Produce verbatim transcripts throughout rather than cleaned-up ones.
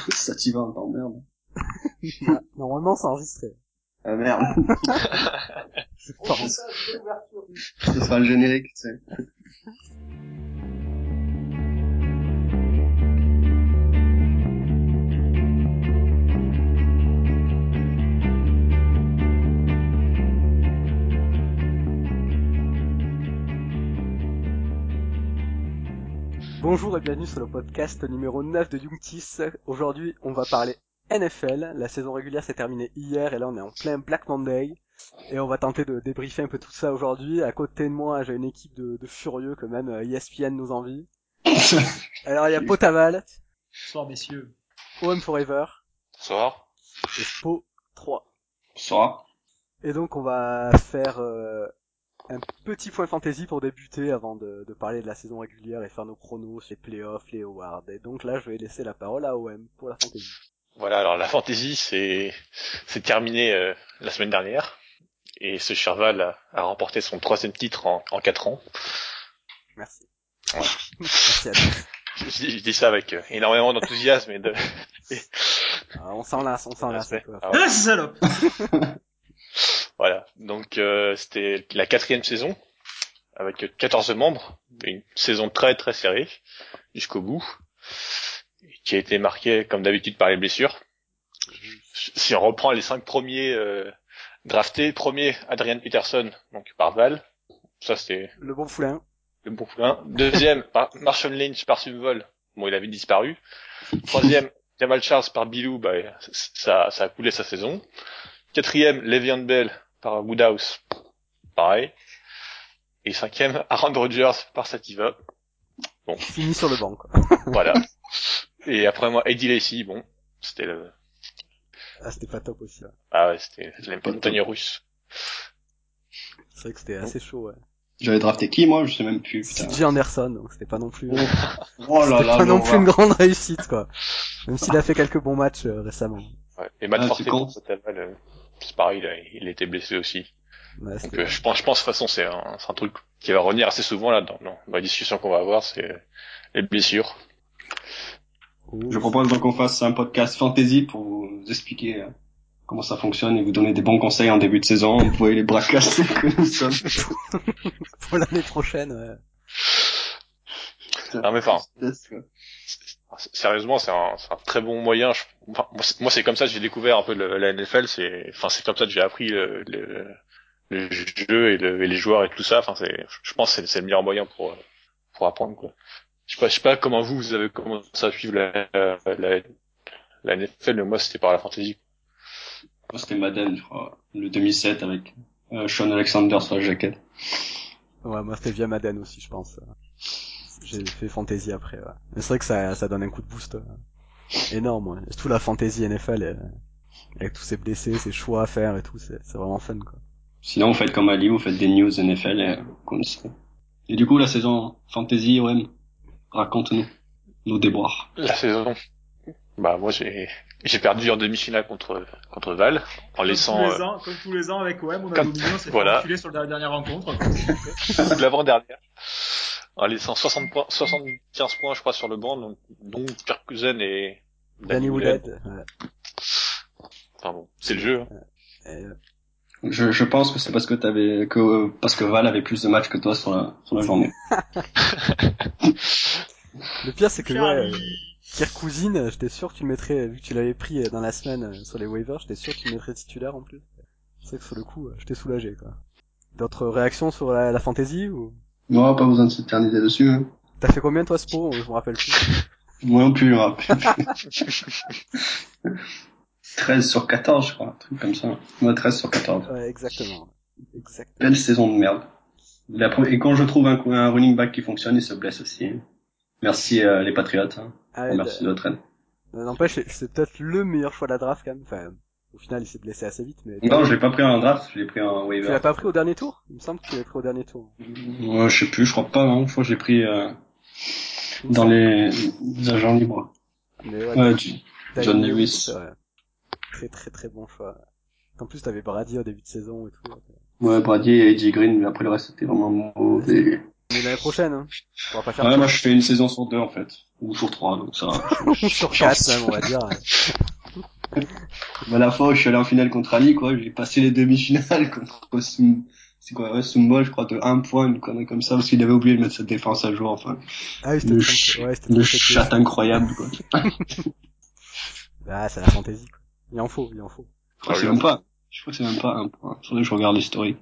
Ça t'y va, t'emmerde. Ah, normalement, c'est enregistré. Ah merde. Je pense. Ce sera le générique, tu sais. Bonjour et bienvenue sur le podcast numéro neuf de Youngtis. Aujourd'hui, on va parler N F L. La saison régulière s'est terminée hier et là on est en plein Black Monday. Et on va tenter de débriefer un peu tout ça aujourd'hui. À côté de moi, j'ai une équipe de, de furieux que même E S P N nous envie. Alors il y a Potaval. Bonsoir messieurs. O M Forever. Bonsoir. Et Spo trois. Bonsoir. Et donc on va faire euh, un petit point fantasy pour débuter avant de, de parler de la saison régulière et faire nos chronos, les playoffs, les awards. Et donc là, je vais laisser la parole à O M pour la fantasy. Voilà, alors la fantasy, c'est c'est terminé euh, la semaine dernière. Et ce Cherval a, a remporté son troisième titre en, en quatre ans. Merci. Ouais. Merci à tous. Je, dis- je dis ça avec euh, énormément d'enthousiasme et de... et Ah, on s'en lasse, on s'en lasse un respect. peu. Ah ouais. Ah, salope. Voilà, donc euh, c'était la quatrième saison, avec quatorze membres, une saison très très serrée, jusqu'au bout, qui a été marquée comme d'habitude par les blessures. Si on reprend les cinq premiers euh, draftés, premier Adrian Peterson, donc par Val, ça c'était Le bon foulin. le bon poulain. Deuxième, par Marshall Lynch par subvol, bon il avait disparu. Troisième, Jamal Charles par Bilou, bah ça, ça a coulé sa saison. Quatrième, Le'Veon Bell par Woodhouse, pareil. Et cinquième, Aaron Rodgers par Sativa. Bon, Fini sur le banc, quoi. voilà. Et après moi, Eddie Lacy, bon, c'était le, Ah, c'était pas top aussi, là. ah ouais, c'était la Pas montagne top. russe. C'est vrai que c'était assez chaud, ouais. J'avais drafté qui, moi? Je sais même plus, putain. C J Anderson, donc c'était pas non plus, Oh, oh là c'était là, pas non plus une l'horreur. grande réussite, quoi. Même s'il a fait quelques bons matchs euh, récemment. Ouais. Et Matt Ah, Forte c'est con. pour Potaval, euh, c'est pareil, il a, il a été blessé aussi. Ouais, Donc c'était... euh, je pense, je pense de toute façon c'est un, c'est un truc qui va revenir assez souvent là dans, dans, dans la discussion qu'on va avoir, c'est euh, les blessures. Oh, Je propose donc qu'on fasse un podcast fantasy pour vous expliquer euh, comment ça fonctionne et vous donner des bons conseils en début de saison. Vous voyez les bras cassés que nous sommes. pour l'année prochaine, ouais. Non mais enfin, Tristesse, quoi. sérieusement c'est un, c'est un très bon moyen. Je, enfin, moi c'est, moi, c'est comme ça que j'ai découvert un peu le, la N F L. C'est, enfin c'est comme ça que j'ai appris le, le, le jeu et, le, et les joueurs et tout ça. Enfin c'est, je pense que c'est, c'est le meilleur moyen pour pour apprendre quoi. Je sais pas, je sais pas comment vous vous avez commencé à suivre la, la, la N F L, mais moi c'était par la fantasy. Moi, c'était Madden, je crois. Le deux mille sept avec euh, Sean Alexander sur la jaquette. Ouais, moi c'était via Madden aussi, je pense. J'ai fait fantasy après, ouais. Mais c'est vrai que ça, ça donne un coup de boost euh, énorme, ouais. Surtout la fantasy N F L, euh, avec tous ces blessés, ces choix à faire et tout, c'est, c'est vraiment fun, quoi. Sinon, vous faites comme Ali, vous faites des news N F L et euh, comme ça. Et du coup, la saison fantasy, O M, raconte-nous nos déboires. La saison. Bah moi j'ai j'ai perdu en demi-finale contre contre Val en Comme laissant tous euh, les ans, comme tous les ans avec O M, on a comme- dominé, on s'est voilà. fait enculer sur la dernière rencontre. Quoi. l'avant-dernière en laissant soixante points, soixante-quinze points je crois sur le banc, donc dont Kirk Cousin et Danny Danny Woodhead. Woodhead, ouais. Enfin bon, c'est le jeu. Hein. Et, euh, Je, je pense que c'est parce que t'avais que parce que Val avait plus de matchs que toi sur la sur la journée. le pire, c'est que, ouais, euh, Charlie. Kirk Cousine, euh, j'étais sûr que tu le mettrais, vu que tu l'avais pris euh, dans la semaine euh, sur les waivers, j'étais sûr que tu le mettrais titulaire en plus. C'est vrai que sur le coup, euh, j'étais soulagé, quoi. D'autres réactions sur la, la fantasy ou Non, pas besoin de s'éterniser dessus. Hein. t'as fait combien toi Spo? Je me rappelle plus. Moi non plus, je me rappelle plus. treize sur quatorze, je crois, un truc comme ça. Moi, treize sur quatorze. Ouais, exactement. Exactement. Belle saison de merde. La pre- Et quand je trouve un, un running back qui fonctionne, il se blesse aussi. Merci euh, les Patriots. Hein. Ah, Bon, ouais, merci de votre aide. euh, n'empêche, c'est c'est peut-être le meilleur choix de la draft quand même. Enfin, au final, il s'est blessé assez vite, mais t'as Non, eu- je l'ai pas pris en draft, je l'ai pris en tu waiver. l'as pas pris au dernier tour? Il me semble que tu l'as pris au dernier tour. Ouais, je sais plus, je crois pas. Hein. Je crois que je l'ai pris euh, Il me dans semble. les, les agents libres. Mais ouais, Ouais, Dan- du- Danny John Lewis, Lewis. ouais. Très très très bon choix. En plus, t'avais Brady au début de saison et tout. Ouais, Brady et A J Green, mais après le reste c'était vraiment mauvais. Mais l'année prochaine, hein. On va pas faire Ouais, tout. moi je fais une saison sur deux en fait. Ou sur trois, donc ça. Sur quatre, même, on va dire. Mais à la fois où je suis allé en finale contre Ali, quoi, j'ai passé les demi-finales contre Soum... c'est quoi, ouais, Sumba, je crois, de un point, une connerie comme ça, parce qu'il avait oublié de mettre sa défense à jour, enfin. Ah oui, c'était Le, trop, ch... ouais, c'était le trop tête chat bêche. incroyable, quoi. Ah, c'est la fantaisie, quoi. Il en faut, il en faut. Je crois que c'est même pas, je crois que c'est même pas un point. Faudrait que je regarde l'historique.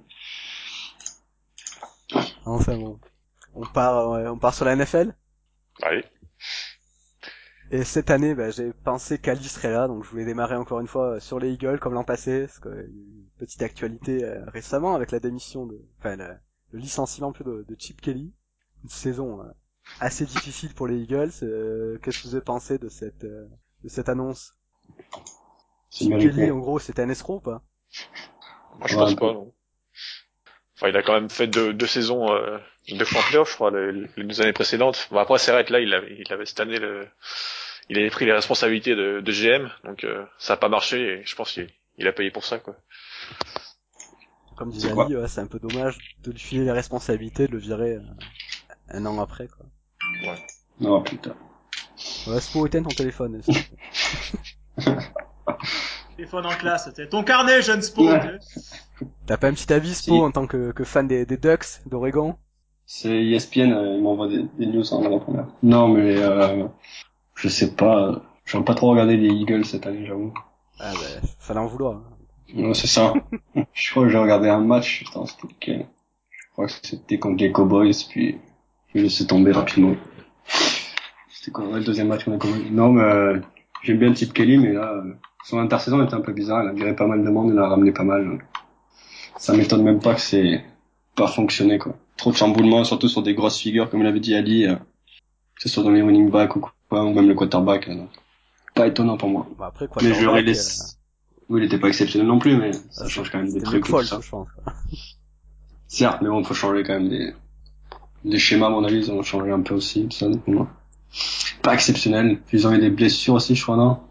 Enfin bon. On part, ouais, on part sur la N F L. Allez. Et cette année, bah, j'ai pensé qu'Ali serait là, donc je voulais démarrer encore une fois sur les Eagles comme l'an passé, parce qu'il y a eu une petite actualité euh, récemment avec la démission de, enfin le, le licenciement plus de, de Chip Kelly, une saison euh, assez difficile pour les Eagles. Euh, Qu'est-ce que vous avez pensé de cette euh, de cette annonce? C'est Chip mérité. Kelly, en gros, c'était un escroc ou pas? Moi, je Ouais, pense un peu. pas, non. Enfin, il a quand même fait deux, deux saisons, euh, deux fois en playoff, je crois, les, les deux années précédentes. Bon, après, c'est vrai que là, il avait, il avait cette année le, il avait pris les responsabilités de, de G M, donc euh, ça a pas marché et je pense qu'il il a payé pour ça, quoi. Comme disait C'est quoi? Ali, ouais, c'est un peu dommage de lui filer les responsabilités, de le virer euh, un an après, quoi. Non, putain. Ouais, Spo, éteins ton téléphone. s'il te plaît. Téléphone en classe, tu sais. Ton carnet, jeune Spo. Ouais. tu sais. T'as pas un petit avis, Spo, Si. en tant que, que fan des, des Ducks d'Oregon? C'est E S P N, euh, il m'envoie des, des news en avant-première. Non, mais euh, je sais pas, euh, j'ai pas trop regardé les Eagles cette année, j'avoue. Ah bah, fallait en vouloir. Hein. Ouais, c'est ça. Je crois que j'ai regardé un match, putain, c'était lequel? Je crois que c'était contre les Cowboys, puis j'ai laissé tomber rapidement. C'était quoi, ouais, le deuxième match contre les Cowboys? Non, mais euh, j'aime bien Chip Kelly, mais là, euh, son intersaison était un peu bizarre, il a viré pas mal de monde, il a ramené pas mal. Ça m'étonne même pas que c'est pas fonctionné, quoi. Trop de chamboulements, surtout sur des grosses figures, comme l'avait dit Ali, euh, que ce soit dans les running backs ou quoi, ou même le quarterback, euh, donc. Pas étonnant pour moi. Bah après, Mais je l'aurais quarterback, euh, laissé. Oui, il était pas exceptionnel non plus, mais ça euh, change quand même des c'était mieux trucs que et tout Foles, ça. je pense. Quoi. Certes, mais bon, faut changer quand même des, des schémas, à mon avis, ils ont changé un peu aussi, ça, pour moi. Pas exceptionnel. Ils ont eu des blessures aussi, je crois, non?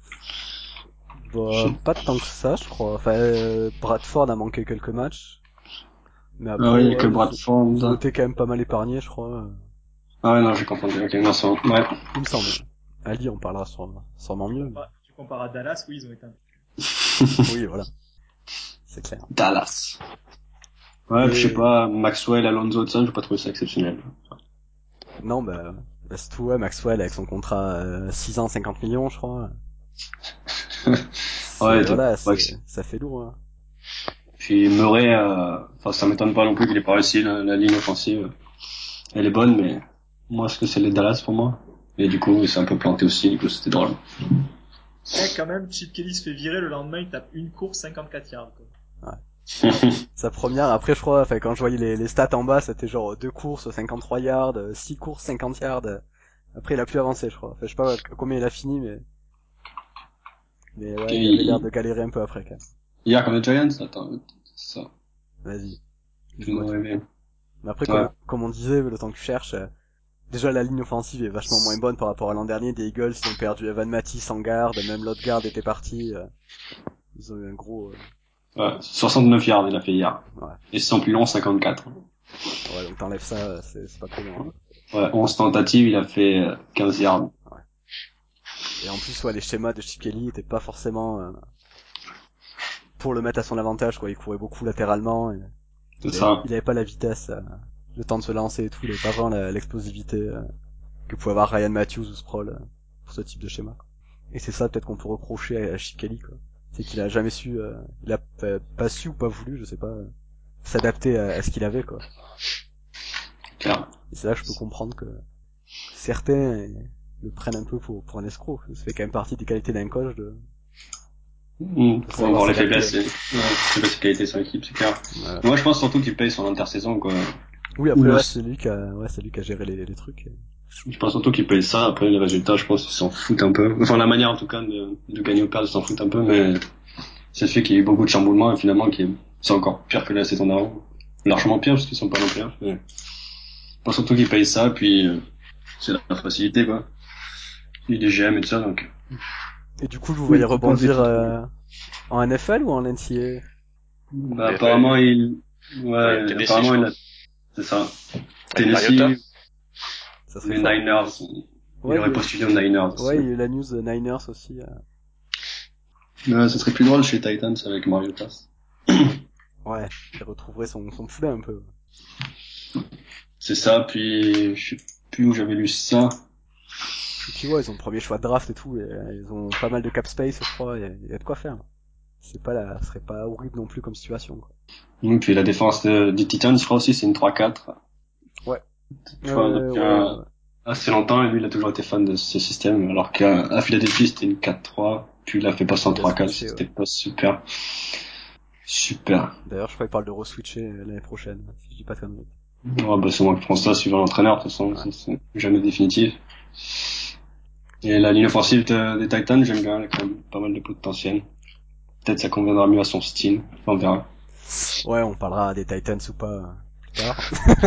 Bah, Je- pas tant que ça, je crois. Enfin, euh, Bradford a manqué quelques matchs. Mais Ah après, oui, il y a que ouais, ils, Bradford. ils ont été quand même pas mal épargnés, je crois. Ah ouais, non, j'ai confondu. Ok, non, c'est bon. Ouais. Il me semble. Ali, on parlera sûrement, sûrement Tu mieux. compares, tu compares à Dallas, oui, ils ont été un... Oui, voilà. C'est clair. Dallas. Ouais, je sais Et pas, Maxwell, Alonso, de ça, j'ai pas trouvé ça exceptionnel. non, bah, bah c'est tout, ouais, Maxwell avec son contrat euh, six ans, cinquante millions, je crois. C'est, Ouais, t'es voilà, pas c'est, ex- ça fait lourd. Hein. Puis Murray, euh, enfin, ça m'étonne pas non plus qu'il ait pas réussi, la, la ligne offensive. Elle est bonne, mais moi, ce que c'est les Dallas pour moi. Et du coup, c'est un peu planté aussi, du coup, c'était drôle. Eh, quand même, Chip Kelly se fait virer, le lendemain, il tape une course, cinquante-quatre yards, quoi. Sa première, après je crois, enfin quand je voyais les, les stats en bas, c'était genre deux courses, cinquante-trois yards, six courses, cinquante yards. Après il a plus avancé, je crois. Enfin je sais pas combien il a fini, mais mais ouais, Et il avait l'air il- de galérer un peu après quand même. hier, contre les Giants, attends, c'est ça. Vas-y, Je dis-moi me tout. réveille. Mais après comme Ouais. on, comme on disait, le temps que tu cherches, euh, déjà la ligne offensive est vachement moins bonne par rapport à l'an dernier. Des Eagles, ils ont perdu Evan Matisse en garde, même l'autre garde était parti. euh, ils ont eu un gros, euh, Ouais, soixante-neuf yards, il a fait hier. ouais, Et sans plus long, cinquante-quatre. ouais donc t'enlèves ça, c'est c'est pas très loin. Ouais, onze tentatives, il a fait euh, quinze yards. Ouais. Et en plus, ouais, les schémas de Chip Kelly étaient pas forcément euh, pour le mettre à son avantage, quoi. Il courait beaucoup latéralement. Et C'est il, avait, ça. il avait pas la vitesse, euh, le temps de se lancer et tout. Il avait pas vraiment la- l'explosivité euh, que pouvait avoir Ryan Matthews ou Sproul euh, pour ce type de schéma. Quoi. Et c'est ça peut-être qu'on peut reprocher à, à Chip Kelly, quoi. C'est qu'il a jamais su, euh, il a pas, pas su ou pas voulu, je sais pas, euh, s'adapter à, à ce qu'il avait, quoi. Clair. Et c'est là que je peux comprendre que certains euh, le prennent un peu pour, pour un escroc. Ça fait quand même partie des qualités d'un coach de, Mmh. de Faut savoir avoir les s'adapter. faiblesses et ouais, les faiblesses et qualités sur l'équipe, c'est clair. Voilà. Moi, je pense surtout qu'il paye son intersaison, quoi. Oui, après, Le- ouais, c'est lui qui a, ouais, c'est lui qui a géré les, les trucs. Je pense surtout qu'il paye ça. Après, les résultats, je pense qu'ils s'en foutent un peu. Enfin, la manière, en tout cas, de, de gagner ou perdre, ils s'en foutent un peu, mais c'est le fait qu'il y a eu beaucoup de chamboulements et finalement, qui est, c'est encore pire que la saison d'avant. Largement pire, parce qu'ils sont pas non plus, mais je pense surtout qu'il paye ça, puis euh, c'est la facilité, quoi. Il est G M et tout ça, donc. Et du coup, vous Oui, voyez il propose des rebondir trucs. euh, en N F L ou en N C A A? Bah, Et apparemment, ben, il, ouais, ouais, Tennessee, je apparemment, il crois. a, c'est ça. Tennessee, Mariota. Ça serait les fort. Niners, il Ouais, aurait il y a- postulé aux Niners aussi. Ouais, il y a eu la news euh, Niners aussi. euh. Ouais, ça serait plus drôle chez Titans avec Mariota. Ouais, il retrouverait son, son poulet un peu. C'est ça, puis je sais plus où j'avais lu ça. Et puis ouais, ils ont le premier choix de draft et tout, et euh, ils ont pas mal de cap space, je crois, il y, a- il y a de quoi faire. C'est pas la, ce serait pas horrible non plus comme situation, quoi. Et puis la défense de, des Titans, je crois aussi, c'est une trois quatre. Ouais. Je crois, Euh, depuis ouais, un- ouais. assez longtemps, et lui, il a toujours été fan de ce système, alors qu'à à Philadelphie, c'était une quatre trois, puis il a fait passer en Il a trois quatre, switché, c'était ouais. pas super. Super. D'ailleurs, je crois qu'il parle de re-switcher euh, l'année prochaine, si je dis pas de conneries. Ouais, bah, c'est moi qui prends ça suivant l'entraîneur, de toute façon, Ouais. ça, c'est jamais définitif. Et la ligne offensive de- des Titans, j'aime bien, elle a quand même pas mal de potentiel. Peut-être ça conviendra mieux à son style, on verra. Ouais, on parlera des Titans ou pas euh, plus tard.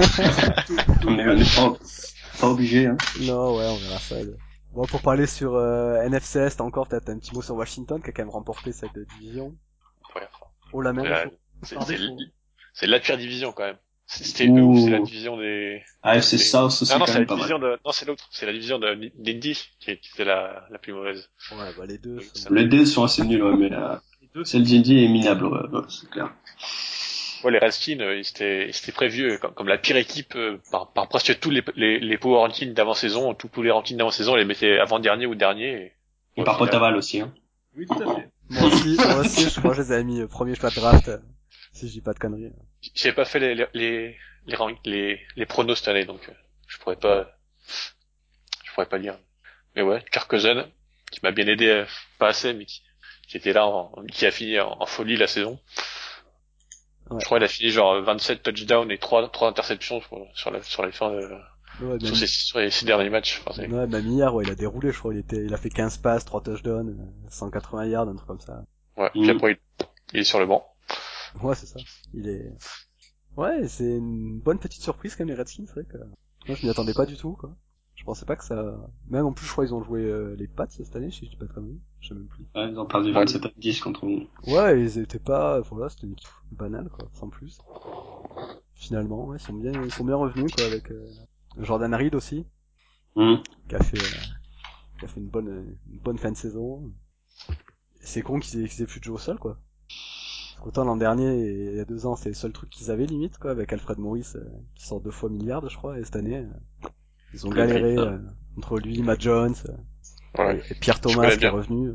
On est, on est pas, pas obligé, hein. Non, ouais, on verra ça. Bon, pour parler sur euh, N F C S, t'as encore peut-être un petit mot sur Washington, qui a quand même remporté cette division. Ouais. Oh la même. Euh, c'est, Par c'est, défaut. c'est la pire division quand même. C'était eux ou c'est la Ouh. division des... A F C des- South aussi, Ah non, quand c'est la même pas division mal. de... Non, c'est l'autre. C'est la division de d'Indy qui, qui était la, la plus mauvaise. Ouais, bah les deux Oui, sont... ça- Les deux sont assez nuls, ouais, mais euh, Les deux, celle d'Indy est minable, ouais, ouais, c'est clair. Ouais, les Redskins, euh, ils étaient, ils étaient prévus euh, comme, comme la pire équipe euh, par, par presque tous les, les, les power rankings d'avant-saison. Tous, tous les rankings d'avant-saison, on les mettait avant-dernier ou dernier. Et, Et au par final, Potaval aussi, hein. Oui, tout à fait. Moi aussi, moi aussi, je crois que je les avais mis euh, premier choix de draft, euh, si je dis pas de conneries. j'ai pas fait les, les, les, les, rank- les, les pronos cette année, donc euh, je pourrais pas, je pourrais pas dire. Mais ouais, Kirk Cousins, qui m'a bien aidé, euh, pas assez, mais qui, qui était là, en, qui a fini en, en folie la saison. Ouais. Je crois qu'il a fini genre vingt-sept touchdowns et trois trois interceptions je crois, sur la sur les fins de, Ouais, sur, même, ces, sur les six derniers matchs. Enfin, c'est... ouais, même hier, ouais, il a déroulé, je crois, il était, il a fait quinze passes, trois touchdowns, euh, cent quatre-vingts yards, un truc comme ça. Ouais. Mm. Puis après il, il est sur le banc. Ouais, c'est ça. Il est, ouais, c'est une bonne petite surprise quand même les Redskins, c'est vrai que, moi je m'y attendais pas du tout, quoi. Je pensais pas que ça, même en plus je crois ils ont joué euh, les Pats cette année, si je dis pas de conneries, je sais même plus. Ouais, ils ont perdu Ouais. vingt-sept à dix contre nous. Ouais, ils étaient pas, voilà, c'était une équipe banale, quoi, sans plus. Finalement, ouais, ils sont bien, ils sont bien revenus, quoi, avec euh, Jordan Reed aussi, Mm. qui a fait, euh, qui a fait une bonne, une bonne fin de saison. C'est con qu'ils aient, qu'ils aient plus de jeu au sol, quoi. Parce qu'autant l'an dernier, et il y a deux ans, c'est le seul truc qu'ils avaient limite, quoi, avec Alfred Morris, euh, qui sort deux fois milliards, je crois, et cette année, euh, ils ont Le galéré, prix, ça. euh, entre lui, Matt Jones, euh, Ouais. et, et Pierre Je Thomas connais qui est bien. revenu.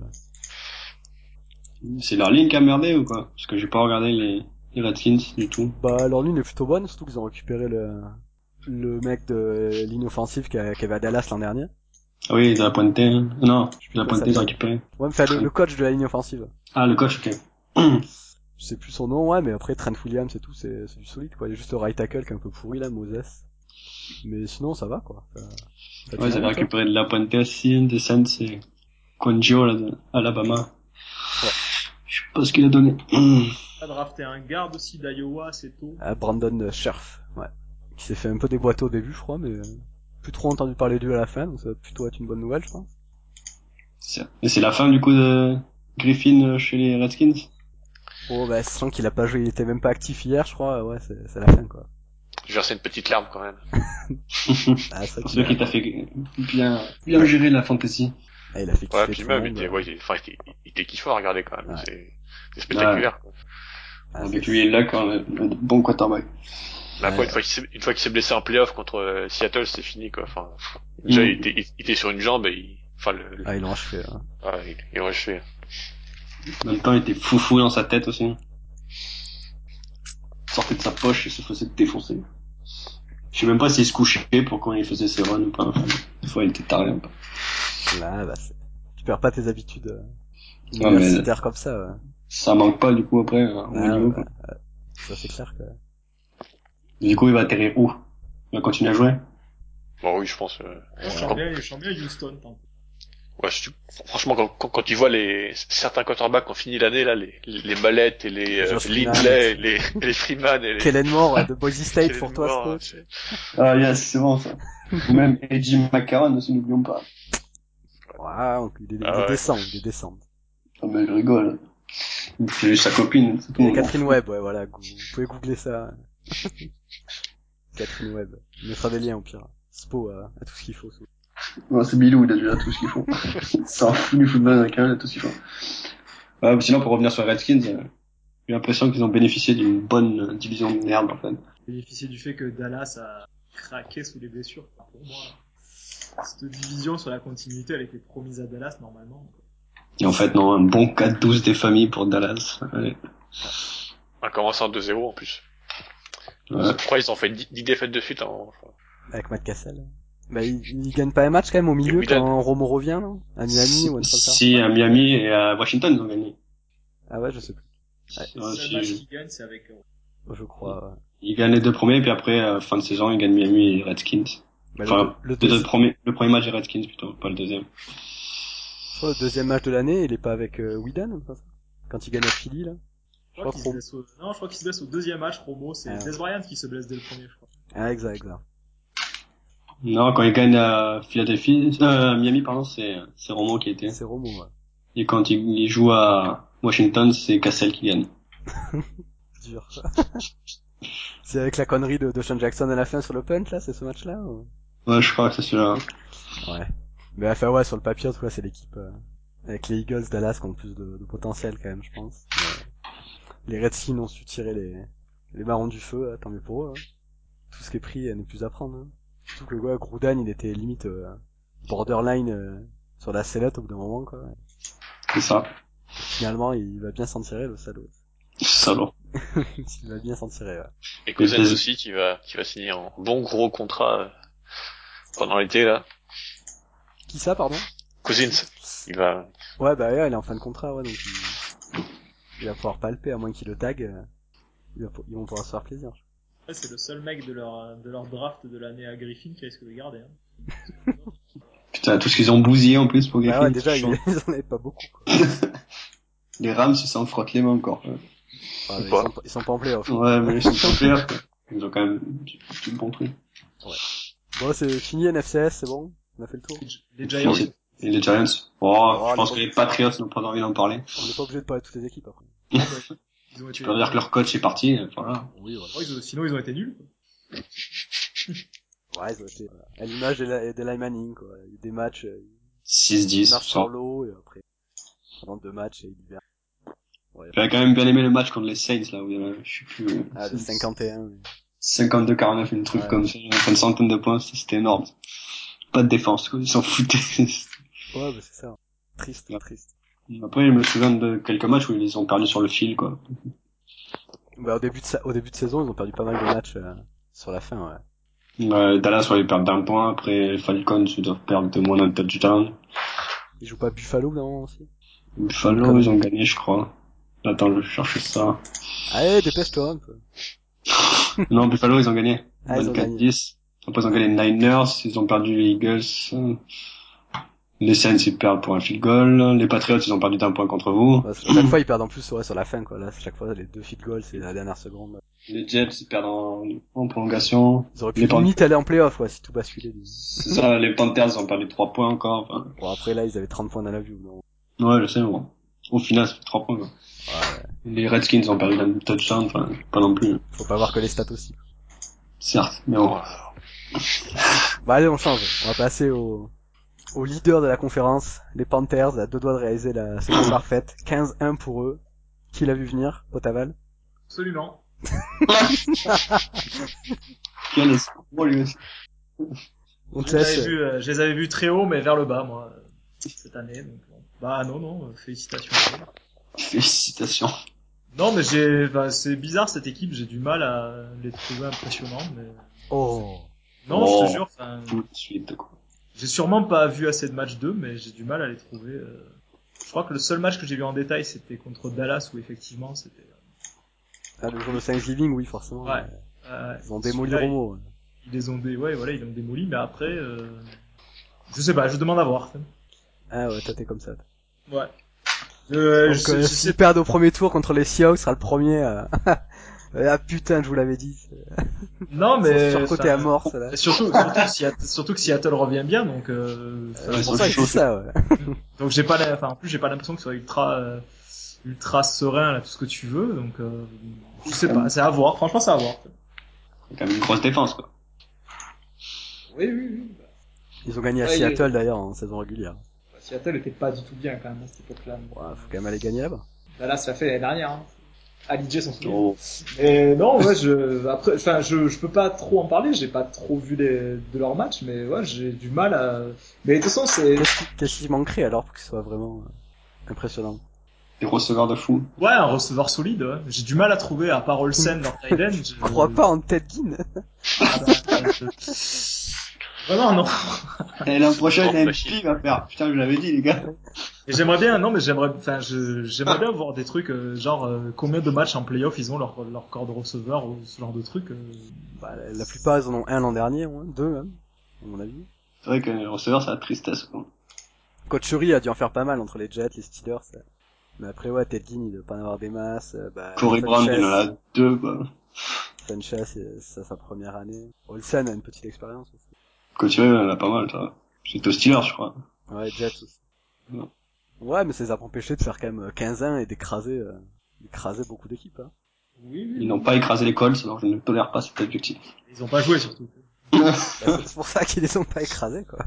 C'est leur ligne qui a merdé ou quoi? Parce que j'ai pas regardé les, les Redskins du tout. Bah, leur ligne est plutôt bonne, surtout qu'ils ont récupéré le, le mec de ligne offensive qui, a- qui avait à Dallas l'an dernier. Ah oui, de la pointé, hein. Non, Je sais plus de la comment il pointé, ils ont s'appelle. récupéré. Ouais, mais enfin, le, le coach de la ligne offensive. Ah, le coach, ok. Je sais plus son nom, ouais, mais après Trent Williams et tout, c'est, c'est du solide, quoi. Il y a juste le right tackle qui est un peu pourri, là, Moses. Mais sinon, ça va, quoi. Ça, ça tient Ouais, ils avaient la route, hein. récupéré de la pointé aussi, des Saints et Quangio, là, de Alabama. Ouais. Je sais pas ce qu'il a donné. Mm. On a drafté un garde aussi d'Iowa assez tôt. Ah, Brandon Scherf, ouais. Qui s'est fait un peu déboîter au début, je crois, mais euh, plus trop entendu parler de lui à la fin, donc ça va plutôt être une bonne nouvelle, je pense. C'est- Et c'est la fin, du coup, de Griffin euh, chez les Redskins? Oh, bah, sachant qu'il a pas joué, il était même pas actif hier, je crois, ouais, c'est, c'est la fin, quoi. J'ai versé une petite larme quand même. Ah, c'est vrai Pour qu'il ceux qui a, t'a fait bien, bien gérer la fantasy. ah, il a fait kiffer Ouais, tout puis le même, il monde. était, ouais, il était, enfin, il était, il était kiffant à regarder quand même. Ouais. C'est, c'est spectaculaire. Quoi. Ah, Avec c'est- lui et Luck, hein, le, le bon quarterback. Mais après, Ouais. une fois qu'il s'est, une fois qu'il s'est blessé en playoff contre euh, Seattle, c'est fini quoi. Enfin, déjà, Mm. il était, il, il était sur une jambe et il, enfin, le, le- Ah, ils l'ont achevé, hein. ouais, il, il aurait fait. En même temps, il était foufou dans sa tête aussi. Il sortait de sa poche et se faisait défoncer. Je sais même pas s'il se couchait pour quand il faisait ses runs ou pas. Enfin, des fois, il était taré un peu. Là, bah, c'est... tu perds pas tes habitudes euh, Ouais, universitaires comme ça, ouais. Ça manque pas, du coup, après, euh, au Ah, niveau, ouais, quoi. ouais. Ça, c'est clair que... Du coup, il va atterrir où? Il va continuer à jouer? Bon, oui, je pense. Euh, Moi, je sens bien, je sens bien Houston, tant. ouais, je- franchement, quand, quand, quand tu vois les certains quarterbacks qui ont fini l'année là, les, les, les Mallettes et les euh, Josh Freeman. Lindley, et les, et les Freeman et les. Kellen Moore euh, de Boise State Kellen pour toi, ce Moore, coach. Ah, yes, c'est bon, ça. Ou même Edgy McCarron aussi, n'oublions pas. Ouais, il est, il Ah est ouais. décent, il est décent. Ah, mais je rigole. C'est juste sa copine, c'est tout. Il y a Catherine Webb, ouais, voilà, vous pouvez googler ça. Catherine Webb. Il mettra des liens au pire. Spo a, a tout ce qu'il faut. Ouais, c'est Bilou, il a déjà tout ce qu'il faut. S'en fout du football américain, il a tout ce qu'il faut. Ouais, sinon, pour revenir sur les Redskins, euh, j'ai l'impression qu'ils ont bénéficié d'une bonne division de merde, en fait. Bénéficier du fait que Dallas a craqué sous les blessures. Enfin, pour moi, cette division sur la continuité, elle était promise à Dallas normalement. Et en fait, non, un bon quatre douze des familles pour Dallas. Allez. On commence en deux zéro en plus. Ouais. Je crois qu'ils ont fait dix défaites de suite. Hein. Avec Matt Cassel. Bah, il, il gagne pas un match quand même au milieu quand Romo revient, non? À Miami ou un truc comme ça. Si, à Miami et à Washington, ils ont gagné. Ah ouais, je sais plus. Ouais, le ouais, seul si... match qu'ils gagnent, c'est avec eux. Je crois, ouais. Ils gagnent les deux premiers, puis après, euh, fin de saison, ils gagnent Miami et Redskins. Bah, enfin, le, le, le, deuxi... deux premiers, le premier match des Redskins plutôt, pas le deuxième. Je crois le deuxième match de l'année, il est pas avec euh, Whedon, ou pas ça? Quand il gagne à Philly, là. Je crois qu'il se blesse au... Non, je crois qu'il se blesse au deuxième match, Romo, c'est ah. Des Bryant qui se blesse dès le premier, je crois. Ah, exact, exact. Non, quand il gagne à Philadelphie, euh, Miami, pardon, c'est, c'est Romo qui était. C'est Romo, ouais. Et quand il, il joue à Washington, c'est Cassel qui gagne. Dur. C'est avec la connerie de, de Sean Jackson à la fin sur le punt, là, c'est ce match-là, ou... Ouais, je crois que c'est celui-là. Ouais. Mais enfin, ouais, sur le papier, en tout cas, c'est l'équipe, euh, avec les Eagles, Dallas, qui ont plus de, de potentiel, quand même, je pense. Mais les Redskins ont su tirer les, les marrons du feu, tant mieux pour eux, hein. Tout ce qui est pris n'est plus à prendre, hein. Surtout que, ouais, Gruden, il était limite, euh, borderline, euh, sur la sellette au bout d'un moment, quoi. C'est ça. Finalement, il va bien s'en tirer, le salaud. Salaud. Il va bien s'en tirer, ouais. Et Cousins aussi, qui va, qui va signer un bon gros contrat, euh, pendant l'été, là. Qui ça, pardon? Cousins. Il va... Ouais, bah, ouais, il est en fin de contrat, ouais, donc il, il va pouvoir palper, à moins qu'il le tag, euh, ils vont pouvoir se faire plaisir. Ouais, c'est le seul mec de leur, de leur draft de l'année à Griffin qui risque de garder, hein. Putain, tout ce qu'ils ont bousillé en plus pour Griffin. Bah ouais, déjà, ils, ils en avaient pas beaucoup, quoi. Les Rams, ils s'en frottent les mains encore. Ouais, mais ils, sont, ils sont pas en playoff. Ouais, mais ils sont pas en playoff, quoi. Ils ont quand même du, du bon truc. Ouais. Bon, c'est fini N F C S, c'est bon? On a fait le tour. Les Giants. Et les Giants. Oh, oh je pense que les Patriots n'ont pas envie d'en parler. On n'est pas obligé de parler de toutes les équipes, après. Ils ont été... Tu peux dire que leur coach est parti, voilà. Oui, voilà. Oh, ils ont... Sinon, ils ont été nuls, quoi. Ouais, ils ont été, voilà. À l'image des, la... des Manning, quoi. Il y a eu des matchs, euh... six dix. Ils marchent sur l'eau, et après, pendant deux matchs, et ils libèrent. Ouais. J'avais quand même bien aimé le match contre les Saints, là, où il y avait, je sais plus, ah, de cinquante et un. Oui. cinquante-deux quarante-neuf, une truc ouais. Comme ça, une centaine de points, c'était énorme. Pas de défense, quoi. Ils s'en foutaient. Ouais, bah, c'est ça. Triste, ouais. Triste. Après, je me souviens de quelques matchs où ils ont perdu sur le fil, quoi. Bah, au début de, sa... au début de saison, ils ont perdu pas mal de matchs, euh, sur la fin, ouais. Ouais, Dallas, ouais, ils perdent d'un point. Après, Falcons, ils doivent perdre de moins d'un touchdown. Ils jouent pas Buffalo, non, aussi? Buffalo, ils ont gagné, je crois. Attends, je vais chercher ça. Allez, dépêche-toi un peu. Non, Buffalo, ils ont gagné. Ah, ils ont gagné. dix. Après, ils ont gagné les Niners, ils ont perdu les Eagles. Les Saints, ils perdent pour un field goal. Les Patriots, ils ont perdu d'un point contre vous. Ouais, chaque fois, ils perdent en plus, ouais, sur la fin, quoi. Là, chaque fois, les deux field goals, c'est la dernière seconde. Les Jets, ils perdent en, en prolongation. Ils auraient pu les limite Pan- aller en playoff, ouais, si tout basculait. C'est ça, les Panthers, ils ont perdu trois points encore. Enfin... Bon, après, là, ils avaient trente points dans la vue, non? Ouais, je sais, bon. Au final, ça fait trois points, quoi. Ouais. Les Redskins ont perdu d'un touchdown, enfin, pas non plus. Faut pas voir que les stats aussi. Certes, mais bon. Bah, allez, on change. On va passer au, au leader de la conférence, les Panthers, à deux doigts de réaliser la saison parfaite. quinze un pour eux. Qui l'a vu venir, Potaval? Absolument. Quel escroc, lui aussi. On te je, les laisse... avais vus, euh, je les avais vus très haut, mais vers le bas, moi, euh, cette année. Donc, bon. Bah non, non, euh, félicitations. Félicitations. Non, mais j'ai, bah, c'est bizarre cette équipe, j'ai du mal à les trouver impressionnants, mais... Oh. Non, oh. je te jure, enfin... Tout de suite, quoi. J'ai sûrement pas vu assez de matchs d'eux, mais j'ai du mal à les trouver. Euh... Je crois que le seul match que j'ai vu en détail, c'était contre Dallas, où effectivement, c'était... Ah, le jour de Thanksgiving, oui, forcément. Ouais. Euh, ils ont démoli Romo. Ils, ils les ont dé... ouais, voilà, ils l'ont démoli, mais après, euh... je sais pas, je demande à voir. Ah ouais, toi t'es comme ça. Ouais. Euh, Donc, je sais, euh, je s'ils sais... perdent au premier tour contre les Seahawks, sera le premier à... ah putain, je vous l'avais dit. Non, mais... Sur côté à mort, ça là. Surtout, surtout, que Seattle, surtout que Seattle revient bien, donc... Euh... Euh, c'est pour ça que je dis ça, ouais. Donc j'ai pas la... enfin, en plus, j'ai pas l'impression que ce soit ultra... Euh... ultra serein, là, tout ce que tu veux, donc... Euh... Je sais pas, c'est à voir, franchement c'est à voir. C'est quand même une grosse défense, quoi. Oui, oui, oui. Bah, Ils ont gagné à Ouais, Seattle il- d'ailleurs en saison régulière. Seattle était pas du tout bien quand même à cette époque-là. donc, Ouais, euh, faut quand même aller gagner là-bas. Dallas ça fait l'année dernière. Hein. Ali J s'en souvient. Oh. Mais non, ouais, je, après, enfin, je, je peux pas trop en parler, j'ai pas trop vu les, de leurs matchs, mais ouais, j'ai du mal à, mais de toute façon, c'est, Qu'est-ce qui, qu'est-ce qui manquerait alors pour que ce soit vraiment euh, impressionnant? Des receveurs de fou. ouais, un receveur solide, ouais. J'ai du mal à trouver, à part Olsen, leur tight end. Je crois pas en Ted Ginn. Ah bah, euh, vraiment, non. Et l'an prochain, Grande il a une machine. pile à faire. Putain, je l'avais dit, les gars. Et j'aimerais bien, non, mais j'aimerais, enfin, je, j'aimerais bien voir des trucs, euh, genre, euh, combien de matchs en playoff ils ont leur, leur corps de receveur ou ce genre de trucs. Euh... Bah, la, la plupart ils en ont un l'an dernier, ouais. Deux même, à mon avis. C'est vrai que les receveurs, c'est la tristesse, quoi. Coach Shuri a dû en faire pas mal entre les Jets, les Steelers. Ça. Mais après, ouais, Ted Ginn, il doit pas en avoir des masses. Euh, Bah, Corey Brown, il en Sanchez, a deux, quoi. Sanchez, c'est c'est sa première année. Olsen a une petite expérience aussi. Couture, il en a pas mal, ça. C'est aux Steelers, je crois. Ouais, Jets aussi. Ouais. Ouais, mais ça les a pas empêchés de faire quand même quinze ans et d'écraser, euh, d'écraser beaucoup d'équipes. Hein. Oui, oui. Ils n'ont pas écrasé les Colts, alors je ne tolère pas cet objectif. Ils ont pas joué surtout. Bah, c'est c'est pour ça qu'ils les ont pas écrasés, quoi.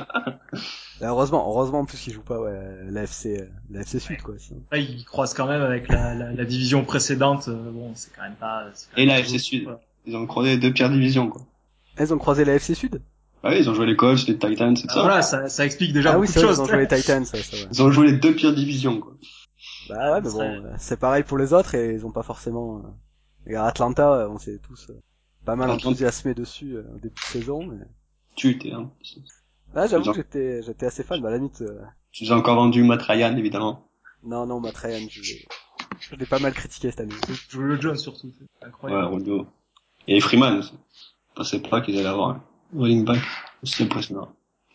Et heureusement, heureusement en plus qu'ils jouent pas, ouais, l'A F C, euh, l'A F C Sud, quoi. Sinon. Là, ils croisent quand même avec la, la, la division précédente. euh, Bon, c'est quand même pas. c'est quand Et même la pas F C beau, Sud. quoi. Ils ont croisé les deux pires divisions, quoi. Ils ont croisé la F C Sud? Ah oui, ils ont joué les Colts, les Titans, c'est Ah, ça. voilà, ça, ça explique déjà Ah oui, beaucoup c'est de vrai, choses. ils ont joué les Titans, ça, ça, ouais. Ils ont joué les deux pires divisions, quoi. Bah ouais, mais serait- bon, euh, c'est pareil pour les autres et ils ont pas forcément... Euh... Et à Atlanta, euh, on s'est tous euh, pas mal Atlanta. enthousiasmés dessus euh, au début de saison. Mais... Tu t'es, hein. Là, j'avoue Ils ont- que j'étais j'étais assez fan, bah à la limite... Euh... Tu nous as encore vendu Matt Ryan, évidemment. Non, non, Matt Ryan, je l'ai je l'ai pas mal critiqué cette année. Julio Jones surtout, c'est Ouais, incroyable. Roldo. Et Freeman aussi. Je pensais pas qu'ils allaient avoir un running back aussi impressionnant.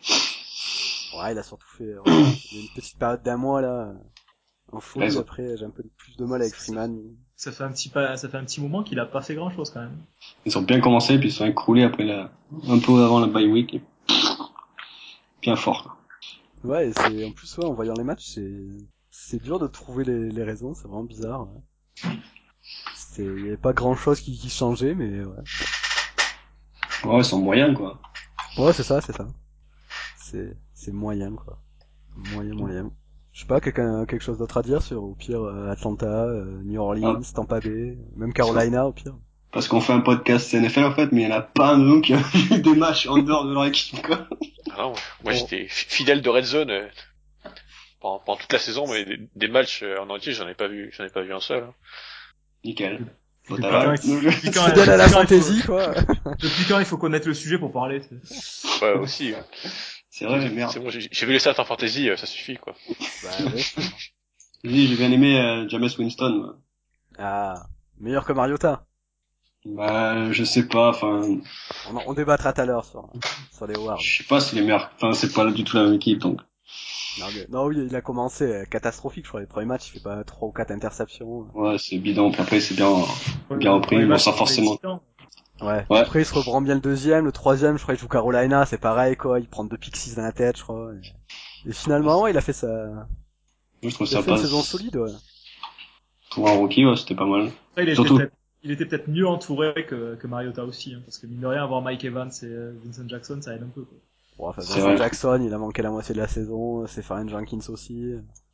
Ouais, il a surtout fait... Ouais, il y a une petite période d'un mois, là, en folie. Raison. Après, j'ai un peu plus de mal avec Freeman. Ça fait un petit pas, ça fait un petit moment qu'il a pas fait grand chose quand même. Ils ont bien commencé, puis ils sont écroulés après la, un peu avant la bye week. Et... Bien fort, quoi. Ouais, et c'est en plus ouais, en voyant les matchs, c'est c'est dur de trouver les, les raisons, c'est vraiment bizarre. Ouais. C'est il y avait pas grand chose qui, qui changeait, mais ouais. Ouais, ils sont moyens, quoi. Ouais, c'est ça, c'est ça. C'est c'est moyen quoi, moyen moyen. Je sais pas, quelqu'un quelque chose d'autre à dire sur au pire euh, Atlanta, euh, New Orleans, Ah. Tampa Bay, même Carolina au pire. Parce qu'on fait un podcast N F L, en fait, mais il y en a pas un de nous qui a vu des matchs en dehors de leur équipe, quoi. Ah non, moi Oh. j'étais f- fidèle de Red Zone euh, pendant, pendant toute la saison, mais des, des matchs euh, en entier, j'en ai pas vu, j'en ai pas vu un seul. Hein. Nickel. Bon, Depuis t'as quand, là, il- nous, je- depuis quand- Fidèle à la depuis quand il faut- fantaisie quoi. Depuis quand il faut connaître le sujet pour parler tu sais. Ouais, aussi. Ouais. C'est vrai, mais C'est merde. bon, j'ai j'ai vu les stats en fantasy, euh, ça suffit quoi. Bah oui. Oui, j'ai bien aimé euh, Jameis Winston. Moi. Ah, meilleur que Mariota. Bah, je sais pas, enfin, On, en- on débattra tout à l'heure sur sur les awards. je sais pas s'il est meilleur. Enfin, c'est pas du tout la même équipe, donc. Non, mais, non, oui, il a commencé euh, catastrophique, je crois, les premiers matchs, il fait pas trois ou quatre interceptions. Ouais, c'est bidon. Puis après, c'est bien, bien Ouais, repris, les bon, matchs sans contre les forcément. Titans. Ouais. Ouais. Après, il se reprend bien le deuxième, le troisième, je crois, il joue Carolina, c'est pareil, quoi, il prend deux pick six dans la tête, je crois. Et, et finalement, ouais, il a fait sa, Je trouve il a ça fait une pas. saison solide, ouais. Pour un rookie, ouais, c'était pas mal. Après, il était Surtout- peut-être, il était peut-être mieux entouré que, que Mariota aussi, hein, parce que mine de rien, avoir Mike Evans et euh, Vincent Jackson, ça aide un peu, quoi. Bon, enfin, C'est Vincent vrai. Jackson, il a manqué la moitié de la saison, c'est Farren Jenkins aussi.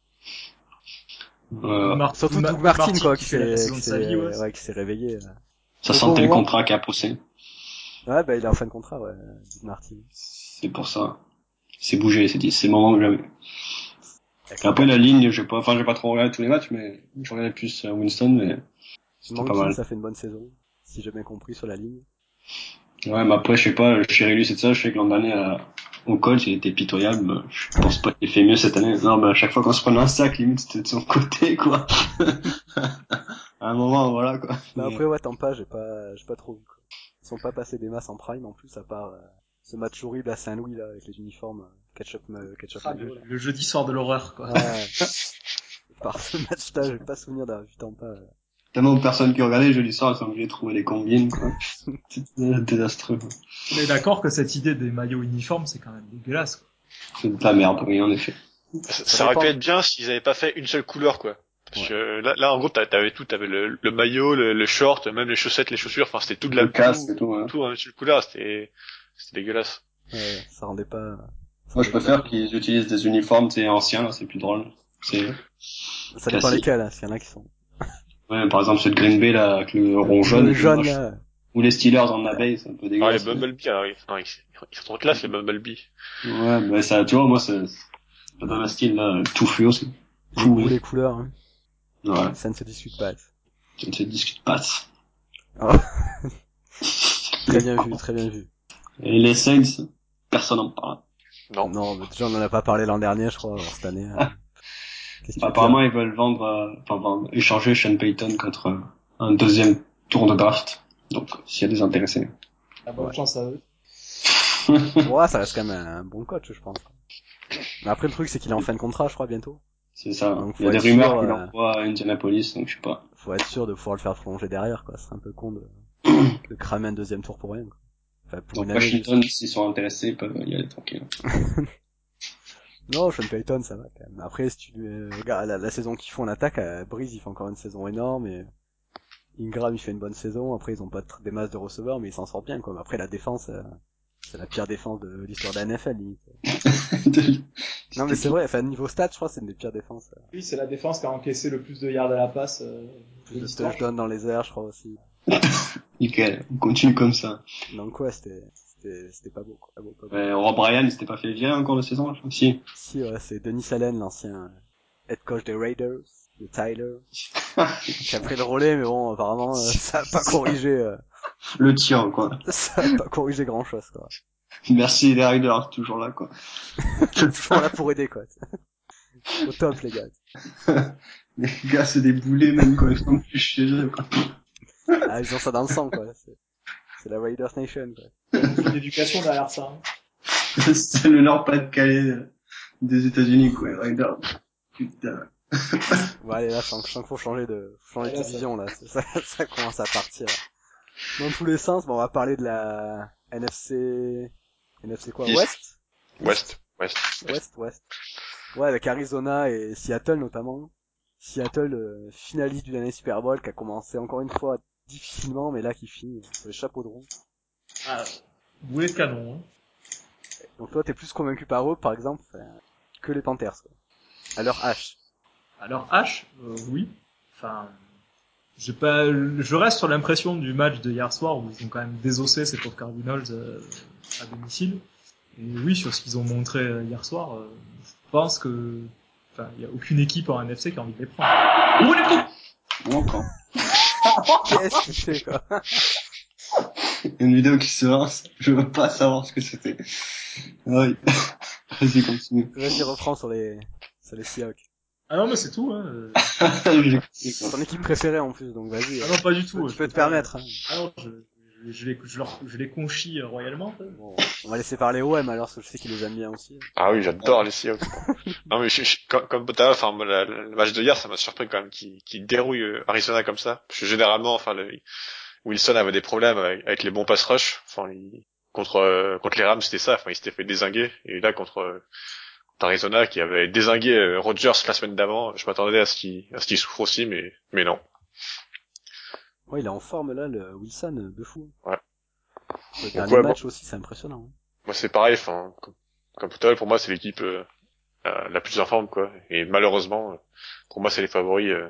Euh, Mar- Surtout Ma- Doug Martin, quoi, qui qui fait la s'est, saison qui de sa vie, ouais. s'est, ouais, qui s'est réveillé. ça Au sentait bon le moment. contrat qui a poussé. Ouais, bah, il est en fin de contrat, ouais, Doug Martin. C'est pour ça. C'est bougé, c'est dit, c'est le moment que jamais. Avec Après, la ligne, j'ai pas, enfin, j'ai pas trop regardé tous les matchs, mais je regardais plus euh, Winston, mais c'était pas Mankins, mal. ça fait une bonne saison, si j'ai bien compris sur la ligne. Ouais, mais après, je sais pas, Cherilus et tout ça, je sais que l'an dernier, à- au Colts, il était pitoyable, mais je pense pas qu'il fait mieux cette année. Non, mais à chaque fois qu'on se prenait un sac, limite, c'était de son côté, quoi. À un moment, voilà, quoi. Bah Mais, après, ouais, Tampa, j'ai pas, j'ai pas trop vu, quoi. Ils sont pas passés des masses en prime, en plus, à part euh, ce match horrible à Saint-Louis, là, avec les uniformes euh, ketchup, euh, ketchup Ah, mayo, le, là. le jeudi soir de l'horreur, quoi. Ouais. Par ce match-là, j'ai pas souvenir d'avoir vu Tampa. euh. tellement de personnes qui regardaient, jeudi soir, elles sont obligées de trouver des combines, quoi. C'est désastreux. On est d'accord que cette idée des maillots uniformes, c'est quand même dégueulasse, quoi. C'est de la merde, oui, en effet. Ça, Ça ça aurait dépend. pu être bien s'ils avaient pas fait une seule couleur quoi. Parce Ouais. que là, là en gros t'a- t'avais tout, t'avais le, le maillot, le, le short, même les chaussettes, les chaussures, enfin c'était tout de la Le casque tout, et tout, ouais. tout en une seule couleur, c'était c'était dégueulasse. Ouais, ça rendait pas... Ça Moi, je rendait préfère pas... qu'ils utilisent des uniformes, c'est anciens, là, c'est plus drôle. C'est Ça dépend classique. lesquels, hein, s'il y en a qui sont... Ouais, par exemple, ceux de Green Bay, là, avec le rond Le jaune, jaune, moche. là... Ou les Steelers en abeille, c'est un peu Ah, les dégueulasse. Bumblebee, alors, ils, non, ils, ils sont trop classe, les Bumblebee. Ouais, mais ça, tu vois, moi, c'est, c'est pas dans ma style, là, tout fluo, c'est Les goûts, cool. les couleurs, hein. Ouais, Ça ne se discute pas. ça ne se discute pas. Oh. Très bien vu, très bien vu. Et les Saints, personne n'en parle. Non. Non, mais déjà on en a pas parlé l'an dernier, je crois, alors cette année. hein. Qu'est-ce que tu Bah, veux apparemment, dire ils veulent vendre, euh, enfin, vendre, échanger Sean Payton contre euh, un deuxième tour de draft. Donc, s'il y a des intéressés. Ah, bonne Ouais. chance à eux. Ouais, ça reste quand même un bon coach, je pense. Mais après, le truc, c'est qu'il est en fin de contrat, je crois, bientôt. C'est ça. Donc, Il y faut a des être rumeurs sûr, qu'il euh, envoie à Indianapolis, donc je sais pas. faut être sûr de pouvoir le faire prolonger derrière, quoi. Ce serait un peu con de, de cramer un deuxième tour pour rien, quoi. Enfin, pour Donc une année Washington, juste. s'ils sont intéressés, ils peuvent y aller tranquille. Non, Sean Payton, ça va, quand même. Après, si tu euh, regardes la, la saison qu'ils font en attaque, euh, Breeze, il fait encore une saison énorme, et Ingram, il fait une bonne saison. Après, ils ont pas tr- des masses de receveurs, mais ils s'en sortent bien, quoi. Mais après, la défense, euh, c'est la pire défense de l'histoire de la N F L, limite. Non, mais c'est vrai, enfin, niveau stats, je crois, c'est une des pires défenses. euh. Oui, c'est la défense qui a encaissé le plus de yards à la passe euh, Plus de de l'histoire. touchdowns dans les airs, je crois aussi. Nickel, on continue comme ça. Donc ouais, c'était, c'était, c'était pas beau, quoi. Pas beau, pas beau. Ouais, Rob Ryan, il s'était pas fait virer encore de saison, je crois. Si. Si, ouais, c'est Denis Allen, l'ancien euh, head coach des Raiders, de Tyler, qui a pris le relais, mais bon, apparemment, euh, ça a pas corrigé, euh, Le tien, quoi. ça a pas corrigé grand chose, quoi. Merci les Raiders, toujours là, quoi. Toujours là pour aider, quoi. Au top, les gars. Les gars, c'est des boulets, même quand ils sont plus chez eux, quoi. Ah, ils ont ça dans le sang, quoi. C'est, c'est la Raiders Nation, quoi. Il y a beaucoup d'éducation derrière ça. Hein. C'est le Nord-Pas-de-Calais des États-Unis, quoi, les Raiders. Putain. Bon, allez, là, je sens, je sens qu'il faut changer de, faut changer Ouais, de là, ça- division, là. Ça, ça commence à partir. Dans tous les sens, bon, on va parler de la N F C, N F C quoi? East. West? West. West. West. West, West. Ouais, avec Arizona et Seattle notamment. Seattle, euh, finaliste du dernier Super Bowl, qui a commencé encore une fois difficilement, mais là qui finit sur les chapeaux de roue. Ah, boulet de canon. Hein. Donc toi, t'es plus convaincu par eux, par exemple, enfin, que les Panthers, quoi. À leur H. Alors H, euh, oui. Enfin, j'ai pas, je reste sur l'impression du match de hier soir où ils ont quand même désossé ces pauvres Cardinals euh, à domicile. Et oui, sur ce qu'ils ont montré euh, hier soir, euh, je pense que, enfin, il y a aucune équipe en N F C qui a envie de les prendre. Ouh, les coups Bon, encore. Qu'est-ce que c'est, quoi? Une vidéo qui se lance, je veux pas savoir ce que c'était. Oui. Vas-y, continue. Vas-y, reprends sur les, sur les Seahawks. Ah non, mais c'est tout. Hein. euh. J'ai compris, C'est quoi. ton équipe préférée en plus, donc vas-y. Ah non, pas du tout. Tu je peux peux te pas- permettre, hein. Ah non, je, je, je les, je leur, je les conchis euh, royalement. quoi. Bon, on va laisser parler O M alors, parce que je sais qu'il les aime bien aussi. Ah oui, j'adore les Seahawks. Non mais je, je, comme, comme tout à l'heure, enfin moi, la- la- le match de hier, ça m'a surpris quand même qu'il qu'il dérouille euh, Arizona comme ça. Parce que généralement, enfin, le, Wilson avait des problèmes avec, avec les bons pass rush. Enfin, il- contre euh, contre les Rams, c'était ça. Enfin, il s'était fait dézinguer. Et là, contre, euh, contre Arizona, qui avait dézingué euh, Rodgers la semaine d'avant, je m'attendais à ce qu'il à ce qu'il souffre aussi, mais mais non. Ouais, il est en forme là, le Wilson, euh, de fou. Ouais. Le Donc dernier ouais, match bon, aussi, c'est impressionnant. hein. moi c'est pareil. Enfin, comme, comme tout à l'heure, pour moi, c'est l'équipe euh, euh, la plus en forme, quoi. Et malheureusement, euh, pour moi, c'est les favoris euh,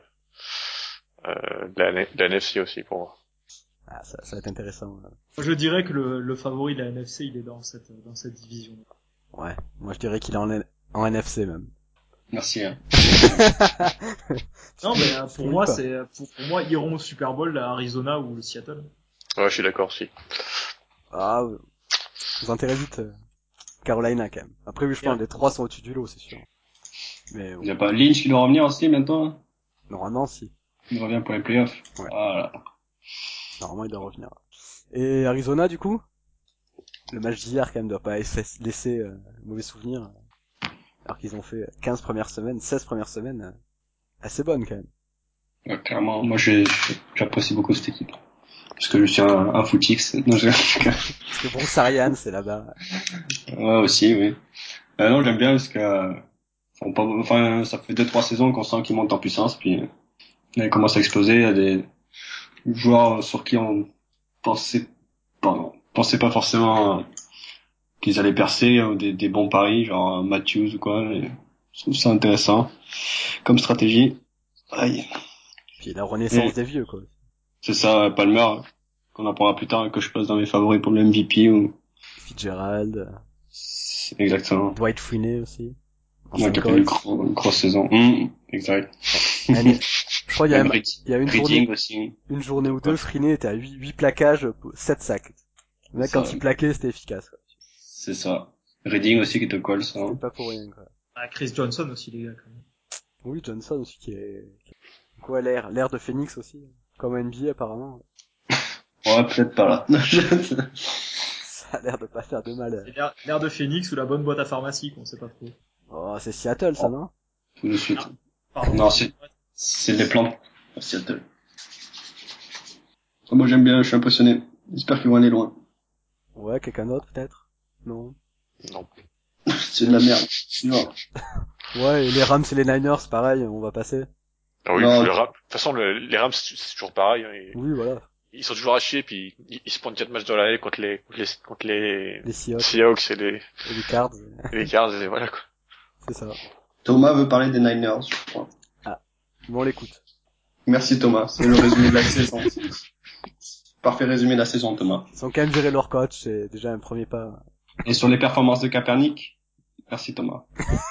euh, de, la, de la N F C aussi, pour moi. Ah, ça, ça va être intéressant. là. Je dirais que le, le favori de la N F C, il est dans cette, dans cette division. Ouais, moi je dirais qu'il est en, N- en N F C même. Merci, hein. Non, mais euh, Tu pour te moi, mouilles pas. c'est pour, pour moi, ils iront au Super Bowl à Arizona ou Seattle. Ouais, je suis d'accord aussi. Ah, euh, vous enterrez vite euh, Carolina quand même. Après oui, je pense que les trois sont au-dessus du lot, c'est sûr. Mais Il bon, y a pas Lynch qui doit revenir aussi, bientôt, hein. normalement si. Il revient pour les playoffs. Ouais. Voilà. Normalement il doit revenir. Et Arizona du coup, le match d'hier quand même doit pas laisser, laisser euh, mauvais souvenir. Alors qu'ils ont fait quinze premières semaines, seize premières semaines, euh, assez bonnes quand même. Ouais, clairement, moi, j'ai- j'apprécie beaucoup cette équipe. Parce que je suis un, un footix. Non, je... Parce que Bruce Arians c'est là-bas. ouais, aussi, oui. Euh, non, j'aime bien parce que, euh, font pas, enfin, ça fait deux, trois saisons qu'on sent qu'ils montent en puissance, puis, euh, là, ils commencent à exploser. Il y a des joueurs sur qui on pensait, pardon, pensait pas forcément qu'ils allaient percer, euh, des, des bons paris, genre Matthews ou quoi. Et je trouve ça intéressant comme stratégie. Aïe. Puis la renaissance Et des vieux, quoi. c'est ça, Palmer, qu'on en parlera plus tard, que je place dans mes favoris pour le M V P ou... Fitzgerald, C'est exactement. Dwight Freeney aussi. Ouais, qui a fait une, gros, une grosse saison. Mmh, exact. Ouais. Je crois qu'il y a, Même il y a une Reading journée, aussi. une journée ou deux, Freeney était à huit, huit plaquages, sept sacs. Le mec, Ça, quand il plaquait, c'était efficace, quoi. c'est ça. Reading aussi qui te colle, ça. C'était pas pour rien, quoi. Ah, Chris Johnson aussi, les gars, quand même. Oui, Johnson aussi qui est, quoi, l'air, l'air de Phoenix aussi. Comme N B A, apparemment. Ouais, peut-être pas là. Ça a l'air de pas faire de mal. C'est l'air, l'air de Phoenix ou la bonne boîte à pharmacie, qu'on sait pas trop. Oh, c'est Seattle, ça, non? Tout de suite. Pardon. Non, c'est, c'est des plantes à Seattle. Oh, moi j'aime bien, je suis impressionné. J'espère qu'ils vont aller loin. Ouais, quelqu'un d'autre, peut-être? Non. Non. C'est de la merde. Non. Ouais, et les Rams et les Niners, pareil, on va passer. Ah oui, Non. le Ram- de toute façon, le- les Rams, c'est c'est toujours pareil. Hein, ils, Oui, voilà. ils sont toujours à chier, puis ils, ils se prennent quatre matchs dans l'année contre les, contre les, contre les Les Seahawks Seahawks et les, et les Cards. et les Cards, et voilà, quoi. C'est ça. Thomas veut parler des Niners, je crois. Bon, on l'écoute. Merci Thomas, c'est le résumé de la saison. Parfait résumé de la saison, Thomas. Ils ont quand même viré leur coach, c'est déjà un premier pas. Et sur les performances de Kaepernick, merci Thomas.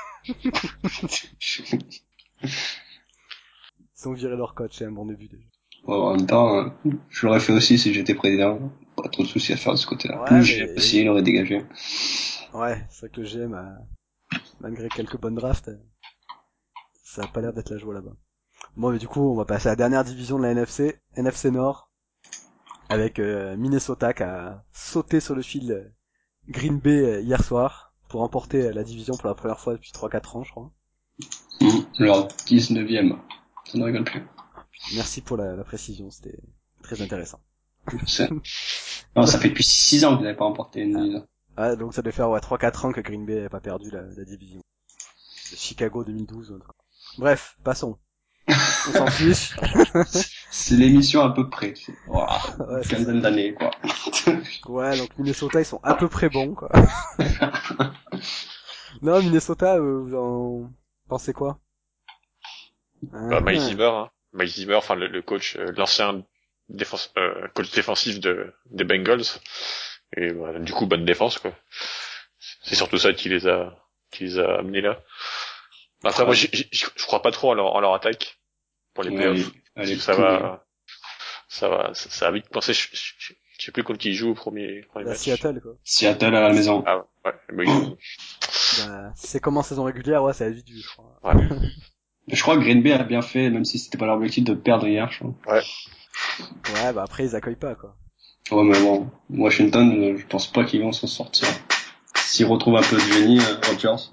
Ils ont viré leur coach, c'est un bon début déjà. Bon, en même temps, euh, je l'aurais fait aussi si j'étais président. Pas trop de soucis à faire de ce côté-là. Ouais, Plus mais- j'ai aussi, il aurait dégagé. Ouais, c'est vrai que le G M a, malgré quelques bonnes drafts, euh, ça a pas l'air d'être la joie là-bas. Bon, mais du coup, on va passer à la dernière division de la N F C, N F C Nord, avec euh, Minnesota qui a sauté sur le fil euh, Green Bay euh, hier soir pour remporter euh, la division pour la première fois depuis trois quatre ans, je crois. Mmh, leur dix-neuvième. Ça ne rigole plus. Merci pour la, la précision, c'était très intéressant. Je sais. Non, ça fait depuis six ans qu'ils n'avaient pas remporté une division. Ah, donc ça devait faire ouais, trois quatre ans que Green Bay n'avait pas perdu la, la division. Chicago deux mille douze. En tout cas. Bref, passons. On s'en fiche. C'est l'émission à peu près, tu sais. Voilà. Ouais, Une c'est quinzaine d'années, quoi. Ouais, donc Minnesota, ils sont à peu près bons, quoi. Non, Minnesota, euh, vous en pensez quoi? Bah, Mike Zimmer, hein. Mike Zimmer, enfin, le, le coach, euh, l'ancien défense, euh, coach défensif de, des Bengals. Et, bah, du coup, bonne défense, quoi. C'est surtout ça qui les a, qui les a amenés là. Après, Ouais. moi, j'y- j'y- je crois pas trop en leur, en leur attaque pour les Ouais, playoffs. elle est- Parce que elle ça est pourrie. va, ça va, ça, ça va vite penser. Je, je, je, je sais plus contre qui ils jouent au premier, premier La match. Seattle, quoi. Seattle à la maison. Ah ouais, ouais. Bah, ils- Bah, si c'est comme en saison régulière, ouais, ça va vite du, je crois. ouais. Je crois que Green Bay a bien fait, même si c'était pas leur objectif de perdre hier, je crois. Ouais, bah après, ils accueillent pas, quoi. Ouais, mais bon, Washington, euh, je pense pas qu'ils vont s'en sortir. S'ils retrouvent un peu de génie, euh, Rodgers.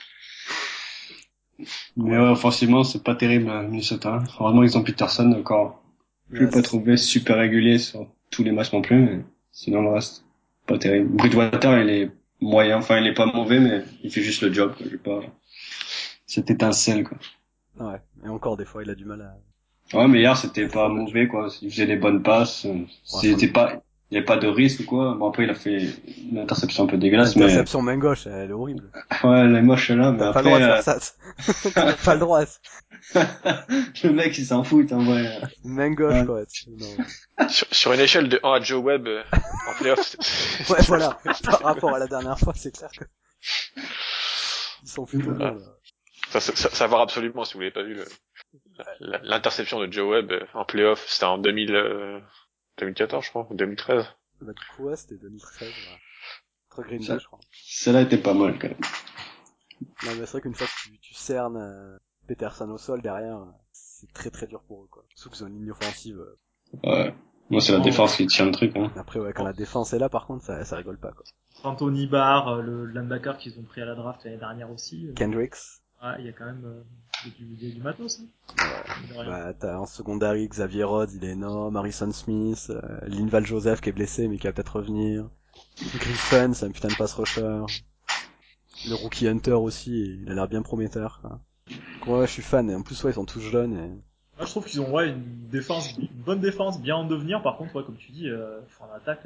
Mais ouais, offensivement, c'est pas terrible, euh, Minnesota. Heureusement, ils ont Peterson encore. Je l'ai Ouais, pas c'est- trouvé super régulier sur tous les matchs non plus, mais sinon le reste, pas terrible. Bridgewater, il est moyen, enfin, il est pas mauvais, mais il fait juste le job, quoi. J'ai pas cette étincelle, quoi. Ouais. Et encore, des fois, il a du mal à... Ouais, mais hier, c'était Ouais, pas c'est mauvais, quoi. Il faisait les bonnes passes. euh, C'était pas, il y avait pas de risque, quoi. Bon, après, il a fait une interception un peu dégueulasse, mais, L'interception main gauche, elle est horrible. ouais, elle est moche, là, mais T'as pas après, le droit de euh, faire ça. T'as pas le droit. le mec, il s'en fout, en vrai. Main gauche, Ouais. quoi. Non. Sur, sur une échelle de un à Joe Webb, euh, en playoff, c'est- c'est- Ouais, voilà. Par rapport à la dernière fois, c'est clair que... Ils sont plutôt bons, là. ça, ça, ça, savoir absolument si vous l'avez pas vu, le, la- l'interception de Joe Webb euh, en playoff, c'était en deux mille, euh, deux mille quatorze, je crois, ou deux mille treize. Bah, du coup, ouais, c'était deux mille treize, ouais. Contre Green Ça- Bay, je crois. Celle-là était pas mal, quand même. Non, mais c'est vrai qu'une fois que tu, tu cernes euh, Peterson au sol derrière, euh, c'est très très dur pour eux, quoi. Surtout qu'ils ont une ligne offensive. euh. Ouais. Moi, c'est la Oh. défense qui tient le truc, hein. Après, ouais, quand la défense est là, par contre, ça, ça rigole pas, quoi. Anthony Barr, euh, le linebacker qu'ils ont pris à la draft l'année dernière aussi. euh, Kendricks, Ouais, il y a quand même euh, il y a du, il y a du matos. Hein. Mine de rien. bah, t'as en secondary Xavier Rhodes, il est énorme, Harrison Smith, euh, Linval Joseph qui est blessé mais qui va peut-être revenir. Griffin, c'est un putain de pass rusher. Le rookie Hunter aussi, il a l'air bien prometteur, quoi. Donc, ouais, je suis fan, et en plus, ouais, ils sont tous jeunes, et... Moi, je trouve qu'ils ont ouais une défense, une bonne défense, bien en devenir. Par contre, ouais, comme tu dis, euh, en attaque, euh,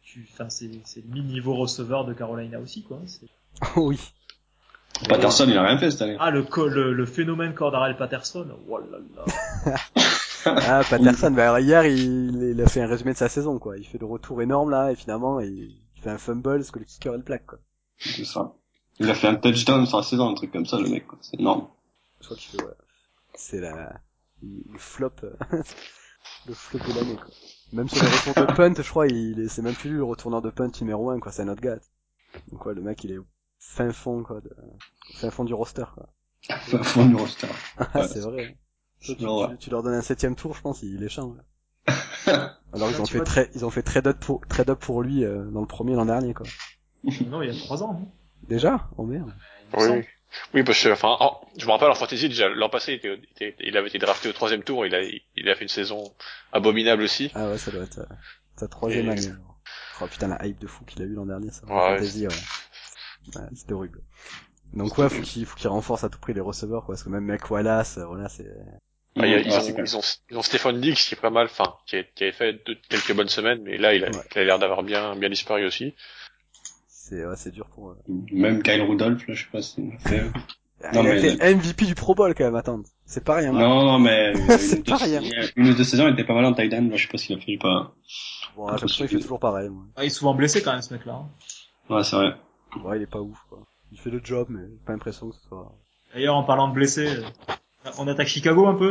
tu, enfin, c'est, c'est le mi-niveau receveur de Carolina aussi, quoi. C'est... Oui. Patterson, il a rien fait cette année. Ah, le, co- le, le phénomène Cordarrelle Patterson. Oh là là. Ah, Patterson, bah, alors, hier, il, il a fait un résumé de sa saison, quoi. Il fait le retour énorme, là, et finalement, il, il fait un fumble, parce que le kicker est le plaque, quoi. C'est ça. Il a fait un touchdown sur la saison, un truc comme ça, le mec, quoi. C'est énorme. Je crois qu'il fait, ouais. C'est la, le flop, le flop de l'année, quoi. Même sur les retours de punt, je crois, il est, c'est même plus lui le retourneur de punt numéro un, quoi. C'est un autre gars. Donc, ouais, le mec, il est au fin fond, quoi, de, au fin fond du roster, quoi. Enfin, fond du roster. Ah, Ouais. c'est vrai. Toi, tu, Non, ouais. tu, tu leur donnes un septième tour, je pense, ils l'échangent. Alors ils Là, ont tu fait vois, très, ils ont fait trade up pour, trade up pour lui euh, dans le premier l'an dernier, quoi. Non, il y a trois ans, non? Déjà? Oh merde. Il me Oui. semble. Oui, parce que, enfin, oh, je me rappelle en fantasy, déjà, l'an passé, il, était, il, était- il avait été drafté au troisième tour, il a, il a fait une saison abominable aussi. Ah ouais, ça doit être euh, sa troisième Et- année. Alors. Oh putain, la hype de fou qu'il a eu l'an dernier, ça. En Ouais. fantasy, ouais. Ouais, c'était horrible. Donc ouais, faut qu'il, faut qu'il renforce à tout prix les receveurs, quoi. Parce que même Mec Wallace, euh, voilà, c'est... Ah, il y a- Ouais, ils, c'est ont, clair. ils ont, ils ont Stéphane Diggs qui est pas mal, enfin, qui, a- qui avait fait de- quelques bonnes semaines, mais là, il a, Ouais. il a l'air d'avoir bien, bien disparu aussi. C'est, ouais, c'est dur pour eux. Même Kyle Rudolph, là, je sais pas si il a fait. Ah, Non, il a mais- fait M V P du Pro Bowl, quand même, attends. C'est pas rien. Non, non, mais, euh, C'est une, pas deux, rien. une ou deux saisons, il était pas mal en tight end, là, je sais pas s'il a fait, j'ai pas, Bon, j'ai l'impression qu'il fait toujours pareil, moi. Ah, il est souvent blessé quand même, ce mec-là. hein. ouais, c'est vrai. Bon, il est pas ouf, quoi. Il fait le job, mais j'ai pas l'impression que ce soit... D'ailleurs, en parlant de blessés, euh, on attaque Chicago un peu.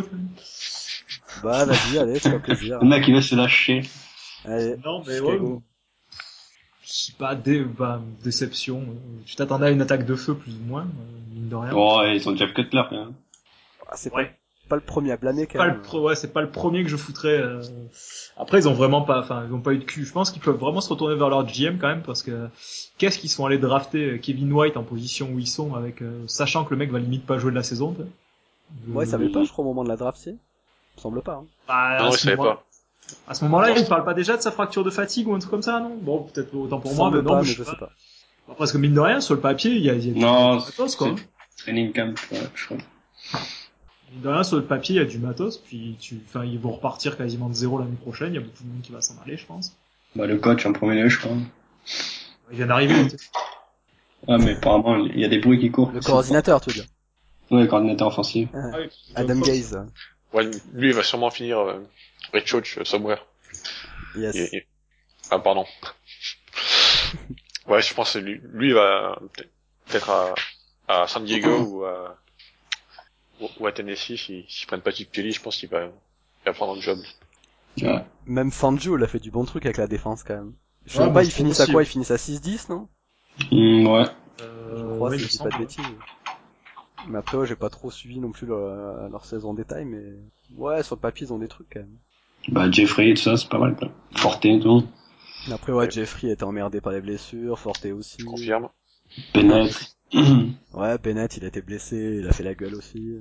Bah, vas-y, allez, fais-toi plaisir. Le mec, il va se lâcher. Allez, Non, mais Chicago. ouais. Je sais pas, dé, bah, déception. euh, Tu t'attendais à une attaque de feu, plus ou moins, euh, mine de rien. Oh, et ils ont Jeff Cutler, quand même. Ah, c'est Ouais. pas, pas le premier à blâmer, quand Pas même. le pro- ouais, c'est pas le premier que je foutrais. euh. Après, ils ont vraiment pas, enfin, ils ont pas eu de cul. Je pense qu'ils peuvent vraiment se retourner vers leur G M quand même, parce que qu'est-ce qu'ils sont allés drafter Kevin White en position où ils sont, avec euh, sachant que le mec va limite pas jouer de la saison. tu sais. Ouais, il savait Euh, pas, je crois, au moment de la draft, si. Il me semble pas, hein. bah, Non, à il ce savait moment- pas. À ce moment-là, Non, il parle pas déjà de sa fracture de fatigue ou un truc comme ça, non? Bon, peut-être autant pour Il me moi, mais semble non, pas, mais mais je je sais sais pas. pas. Parce que mine de rien, sur le papier, il y a, il y a du Non, matos, quoi. c'est training camp, ouais, je crois. Mine de rien, sur le papier, il y a du matos, puis tu, enfin, ils vont repartir quasiment de zéro l'année prochaine. Il y a beaucoup de monde qui va s'en aller, je pense. Bah, le coach en premier lieu, je crois. Il vient d'arriver, tu sais. Ah, mais apparemment, il y a des bruits qui courent. Le coordinateur, tu veux dire. Ouais, le coordinateur offensif. Ah, Ah oui, Adam John Fox. Gaze. Ouais, lui, il va sûrement finir, euh, head coach, euh, somewhere. Yes. Et- et- Ah, pardon. Ouais, je pense que lui, lui, il va, peut-être peut-être à, à San Diego ou à, ou- ou à Tennessee, s'ils s'ils prennent pas Chip Kelly, je pense qu'il va, il va prendre un job. Ouais. Même Fangio, il a fait du bon truc avec la défense, quand même. Je sais Ouais, même bah, pas, ils c'est finissent à possible. quoi? Ils finissent à six dix, non? Hum, ouais. Euh, Je crois, oui, si il je dis me pas de semble. bêtises. Mais après, ouais, j'ai pas trop suivi non plus leur, leur saison en détail, mais... Ouais, sur le papier, ils ont des trucs, quand même. Bah, Jeffrey, tout ça, c'est pas mal, quoi. Forte, tout. Après, ouais, Jeffrey était emmerdé par les blessures, Forte aussi. Je confirme. Bennett. Ouais, Bennett, il a été blessé, il a fait la gueule aussi.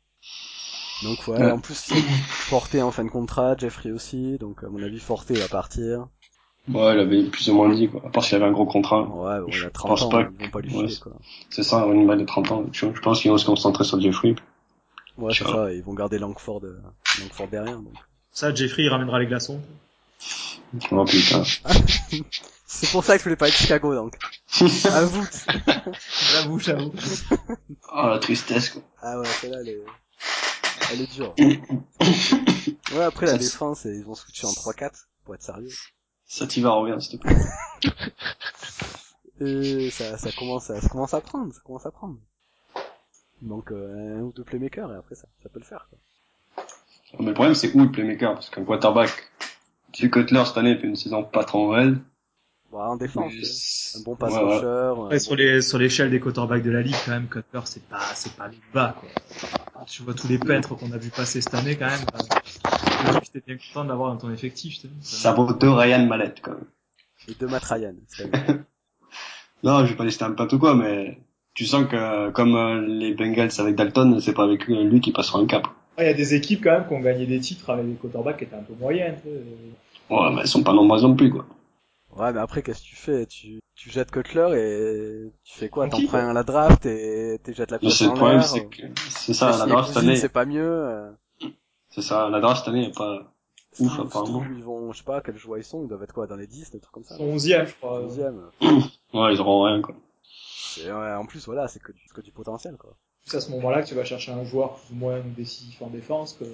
Donc ouais, Ouais. en plus, Forte est en fin de contrat, Jeffrey aussi, donc à mon avis, Forte va partir. Ouais, il avait plus ou moins dit, quoi. À part s'il avait un gros contrat. Ouais, bon, il Je a trente pense ans, pas ils vont pas lui que- ouais, filer, quoi. C'est ça, un running back de trente ans. Je, je pense qu'ils vont se concentrer sur Jeffrey. Ouais, c'est Ciao. ça, ils vont garder Langford, euh, Langford derrière, donc. Ça, Jeffrey, il ramènera les glaçons. Oh putain. C'est pour ça que je voulais pas être Chicago, donc. À vous. J'avoue, j'avoue. Oh, la tristesse, quoi. Ah ouais, celle-là, elle est, elle est dure. Ouais, après, la Ça, défense, ils vont switcher en trois quatre, pour être sérieux. Ça t'y va, reviens, s'il te plaît. Et ça, ça commence à, ça commence à prendre, ça commence à prendre. Il manque euh, un ou deux playmakers, et après, ça, ça peut le faire, quoi. Mais le problème, c'est où le playmaker? Parce qu'un quarterback, tu Cutler, cette année, fait une saison pas trop mauvaise. Bon, en défense, Mais tu sais. Un bon ouais, pass ouais. rusher. un Après, sur bon- les, sur l'échelle des quarterbacks de la ligue, quand même, Cutler, c'est pas, c'est pas le bas, quoi. Quand tu vois tous les peintres qu'on a vu passer cette année, quand même, bah, tu t'es bien content de l'avoir dans ton effectif, tu sais. Ça vaut deux Ryan Mallett, quand même. Et deux Matt Ryan, cette année. Non, je vais pas lister un peu ou quoi, mais tu sens que, comme euh, les Bengals avec Dalton, c'est pas avec lui, lui qui passera un cap. Il y a des équipes, quand même, qui ont gagné des titres avec des quarterbacks qui étaient un peu moyennes, tu sais. Ouais, mais elles sont pas nombreuses non plus, quoi. Ouais, mais après, qu'est-ce que tu fais? Tu, tu jettes Cutler et tu fais quoi? T'en Tranquille, prends quoi. un à la draft et tu jettes la Mais pièce c'est le en problème, l'air. c'est que, c'est Tu fais ça, la signer draft cette Cousine, année, c'est pas mieux. euh. c'est ça, la draft cette année, y a pas, Ouf, Steve, apparemment. Steve, ils vont, je sais pas, quel joueur ils sont, ils doivent être quoi, dans les dix, des trucs comme ça. Ils sont onzième, je crois. onzième. Ouais, ils auront rien, quoi. C'est, ouais, en plus, voilà, c'est que du, c'est que du potentiel, quoi. C'est à ce moment-là que tu vas chercher un joueur plus ou moins décisif en défense. Que...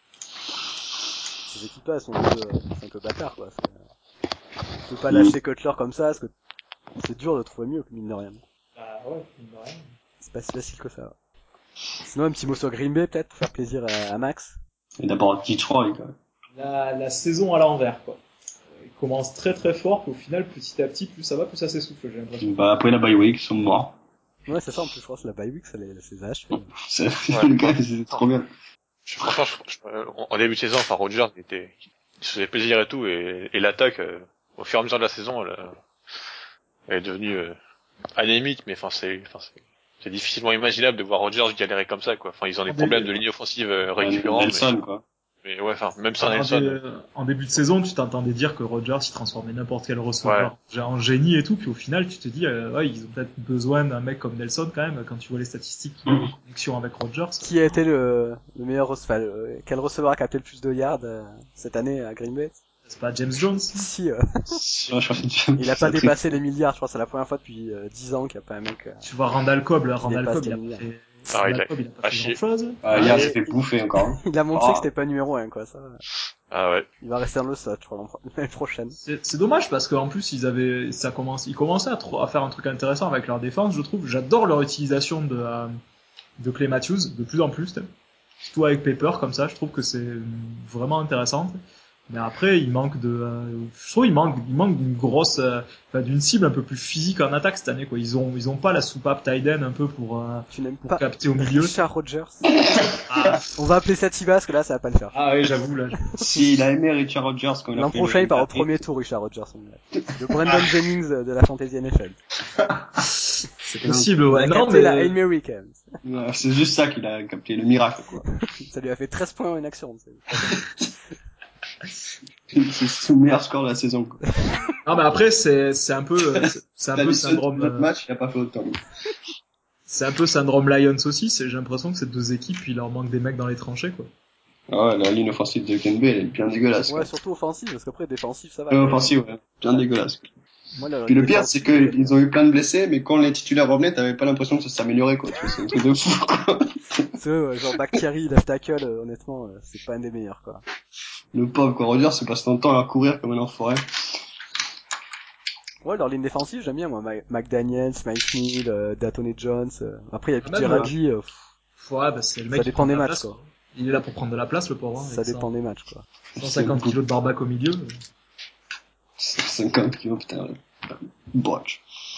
Ces équipes-là, elles sont un peu, euh, c'est un peu bâtards, quoi. C'est, tu peux pas lâcher Cutler comme ça, parce que c'est dur de trouver mieux, mine de rien. Bah ouais, mine de rien. C'est pas si facile que ça. Sinon, un petit mot sur Green Bay, peut-être, pour faire plaisir à, à Max. Et d'abord Detroit, quand même. La, la saison à l'envers, quoi. Il commence très très fort, puis au final, petit à petit, plus ça va, plus ça s'essouffle, j'ai l'impression. Bah, après la bye week, ils sont morts. Ouais, c'est ça, en plus, je crois que c'est la bye week, ça les, ça les a achevés. C'est, Ouais. le gars, c'est trop bien. Je- Franchement, je, je- euh, en début de saison, enfin Rodgers, il était, il se faisait plaisir et tout, et, et l'attaque, euh, au fur et à mesure de la saison, elle, euh, elle est devenue euh, anémique, mais enfin c'est, enfin c'est, c'est difficilement imaginable de voir Rodgers galérer comme ça, quoi. Enfin, ils ont des En problèmes début- de ligne offensive euh, récurrents, mais, Nelson, quoi. mais ouais, enfin même sans En, Nelson. dé- euh, en début de saison, tu t'entendais dire que Rodgers il transformait n'importe quel receveur en génie et tout, puis au final, tu te dis, euh, ouais, ils ont peut-être besoin d'un mec comme Nelson quand même, quand tu vois les statistiques qu'il a de connexion avec Rodgers. Qui a été le, le meilleur receveur, enfin, le- quel receveur a capté le plus de yards euh, cette année à Green Bay? C'est pas James Jones? Si, euh, Ouais, je crois que il a pas dépassé les milliards, je crois que c'est la première fois depuis euh, dix ans qu'il n'y a pas un mec... Euh, Tu vois Randall Cobb, là, Qui Randall dépasse Cobb, il les a pas milliards. fait, Ah, Randall il a- Cobb, il a ah, pas fait chier. grand chose. Ah, hier, et- j'ai fait bouffer encore. Hein. il a montré Ah. que c'était pas numéro un, quoi, ça. Ah ouais. Il va rester dans le slot, je crois, l'année prochaine. C'est, c'est dommage parce qu'en plus ils avaient, ça commence, ils commençaient à, trop, à faire un truc intéressant avec leur défense, je trouve. J'adore leur utilisation de, euh, de Clay Matthews, de plus en plus, surtout avec Pepper comme ça. Je trouve que c'est vraiment intéressant. Mais après, il manque de, euh, je trouve, il manque, il manque d'une grosse, euh, enfin, d'une cible un peu plus physique en attaque cette année, quoi. Ils ont, ils ont pas la soupape tight end un peu pour, euh, Tu n'aimes pour pas capter au milieu. Richard Rodgers? Ah, On va appeler ça Tiba, parce que là, ça va pas le faire. ah oui, j'avoue là. Si, il a aimé Richard Rodgers quand il a L'an fait prochain, il le part au Inter- premier tour, Richard Rodgers. Le Brandon Jennings de la Fantasy N F L. C'est possible, Il ouais. a Non, capté la mais Hail Mary, quand même. Ouais, c'est juste ça qu'il a capté, le miracle, quoi. Ça lui a fait treize points en une action. c'est- C'est son meilleur score de la saison, quoi. non, mais après c'est, c'est un peu, euh, c'est- c'est un T'as peu vu ce- syndrome. Notre euh, match, il a pas fait autant. C'est un peu syndrome Lions aussi, c'est, j'ai l'impression que ces deux équipes, il leur manque des mecs dans les tranchées, quoi. Ah ouais, la ligne offensive de Green Bay, elle est bien dégueulasse, Ouais, quoi. surtout offensive, parce qu'après, défensif, ça va. Ouais, quoi. offensive, ouais. Bien dégueulasse. Moi, la Puis le pire, c'est défensive, qu'ils ont eu plein de blessés, mais quand les titulaires revenaient, t'avais pas l'impression que ça s'améliorait, quoi. Tu vois, c'est un truc de fou, quoi. C'est vrai, ouais, genre Bakhtiari, left tackle, euh, honnêtement, euh, c'est pas un des meilleurs, quoi. Le pauvre, quoi. Rodgers, c'est passe ton temps à courir comme un enfoiré. Ouais, leur ligne défensive, j'aime bien, moi. Ma- McDaniels, Mike Neal, euh, Datone Jones. euh. Après, il y a Ah, P J même, Radji, euh, pff, Ouais, bah c'est le mec Ça qui dépend prend de des la matchs, place, quoi. Il est là pour prendre de la place, le pauvre. Hein, ça avec dépend des matchs, quoi. cent cinquante kilos de barbac au milieu. cinquante kilos, putain. Botch.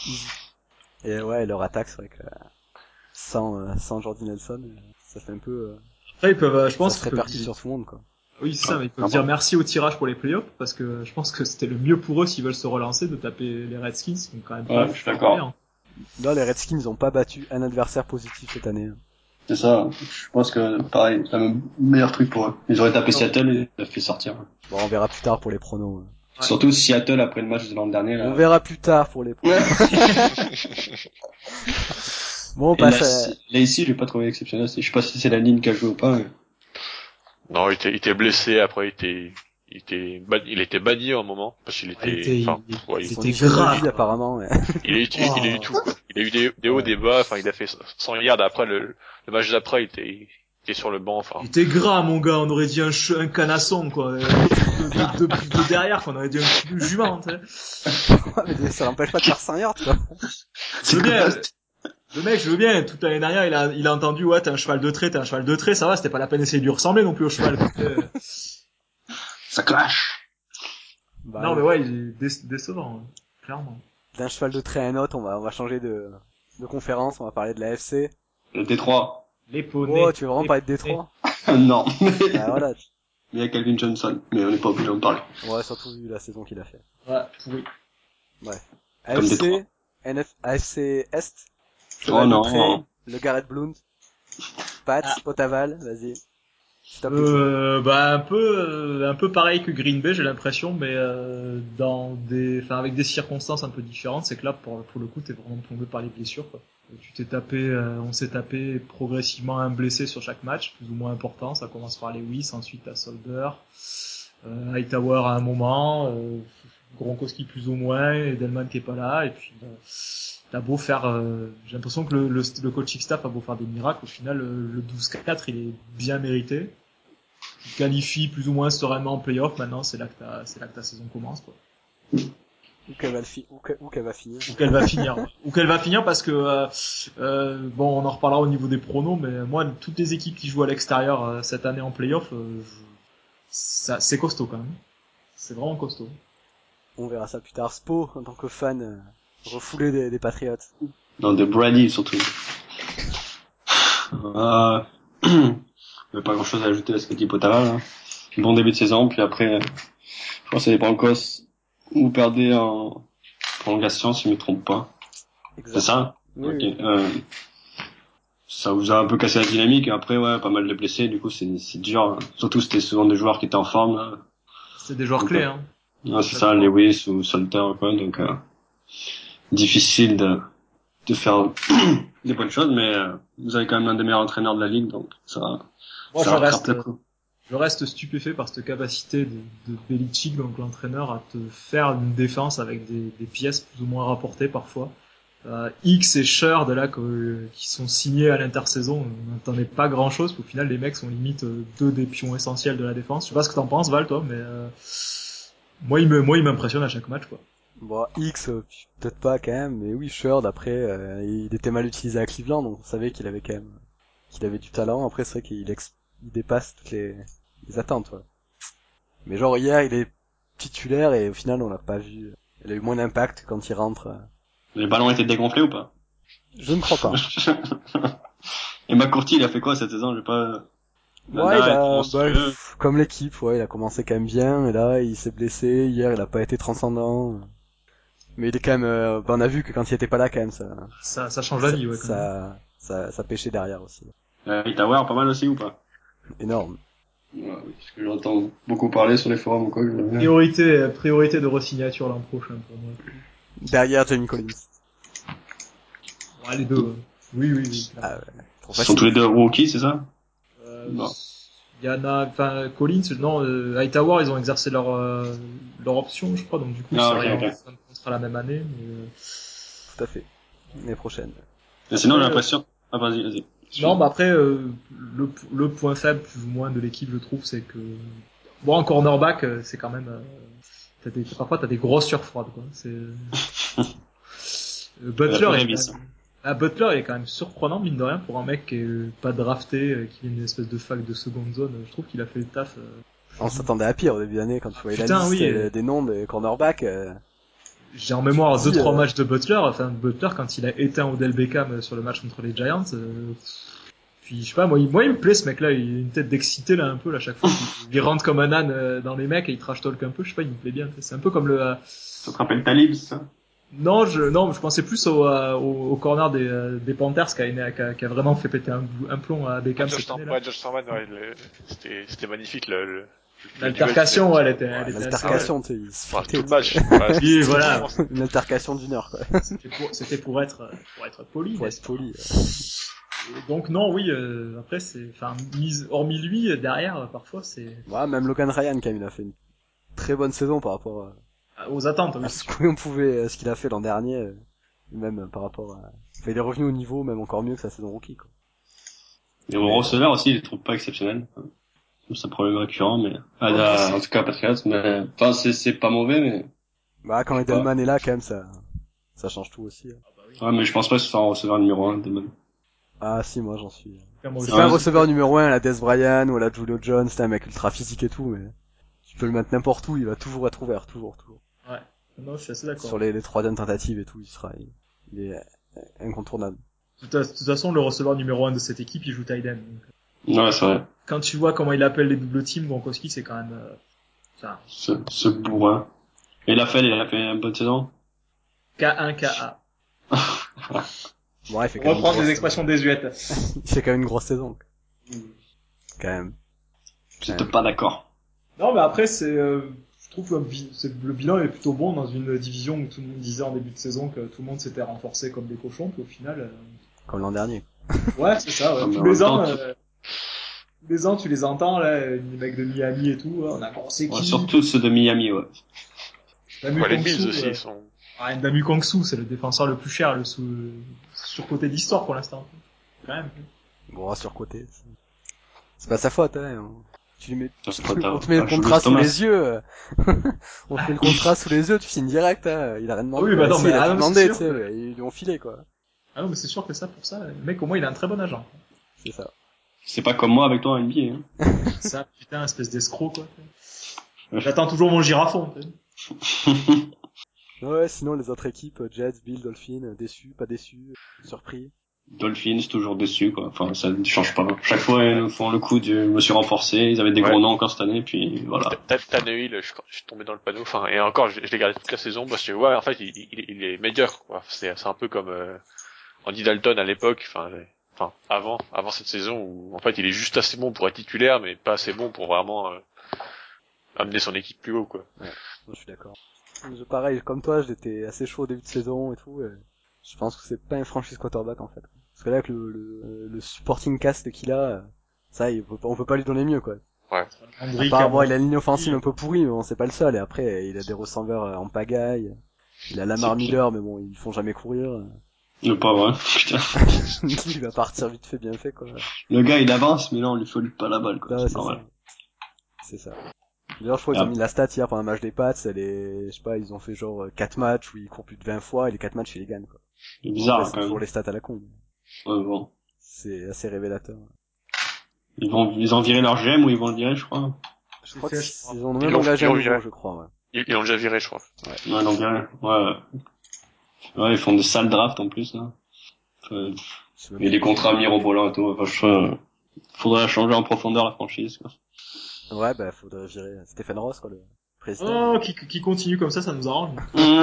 Et ouais, leur attaque, c'est vrai que euh, sans, euh, sans Jordy Nelson, euh, ça fait un peu... Euh, Après, ils peuvent, euh, je pense ça se qu'ils peuvent répartit dire- sur tout le monde, quoi. Oui, c'est ça, mais ils peuvent Ah, dire bon. merci au tirage pour les playoffs, parce que je pense que c'était le mieux pour eux s'ils veulent se relancer de taper les Redskins, qui ont quand même Ouais, pas je suis d'accord. bien. Là, les Redskins, ils ont pas battu un adversaire positif cette année. hein. C'est ça. Je pense que, pareil, c'est le meilleur truc pour eux. Ils auraient tapé Non. Seattle et ça fait sortir. Bon, on verra plus tard pour les pronos. hein. Ouais. Surtout Seattle après le match de l'an dernier, là. On verra plus tard pour les pronos. Bon, on Et là, passe à... si- là, ici, j'ai pas trouvé exceptionnel. Je sais pas si c'est la ligne qui a joué ou pas, mais... Non, il était, il était blessé, après il était, il était, ban- il était banni à un moment, parce qu'il était, Il était- enfin, il- ouais, il il, Son était hygiène de grave, vie, quoi. apparemment. ouais. il a eu, il a eu Oh. tout, quoi. Il a eu des, des hauts, des bas, enfin, il a fait cent yards après le, le match d'après, il était, il était sur le banc, enfin. Il était gras, mon gars, on aurait dit un, ch- un canasson, quoi. Euh, De, de, de, de derrière, qu'on aurait dit un cul de jument, tu sais. Ouais, mais ça n'empêche pas de faire cinq yards, quoi. Je veux bien, le mec, je veux bien, toute l'année dernière, il a, il a entendu, ouais, t'es un cheval de trait, t'es un cheval de trait, ça va, c'était pas la peine d'essayer de lui ressembler non plus au cheval. Euh, Ça clash. Bah, non, mais ouais, il est dé- décevant, hein, clairement. D'un cheval de trait à un autre, on va, on va changer de, de conférence, on va parler de la F C. Le Détroit. Les poneys. Oh, tu veux vraiment les parler de poneys. Détroit? non. Bah voilà. Il y a Calvin Johnson, mais on n'est pas obligé d'en parler. Ouais, surtout vu la saison qu'il a fait. Ouais, pourri. Comme A F C, Détroit. N F, A F C Est. Oh Cheval de non. trait, le Garrett Blount. Pats, Ah. Potaval, vas-y. Stop les Euh, bah un peu, euh, un peu pareil que Green Bay, j'ai l'impression, mais euh, dans des, enfin avec des circonstances un peu différentes. C'est que là, pour, pour le coup, t'es vraiment tombé par les blessures, quoi. Tu t'es tapé, euh, on s'est tapé progressivement un blessé sur chaque match, plus ou moins important. Ça commence par Lewis, ensuite à Solder. euh, Hightower à un moment, euh, Gronkowski plus ou moins, Edelman qui est pas là, et puis euh, t'as beau faire, euh, j'ai l'impression que le, le, le coaching staff a beau faire des miracles, au final le, le douze quatre il est bien mérité. Tu qualifies plus ou moins sereinement en playoff, maintenant c'est là que ta, c'est là que ta saison commence, quoi. Où qu'elle va, le fi- où qu'elle, où qu'elle va finir. Où qu'elle va finir. Où qu'elle va finir parce que euh, euh, bon, on en reparlera au niveau des pronos, mais moi, toutes les équipes qui jouent à l'extérieur euh, cette année en playoff, euh, je... ça, c'est costaud quand même. C'est vraiment costaud. On verra ça plus tard. Spo, en tant que fan euh, refoulé des, des Patriots. Non, de Brady surtout. Euh... Il n'y a pas grand chose à ajouter à ce que dit Potala, là. Bon début de saison, puis après, je crois que ça dépend en cause. Vous perdez en prolongation, si je me trompe pas. Exact. C'est ça? Oui, Ok. oui. Euh, ça vous a un peu cassé la dynamique, et après, ouais, pas mal de blessés, du coup, c'est, c'est dur. Hein. Surtout, c'était souvent des joueurs qui étaient en forme, là. C'est des joueurs Donc, clés, euh, hein. Ouais, c'est ça, Lewis ou Salter, quoi, donc, euh, difficile de, de faire des bonnes choses, mais, euh, vous avez quand même l'un des meilleurs entraîneurs de la ligue, donc, ça, Moi, ça je va reste, rattraper le coup. je reste stupéfait par cette capacité de, de Belichick, donc l'entraîneur, à te faire une défense avec des, des pièces plus ou moins rapportées parfois. Euh, X et Sherd là que, qui sont signés à l'intersaison, on n'entendait pas grand chose, qu'au final les mecs sont limite euh, deux des pions essentiels de la défense. Je sais pas ce que t'en penses, Val, toi, mais euh, moi il me moi il m'impressionne à chaque match, quoi. Bon, X, euh, peut-être pas quand même, mais oui, Sherd, après, euh, il était mal utilisé à Cleveland, donc on savait qu'il avait quand même, qu'il avait du talent. Après, c'est vrai qu'il ex- il dépasse toutes les, les attentes, ouais. Mais genre, hier, il est titulaire et au final, on l'a pas vu. Il a eu moins d'impact quand il rentre. euh. Les ballons étaient dégonflés ou pas? Je ne crois pas. Et McCourty, il a fait quoi cette saison? J'ai pas... Ouais, il Nada est a, bah, monstrueux. pff, comme l'équipe, ouais, il a commencé quand même bien, et là, il s'est blessé. Hier, il a pas été transcendant. Mais il est quand même, euh, bah, on a vu que quand il était pas là, quand même, ça, Ça ça change la ça, vie, ouais, quand même. ça, ça, ça pêchait derrière aussi. Euh, Hightower, pas mal aussi ou pas? Énorme. Ouais, oui, parce que j'entends beaucoup parler sur les forums ou quoi. Que je... Priorité priorité de re-signature l'an prochain pour moi. Derrière Jamie Collins. Ouais, les deux. Ouais. Oui oui oui. Ah ouais, trop Ils sont tous facile. les deux rookies, c'est ça? Euh, Non. Il y en a, enfin Collins, non, euh, Hightower, ils ont exercé leur euh, leur option, je crois, donc du coup ils Ah, seraient ok, en ok. fin de contrat la même année. Mais, euh, Tout à fait. L'année prochaine. Mais sinon, j'ai après, l'impression... Ah, vas-y, vas-y. non, bah après, euh, le, le point faible, plus ou moins, de l'équipe, je trouve, c'est que... Bon, en cornerback, euh, c'est quand même... Euh, t'as des, parfois, t'as des grosses surfroides, quoi. C'est... Euh, Butler, il est quand même... Ah, Butler, il est quand même surprenant, mine de rien, pour un mec qui est pas drafté, euh, qui vient d'une espèce de fac de seconde zone. Je trouve qu'il a fait le taf. Euh... On s'attendait à pire au début d'année quand tu Ah, voyais putain, la liste oui, euh, et- des noms des cornerbacks. Euh... J'ai en mémoire Tu deux dis, trois euh, matchs de Butler. Enfin, Butler, quand il a éteint Odell Beckham sur le match contre les Giants... Euh... Puis je sais pas, moi il, moi il me plaît ce mec-là, il a une tête d'excité là un peu là, à chaque fois. Il, il rentre comme un âne euh, dans les mecs et il trash talk un peu, je sais pas, il me plaît bien. C'est un peu comme le. Euh... Ça te rappelle Talib, ça? Non, je non, je pensais plus au, euh, au, au corner des, euh, des Panthers qui a, qui, a, qui a vraiment fait péter un, un plomb à Beckham Josh cette année là. ouais, Josh Thorman, ouais, le- c'était c'était magnifique le, le, le L'altercation, ouais, elle était, ouais, elle était assez. l'altercation, tu sais, il se Enfin, foutait, tout le match. Voilà, Oui, c'était- voilà. Une altercation d'une heure, quoi. C'était pour, c'était pour être, pour être poli. Pour n'est-ce être pas. poli. Et donc non, oui. Euh, après c'est, enfin, mise, hormis lui derrière, parfois c'est Ouais, même Logan Ryan, quand même, il a fait une très bonne saison par rapport à, aux attentes. Oui, à c'est ce sûr. qu'on pouvait, à ce qu'il a fait l'an dernier, euh, même euh, par rapport à... Enfin, il est revenu au niveau, même encore mieux que sa saison rookie, quoi. Et au receveur aussi, je les trouve pas exceptionnels. C'est un problème récurrent, mais... Ah, Ouais, moi, là, c'est- en tout cas, Patriots, mais... Enfin, c'est, c'est pas mauvais, mais... Bah, quand Je sais pas. Edelman est là, quand même, ça, ça change tout aussi. hein. Ah, bah oui. Ouais, mais je pense pas que ce soit un receveur numéro un, Edelman. Ah, si, moi, j'en suis. Enfin, moi C'est aussi, pas un ouais, receveur numéro un à la Des Bryant ou à la Julio Jones, c'est un mec ultra physique et tout, mais tu peux le mettre n'importe où, il va toujours être ouvert, toujours, toujours. Ouais. Non, je suis assez d'accord. Sur les, les troisième tentatives et tout, il sera, il, il est euh, incontournable. De toute, de toute façon, le receveur numéro un de cette équipe, il joue tight end. Donc, Ouais, c'est vrai. quand tu vois comment il appelle les double teams, Gronkowski, c'est quand même, euh, enfin, Ce, ce bourrin. Et Lafelle, il a fait une bonne saison? K un, K A. Bon, ouais, il fait On quand même une reprend des grosse, expressions désuètes. il fait quand même une grosse saison. Quand même. J'étais pas d'accord. Non, mais après, c'est, euh, je trouve que le, bi- c'est- le bilan est plutôt bon dans une division où tout le monde disait en début de saison que tout le monde s'était renforcé comme des cochons, puis au final, euh, Comme l'an dernier. ouais, c'est ça, ouais. Ah, mais Tous en les même ans, temps, euh, les ans, tu les entends, là, les mecs de Miami et tout, on a pensé Ouais, qui... surtout ceux de Miami, ouais. Damu Ouais, les Kongsu, Bills aussi, euh, ils sont... ah, Damu Kongsu, c'est le défenseur le plus cher, le sous, surcoté d'histoire pour l'instant. Quand même. Bon, surcoté. C'est c'est pas sa faute, hein. Tu lui mets, Ça, c'est pas ta- on te met le ah, contrat Julius sous Thomas. les yeux. euh. On te met le contrat sous les yeux, tu signes direct, hein. Il a rien demandé. Oui, bah non, si, mais- il a ah tout non, c'est demandé, sûr tu sais, que- mais ils lui ont filé, quoi. Ah non, mais c'est sûr que ça, pour ça, le mec, au moins, il a un très bon agent. C'est ça. C'est pas comme moi avec toi en N B A, hein. Ça, putain, espèce d'escroc, quoi. J'attends toujours mon girafon, tu sais. Ouais, sinon les autres équipes, euh, Jets, Bills, Dolphins, euh, déçus, pas déçus, euh, surpris. Dolphins, toujours déçu, quoi. Enfin, ça ne change pas. Chaque fois, ils nous font le coup du, je me suis renforcé, ils avaient des Ouais. gros noms encore cette année, puis voilà. Ta- Ta- Tannehill, je, je suis tombé dans le panneau. Enfin, et encore, je, je l'ai gardé toute la saison parce que ouais, en fait, il, il, il est médiocre. Quoi. C'est, c'est un peu comme euh, Andy Dalton à l'époque. Enfin, j'ai- enfin, avant, avant cette saison où en fait, il est juste assez bon pour être titulaire, mais pas assez bon pour vraiment euh, amener son équipe plus haut, quoi. Ouais, moi je suis d'accord. Je, pareil, comme toi, j'étais assez chaud au début de saison et tout. Et je pense que c'est pas un franchise quarterback en fait. Parce que là, avec le, le, le supporting cast qu'il a, euh, ça, il peut pas- on peut pas lui donner mieux, quoi. Ouais. Andriy, À part, bon, Cameron. il a une ligne offensive un peu pourrie, mais bon, c'est pas le seul. Et après, il a des receveurs euh, en pagaille. Il a Lamar C'est Miller, mais bon, ils font jamais courir. Ne pas vrai. Putain. Il va partir vite fait, bien fait, quoi. Le gars, il avance, mais là, on lui faut pas la balle, quoi. Ah ouais, c'est c'est normal. ça. C'est ça. D'ailleurs, je crois qu'ils ont Ah. mis la stat hier pendant un match des Pats, elle est, je sais pas, ils ont fait genre quatre matchs où ils courent plus de vingt fois et les quatre matchs ils les gagnent, quoi. C'est Bon, bizarre, après, c'est quand toujours même. les stats à la con. mais Ouais, bon. C'est assez révélateur. Ils vont, ils ont viré leur G M ou ils vont le virer, je crois. Je crois fait, je qu'ils ont Ils même l'ont- engagé ils un l'ont nouveau, viré. je crois, ouais. Ils, ils l'ont déjà viré, je crois. Ouais, ils l'ont viré. Ouais. Ouais, ils font des sales drafts en plus, là. Euh, Je sais même et plus des qui contrats c'est. mirobolants et tout. Enfin, je trouve, faudrait changer en profondeur la franchise, quoi. Ouais, bah, faudrait virer Stephen Ross, quoi, le président. Oh, qui, qui continue comme ça, ça nous arrange.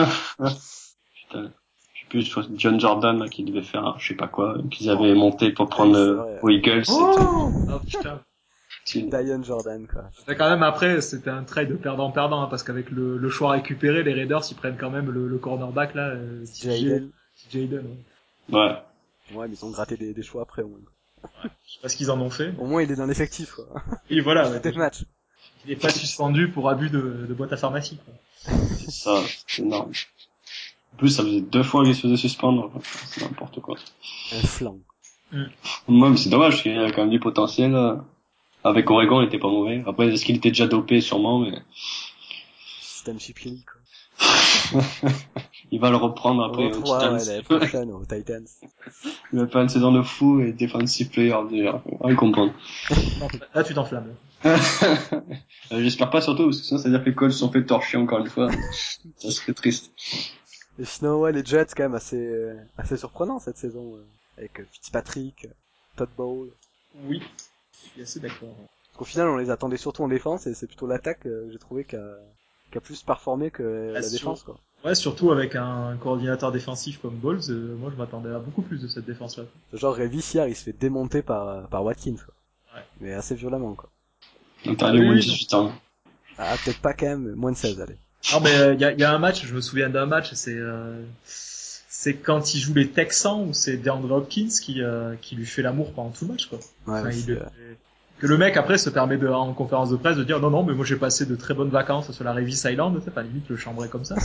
Putain. Je sais plus, je crois que John Jordan, là, qui devait faire, je sais pas quoi, qu'ils Oh. avaient monté pour prendre Oui, c'est euh, vrai. aux Eagles. Oh, oh putain. C'est- Diane Jordan, quoi. Mais quand même, après, c'était un trade perdant-perdant, hein, parce qu'avec le, le choix récupéré, les Raiders, ils prennent quand même le, le cornerback, là, euh, T J Jaden. T J Hayden, ouais. Ouais. Ouais, mais ils ont gratté des, des choix après, au moins. Je sais pas ce qu'ils en ont fait. Au moins, il est dans l'effectif, quoi. Et voilà, ouais, Des matchs. il est pas suspendu pour abus de, de boîte à pharmacie, quoi. C'est ça, c'est énorme. En plus, ça faisait deux fois qu'il se faisait suspendre. C'est n'importe quoi. Un flanc. Moi, mais c'est dommage, parce qu'il y a quand même du potentiel. euh. Avec Oregon, il était pas mauvais. Après, est-ce qu'il était déjà dopé? Sûrement, mais Système Chiplini, quoi. il va le reprendre On après le au retrouvera, Titans. ouais, l'année prochaine, aux Titans. Il va faire une saison de fou et defensive player of the year. On va comprendre. Là, tu t'enflammes. Euh, J'espère pas surtout, parce que sinon, ça veut dire que les Colts se sont fait torcher encore une fois. Ça serait triste. Et sinon, ouais, les Jets, quand même, assez, euh, assez surprenants, cette saison, euh, avec euh, Fitzpatrick, euh, Todd Bowles. Oui. Je suis assez d'accord. Parce qu'au final, on les attendait surtout en défense, et c'est plutôt l'attaque, euh, j'ai trouvé, qui a, qui a plus performé que euh, Ah, la sur- défense, quoi. Ouais, surtout avec un coordinateur défensif comme Bowles, euh, moi je m'attendais à beaucoup plus de cette défense-là. Genre, Revis, hier, il se fait démonter par, euh, par Watkins, quoi. Ouais. Mais assez violemment, quoi. Interdit Ah au moins oui, de dix-huit ans. Ah, peut-être pas quand même, mais moins de seize, allez. Non mais il euh, y, a, y a un match, je me souviens d'un match, c'est euh, c'est quand il joue les Texans où c'est DeAndre Hopkins qui euh, qui lui fait l'amour pendant tout le match, quoi. Ouais, Enfin, mais il c'est, le- euh, que le mec après se permet de en conférence de presse de dire non non mais moi j'ai passé de très bonnes vacances sur la Revis Island, tu sais, pas limite le chambrer comme ça.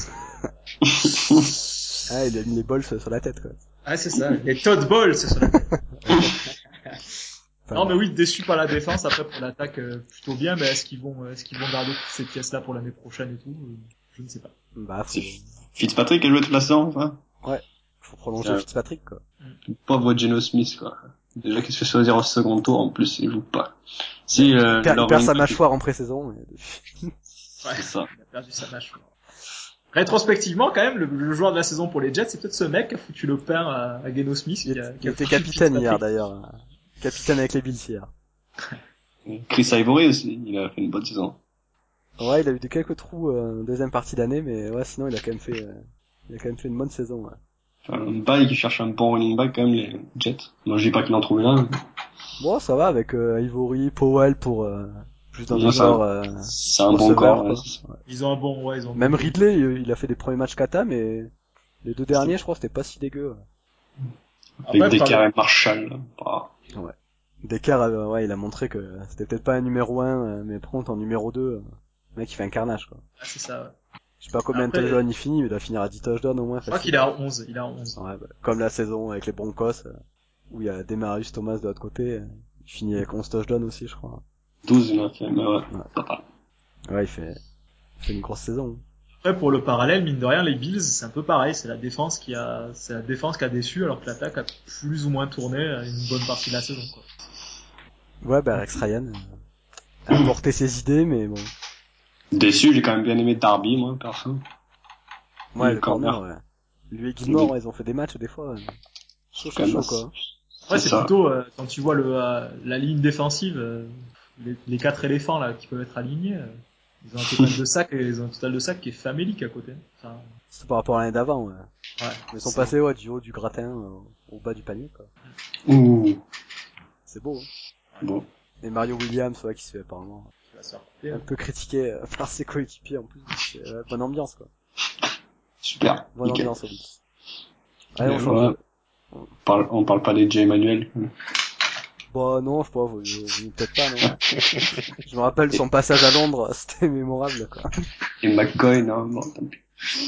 ah, il a mis les balls sur la tête, quoi. Ah c'est ça, les Todd Bowles c'est ça. Enfin, Non mais oui, déçu par la défense, après pour l'attaque euh, plutôt bien, mais est-ce qu'ils vont est-ce qu'ils vont garder toutes ces pièces là pour l'année prochaine et tout, euh, je ne sais pas. bah, faut, C'est Fitzpatrick a joué toute la saison, enfin. ouais, faut prolonger Ouais. Fitzpatrick, quoi. Le pauvre Geno Smith, quoi. Déjà qu'il se fait choisir au second tour, en plus, il joue pas. Si, euh, il, perd, leur il perd sa running back- mâchoire en pré-saison. Et... Ouais, C'est ça. il a perdu sa mâchoire. Rétrospectivement, quand même, le, le joueur de la saison pour les Jets, c'est peut-être ce mec qui a foutu le pain à, à Geno Smith. Il, Qui a, qui il a était foutu capitaine hier, Fitzpatrick. d'ailleurs. Capitaine avec les Bills hier. Chris Ivory aussi, il a fait une bonne saison. Ouais, il a eu des quelques trous euh, en deuxième partie d'année, mais ouais, sinon il a quand même fait, euh, il a quand même fait une bonne saison. Ouais. Enfin, un bail qui cherche un bon running back, quand même, les Jets. Moi, je dis pas qu'il en trouve un. mais Bon, ça va avec euh, Ivory, Powell pour euh, plus dans Ouais, le ça genre. va. Euh, C'est un bon receveur, corps, ouais, quoi. c'est ça. Ouais. Ils ont un bon, ouais, ils ont un Même bon- Ridley, il, il a fait des premiers matchs kata, mais les deux derniers, je crois, c'était pas si dégueu. Ouais. Avec Après, des par- carrés Marshall, là. Bah, Ouais. Decker, euh, ouais, il a montré que c'était peut-être pas un numéro un, euh, mais par contre en numéro deux, euh, le mec il fait un carnage quoi. Ah, c'est ça, ouais. Je sais pas combien Après, de touchdowns il finit, mais il doit finir à dix touchdowns au moins. Je crois Facile. qu'il est à onze, il est à onze. Ouais, bah, comme la saison avec les Broncos, euh, où il y a Demarius Thomas de l'autre côté, euh, il finit avec onze touchdowns aussi, je crois. douze, il m'a fait, mais ouais. Ouais, ouais il fait, il fait une grosse saison. Après, pour le parallèle, mine de rien, les Bills, c'est un peu pareil, c'est la défense qui a, c'est la défense qui a déçu, alors que l'attaque a plus ou moins tourné une bonne partie de la saison, quoi. Ouais, bah Rex Ryan euh, a apporté ses idées, mais bon. Déçu, j'ai quand même bien aimé Darby, moi, perso. Ouais, le le corner, corner. ouais. Lui et Gilmore, ouais, ils ont fait des matchs des fois. Ouais. Chaud, chaud, chaud, quoi. Ouais, C'est c'est ça. plutôt, euh, quand tu vois le, euh, la ligne défensive, euh, les, les quatre éléphants, là, qui peuvent être alignés, euh, ils ont un total de sac, et ils ont un total de sac qui est famélique à côté. Enfin, C'est par rapport à l'année d'avant, ouais. ouais. Ils sont C'est- passés, ouais, du haut du gratin euh, au bas du panier, quoi. Ouh. C'est beau, hein. Bon. Et Mario Williams, ouais, qui se fait apparemment Tu vas se faire couper, un hein. peu critiqué euh, par ses coéquipiers en plus. C'est euh, bonne ambiance, quoi. Super. Bonne Nickel. ambiance au Bills. Allez, on Mais change ouais. de... On parle, on parle pas des Jay Emmanuel. Bah non, je sais pas, vous, vous- peut-être pas, non. Je me rappelle son passage à Londres, c'était mémorable, quoi. Et McCoy, non, bon, tant pis.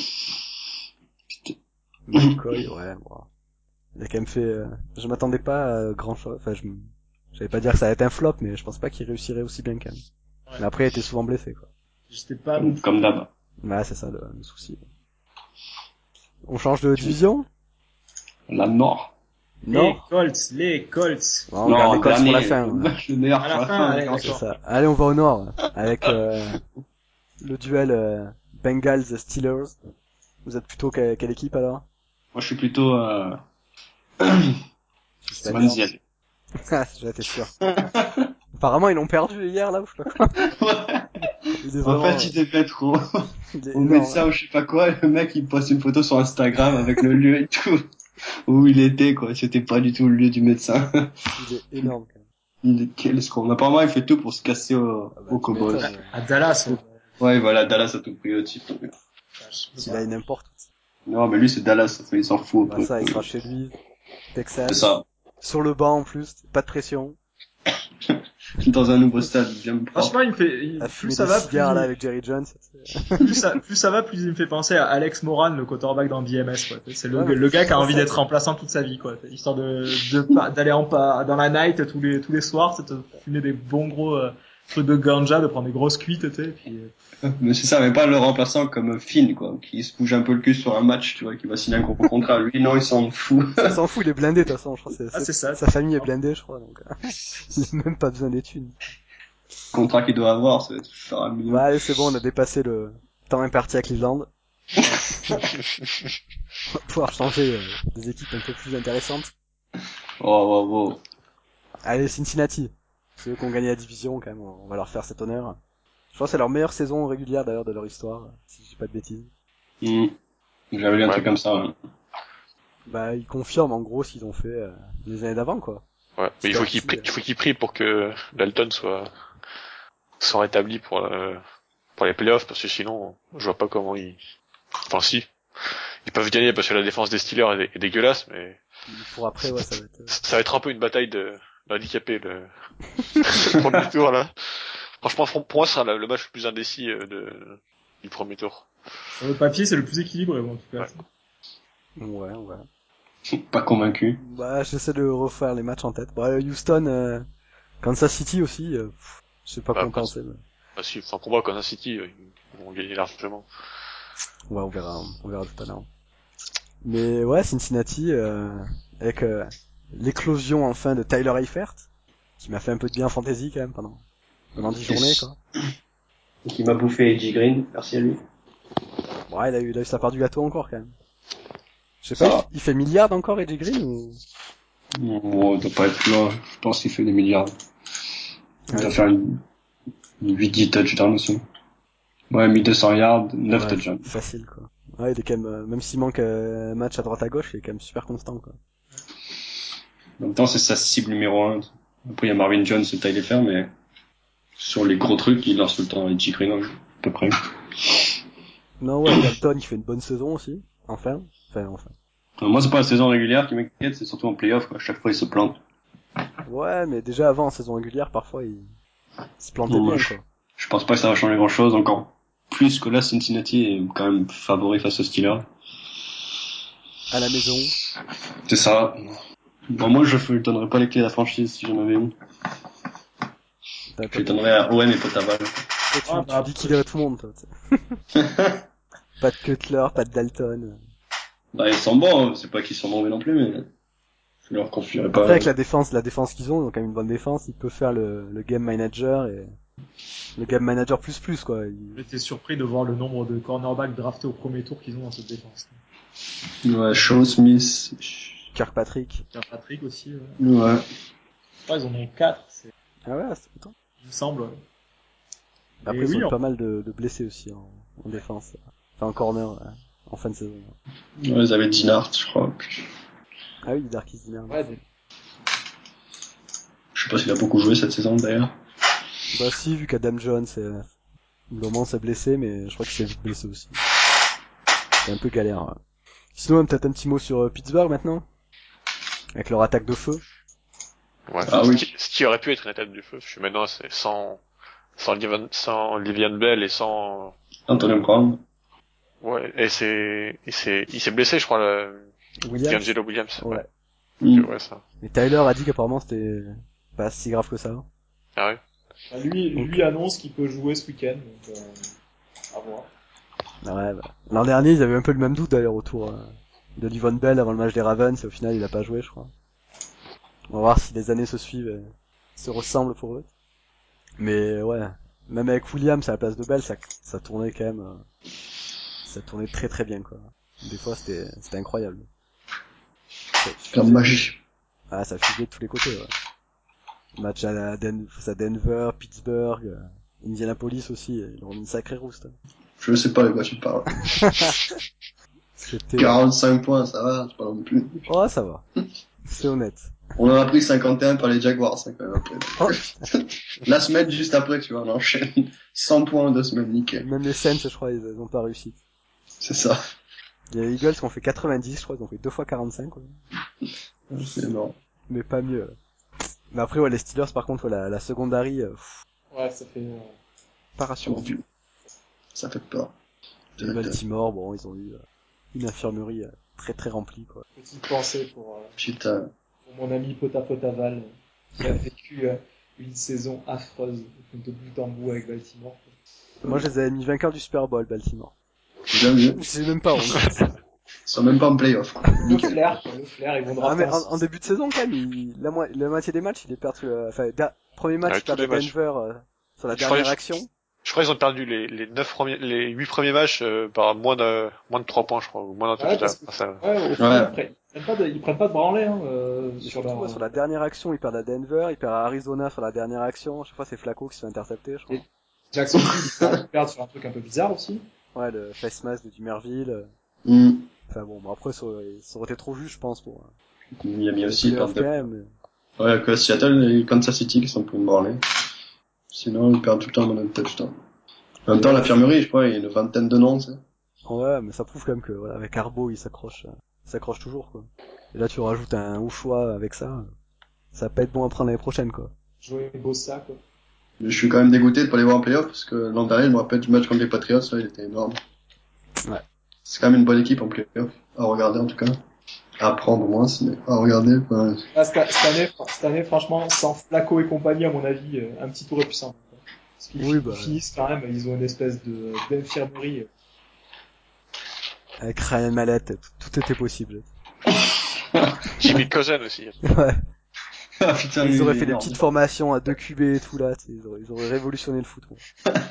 McCoy, ouais, bon. Il a quand même fait... euh, Je m'attendais pas à grand chose, enfin, je... m- J'allais pas dire que ça allait être un flop, mais je pense pas qu'il réussirait aussi bien quand même. Ouais. Mais après, il était souvent blessé, quoi. J'étais pas non Comme, plus. comme d'hab. Ouais, c'est ça le, le souci. On change de division? La Nord. Les Nord? Colts, les Colts. Bon, on garde les Colts pour la fin. le, Ouais. le meilleur À pour la la fin, fin, allez, d'accord. C'est d'accord. ça. Allez, on va au nord, avec euh, le duel euh, Bengals-Steelers. Vous êtes plutôt quelle, quelle équipe alors? Moi, je suis plutôt, euh, Je sais pas dire. Swansea. Ah, j'étais sûr. Apparemment, ils l'ont perdu hier, là, ou je sais pas quoi. Il est En vraiment... fait, il était fait trop. il est Au énorme, médecin hein. ou je sais pas quoi, le mec, il poste une photo sur Instagram avec le lieu et tout. Où il était, quoi. C'était pas du tout le lieu du médecin. Il est énorme, quand même. Il est, quel escroc. Apparemment, il fait tout pour se casser au, Ah bah, au tu Cowboys. m'étonnes, ouais. À Dallas, ouais. Ouais, voilà, Dallas a tout pris au titre. S'il aille n'importe où. Non, mais lui, c'est Dallas, il s'en fout. un Bah peu. ça, il sera chez lui. Texas. C'est ça. Sur le banc, en plus. Pas de pression. Dans un nouveau stade, bien propre. Franchement, il me fait, il- À plus fumer ça des va, plus, cigares, là, il- avec Jerry Jones. plus ça, plus ça va, plus il me fait penser à Alex Moran, le quarterback dans B M S, quoi. C'est le, Ouais, mais le gars qui a c'est envie ça. d'être remplaçant toute sa vie, quoi. Histoire de, de pas- d'aller en pas, dans la night tous les, tous les soirs, c'est de fumer des bons gros, euh, trucs de ganja, de prendre des grosses cuites, tu sais, et puis, euh, Mais c'est ça, mais pas le remplaçant comme Finn, quoi, qui se bouge un peu le cul sur un match, tu vois, qui va signer un gros contrat. Lui, non, il s'en fout. Il s'en fout, il est blindé, de toute façon, je crois. C'est, Ah, c'est ça. Sa famille est blindée, je crois, donc. euh, il a même pas besoin des thunes. Le contrat qu'il doit avoir, ça va être faire un million. Bah, allez, c'est bon, on a dépassé le temps imparti à Cleveland. On va pouvoir changer euh, des équipes un peu plus intéressantes. Oh, oh, oh. Allez, Cincinnati. Ceux qui ont gagné la division, quand même, on va leur faire cet honneur. Je pense que c'est leur meilleure saison régulière, d'ailleurs, de leur histoire, si je dis pas de bêtises. Mmh. J'avais lu un Ouais. truc comme ça, ouais. Bah, ils confirment, en gros, ce qu'ils ont fait euh, les années d'avant, quoi. Ouais, mais il faut qu'il Petit, prie, il faut qu'il prie pour que Dalton soit soit rétabli pour euh, pour les playoffs, parce que sinon je vois pas comment ils, enfin si ils peuvent gagner parce que la défense des Steelers est, dé- est dégueulasse, mais Pour après, ouais, ça va être... euh, ça va être un peu une bataille de d'handicapés le le premier tour là. Franchement, fr- pour moi, ce sera le le match le plus indécis euh, de du premier tour. sur le papier, c'est le plus équilibré, bon, en tout cas. Ouais. Ouais, ouais. Pas convaincu. Bah, j'essaie de refaire les matchs en tête. Bah, Houston, euh, Kansas City aussi, euh, pff, je sais pas Bah, quoi en penser. Mais... Bah si, enfin pour moi, Kansas City, euh, ils vont gagner largement. Ouais, on verra, on verra tout à l'heure. Mais ouais, Cincinnati, euh, avec euh, l'éclosion enfin de Tyler Eifert, qui m'a fait un peu de bien en fantasy quand même pendant pendant dix journées, quoi. Qui m'a bouffé Eddie Green, merci à lui. Ouais, il a eu, il a eu sa part du gâteau encore quand même. Je sais Ça pas, va. il, il fait milliard encore Edgy Green ou... Bon, il doit pas être là. Je pense qu'il fait des milliards. Il Ouais, doit faire une, une huit dix touchdowns aussi. Ouais, mille deux cents yards, neuf ouais, touchdowns. facile quoi. Ouais, il est quand même, euh, même s'il manque euh, un match à droite à gauche, il est quand même super constant quoi. En même temps, c'est sa cible numéro un. Après, il y a Marvin Jones et Tyler Fair, mais sur les gros trucs, il lance tout le temps Eddie Green, à peu près. Non ouais, Dalton il fait une bonne saison aussi, enfin, enfin enfin. Euh, Moi, c'est pas la saison régulière qui m'inquiète, c'est surtout en playoff, quoi. À chaque fois, il se plante. Ouais, mais déjà avant, en saison régulière, parfois, ils, ils se plantaient Bon, bien, je, quoi. je pense pas que ça va changer grand chose encore. Plus que là, Cincinnati est quand même favori face aux Steelers. À la maison. C'est ça. Bon, moi, je ne donnerais pas les clés à la franchise si j'en avais une. T'as- Je t'as- les donnerais à Owen et Potaval. Toi, tu, Ah, bah, tu liquiderais tout le monde, toi. tu sais. Pas de Cutler, pas de Dalton. Bah, ils sont bons, hein. C'est pas qu'ils sont mauvais non plus, mais je leur confierais pas. Après, avec la défense, la défense qu'ils ont, ils ont quand même une bonne défense, ils peuvent faire le, le game manager et le game manager plus plus, quoi. Ils- J'étais surpris de voir le nombre de cornerbacks draftés au premier tour qu'ils ont dans cette défense. Ouais, Shaw Smith. Kirkpatrick. Pierre Patrick aussi. Ouais. Ouais. Je crois qu'ils en ont quatre, c'est, Ah ouais, c'est putain. il me semble. ouais. Après, Et ils ont oui, eu en- pas mal de, de blessés aussi en, en défense. Enfin, en corner, ouais, en fin de saison. Ouais, ils avaient Dinart, je crois. Ah oui, Darkis Diner. ouais, des- Je sais pas s'il a beaucoup joué cette saison, d'ailleurs. Bah si, vu qu'Adam Jones, euh, Loman s'est blessé, mais je crois qu'il s'est vite blessé aussi. C'est un peu galère. Ouais. Sinon, peut-être un petit mot sur euh, Pittsburgh maintenant, avec leur attaque de feu. Ouais. Ah ce, oui. qui, ce qui aurait pu être une étape du feu, je suis maintenant c'est sans sans Livian, sans Livian Bell et sans Antonio Brown. ouais et c'est il s'est il s'est blessé je crois le Williams. D'Angelo Williams. Ouais. Mm. Ouais ça. Mais Tyler a dit qu'apparemment c'était pas si grave que ça. Ah ouais. Enfin, lui, lui annonce qu'il peut jouer ce week-end, donc euh, à voir. Ouais, bah. L'an dernier, ils avaient un peu le même doute d'ailleurs autour euh, de Livon Bell avant le match des Ravens, et au final, il a pas joué, je crois. On va voir si les années se suivent et se ressemblent pour eux. Mais ouais, même avec Williams à la place de Bell, ça, ça tournait quand même, euh, ça tournait très très bien, quoi. Des fois, c'était, c'était incroyable. Ça Comme fusait- magie. Ah, ça fusait de tous les côtés, ouais. Match à, Den- à Denver, Pittsburgh, euh, Indianapolis aussi, ils ont mis une sacrée rouste. Je sais pas de quoi tu parles. C'était... quarante-cinq points, ça va, c'est pas non plus. Oh, ça va. C'est honnête. On en a pris cinquante et un par les Jaguars, hein, quand même, après. Oh, La semaine juste après, tu vois, on enchaîne. cent points en deux semaines, nickel. même les Saints, je crois, ils, ils ont pas réussi. C'est ça. Il y a les Eagles qui ont fait quatre-vingt-dix, je crois, ils ont fait deux fois quarante-cinq, quoi. C'est énorme. Mais pas mieux. Mais après, ouais, les Steelers, par contre, ouais, la, la secondary, euh, pff, Ouais, ça fait... Euh... pas rassurant. Ça fait peur. Et Baltimore, bon, ils ont eu euh, une infirmerie euh, très très remplie, quoi. Petite pensée pour, euh, Putain. pour mon ami Pota Potaval, qui a vécu euh, une saison affreuse, de bout en bout avec Baltimore. Moi, je les avais mis vainqueurs du Super Bowl, Baltimore. Bien vu. J'ai même pas honte. Ils sont même pas en playoff. Le flair, quoi, le flair, ils vont Ah, drafter mais en, un en début de saison, quand même, il, la, mo- la moitié des matchs, il est perdu, euh, enfin, da- premier match, Ouais, il perd tous à les matchs. Denver, euh, sur la Je crois dernière que- action. Je crois qu'ils ont perdu les les neuf premiers les huit premiers matchs euh, par moins de moins de trois points je crois ou moins d'un Ouais, touchdown. parce que, Ça- ouais, au final, ils, prennent pas de, ils prennent pas de branlée, hein, euh, Et sur surtout, leur... ouais, sur la dernière action, il perd à Denver, il perd à Arizona sur la dernière action. À chaque fois, c'est Flacco qui se fait intercepter, je crois. Et- Jacksonville, ils perdent- ils perdent sur un truc un peu bizarre aussi. Ouais, le face mask de Dumerville. euh. Mm. Enfin bon, bon, après, ça aurait, ça aurait été trop juste, je pense, pour, euh, Miami pour aussi, les ils playoffs perdent quand de... même. mais- Ouais, que Seattle et Kansas City qui sont pour me branler. Sinon, ils perdent tout le temps dans le touchdown. En même temps, l'infirmerie, je crois, il y a une vingtaine de noms, tu sais. Ouais, mais ça prouve quand même que, voilà, avec Arbo, il s'accroche, euh, il s'accroche toujours, quoi. Et là, tu rajoutes un haut choix avec ça. euh, Ça va pas être bon à prendre l'année prochaine, quoi. Jouer Bossa, quoi. Mais je suis quand même dégoûté de pas les voir en playoff, parce que l'an dernier, je me rappelle du match contre les Patriots, là, il était énorme. Ouais. C'est quand même une bonne équipe en playoff. À regarder, en tout cas. À prendre, au moins, mais à regarder, ouais. Ah, cette, cette année, cette année, franchement, sans Flacco et compagnie, à mon avis, euh, un petit tour est plus simple. Quoi. Parce qu'ils Oui, fin- bah, ils finissent quand même, ils ont une espèce de d'infirmerie. Avec Ryan Mallett, tout, tout était possible. Jimmy Cousin aussi. Ouais. Ah, putain, Ils lui, auraient il est fait des énorme. petites formations à deux Q B et tout là, tu sais, ils auraient, ils auraient révolutionné le foot. Bon.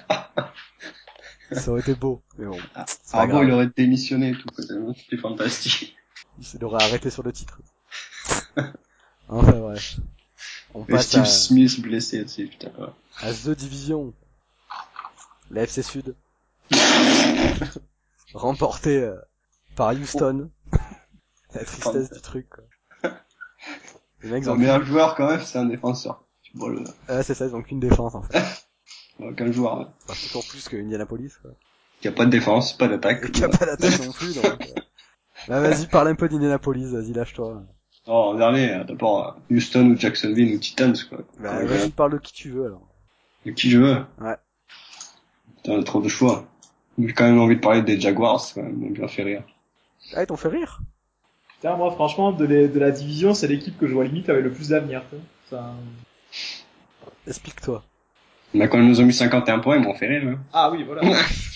Ça aurait été beau, mais bon, c'est pas Arbo, grave. il aurait démissionné et tout, quoi. C'était fantastique. Il aurait arrêté sur le titre. Enfin bref. On Et passe Steve à, Smith blessé aussi, putain, ouais. à The Division. La F C Sud. Remportée euh, par Houston. La tristesse du truc, quoi. Les mecs Le ont meilleur qu'une... joueur, quand même, c'est un défenseur. Tu vois, le... Ah, c'est ça, ils ont qu'une défense, en fait. Aucun joueur, ouais. Enfin, toujours plus que Indianapolis, quoi. Il y a pas de défense, pas d'attaque. Et qu'il n'y a pas d'attaque non plus, donc... euh. Bah vas-y, parle un peu d'Indianapolis, vas-y, lâche-toi. Oh, dernier, d'abord, Houston ou Jacksonville ou Titans, quoi. Bah, vas-y, parle de qui tu veux, alors. De qui je veux? Ouais. T'as trop de choix. J'ai quand même envie de parler des Jaguars, ça m'a bien fait rire. Ah, ils t'ont fait rire? Putain, moi, franchement, de, les, de la division, c'est l'équipe que je vois limite avec le plus d'avenir. Ça... Explique-toi. Mais quand ils nous ont mis cinquante et un points, ils m'ont fait rire, hein. Ah oui, voilà.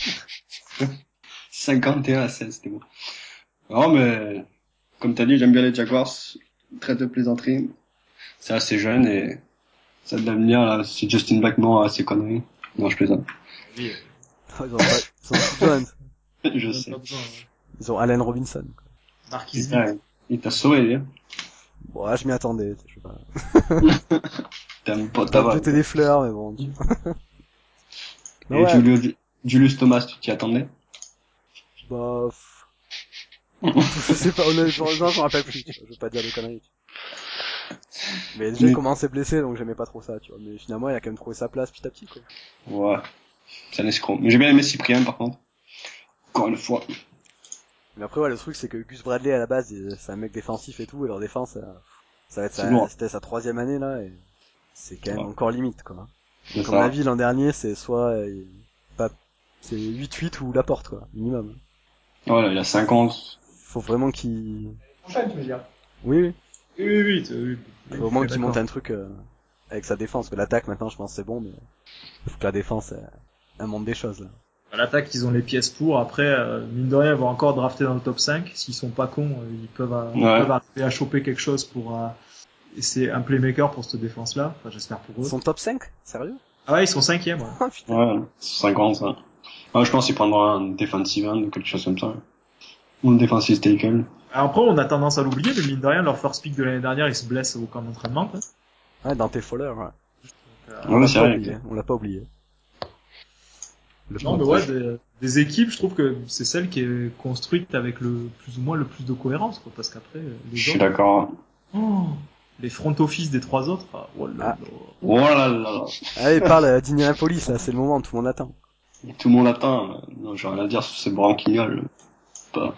cinquante et un à seize, c'était bon. Non, mais, comme t'as dit, j'aime bien les Jaguars. Très de plaisanterie. C'est assez jeune et ça a de l'avenir, là. C'est Justin Blackmore à ses conneries. Non, je plaisante. Oui, Ils ont pas, ils ont plus besoin. Je euh, sais. pas besoin. Ouais. Ils ont Allen Robinson. Marquis Et ça, il t'a sauvé, lui. Bon, là, je m'y attendais, je sais pas. T'aimes pas Pas ta te vague. jeter des fleurs, mais bon. Tu... Mais Et ouais, Julius, Julius Thomas, tu t'y attendais? bah, pff, je sais pas, honnêtement, non, je me rappelle plus, tu vois, je veux pas dire de conneries. Tu vois. Mais déjà, il Mais- commençait blessé, donc j'aimais pas trop ça, tu vois. Mais finalement, il a quand même trouvé sa place petit à petit, quoi. Ouais. C'est un escroc. Mais j'ai bien aimé Cyprien, par contre. Encore une fois. Mais après, ouais, le truc, c'est que Gus Bradley, à la base, il- c'est un mec défensif et tout, et leur défense, euh, ça va être C'est sa, lourd. c'était sa troisième année, là, et c'est quand même Ouais. encore limite, quoi. C'est Donc, à mon ça. avis, l'an dernier, c'est soit, euh, pas, c'est huit huit ou la porte, quoi, minimum. Voilà, il a cinquante. Faut vraiment qu'il... Prochaine, tu veux dire. Oui, oui. Oui, oui, oui. t- oui, oui, Faut au moins je suis qu'il monte d'accord. un truc euh, avec sa défense. Que l'attaque, maintenant, je pense que c'est bon, mais faut que la défense, euh, elle monte des choses, là. À l'attaque, ils ont les pièces pour. Après, euh, mine de rien, ils vont encore drafter dans le top cinq. S'ils sont pas cons, euh, ils peuvent, euh, ils Ouais. peuvent arriver à choper quelque chose pour... Euh, et c'est un playmaker pour cette défense-là. Enfin, j'espère pour Ils eux. sont top cinq? Sérieux? Ah ouais, ils sont cinquième, ouais. Ah, putain. Ouais, cinquante, ça. Ouais, je pense qu'il prendra un defensive end ou quelque chose comme ça. Ou un defensive tackle. Alors après, on a tendance à l'oublier, mais mine de rien, leur first pick de l'année dernière, ils se blessent au camp d'entraînement. Quoi. Ouais, Dante Fowler, ouais. Donc, euh, On Ouais, l'a c'est pas vrai. oublié, on l'a pas oublié. Le non, mais ouais, des, des équipes, je trouve que c'est celle qui est construite avec le plus ou moins le plus de cohérence, quoi, parce qu'après, les Je suis autres, d'accord. oh, les front office des trois autres, ah, oh là Ah. là. Oh là là là. Allez, parle euh, d'Indianapolis, là, c'est le moment, tout le monde attend. Tout le monde attend. Non, j'ai rien à dire sur ces branquignoles. Pas.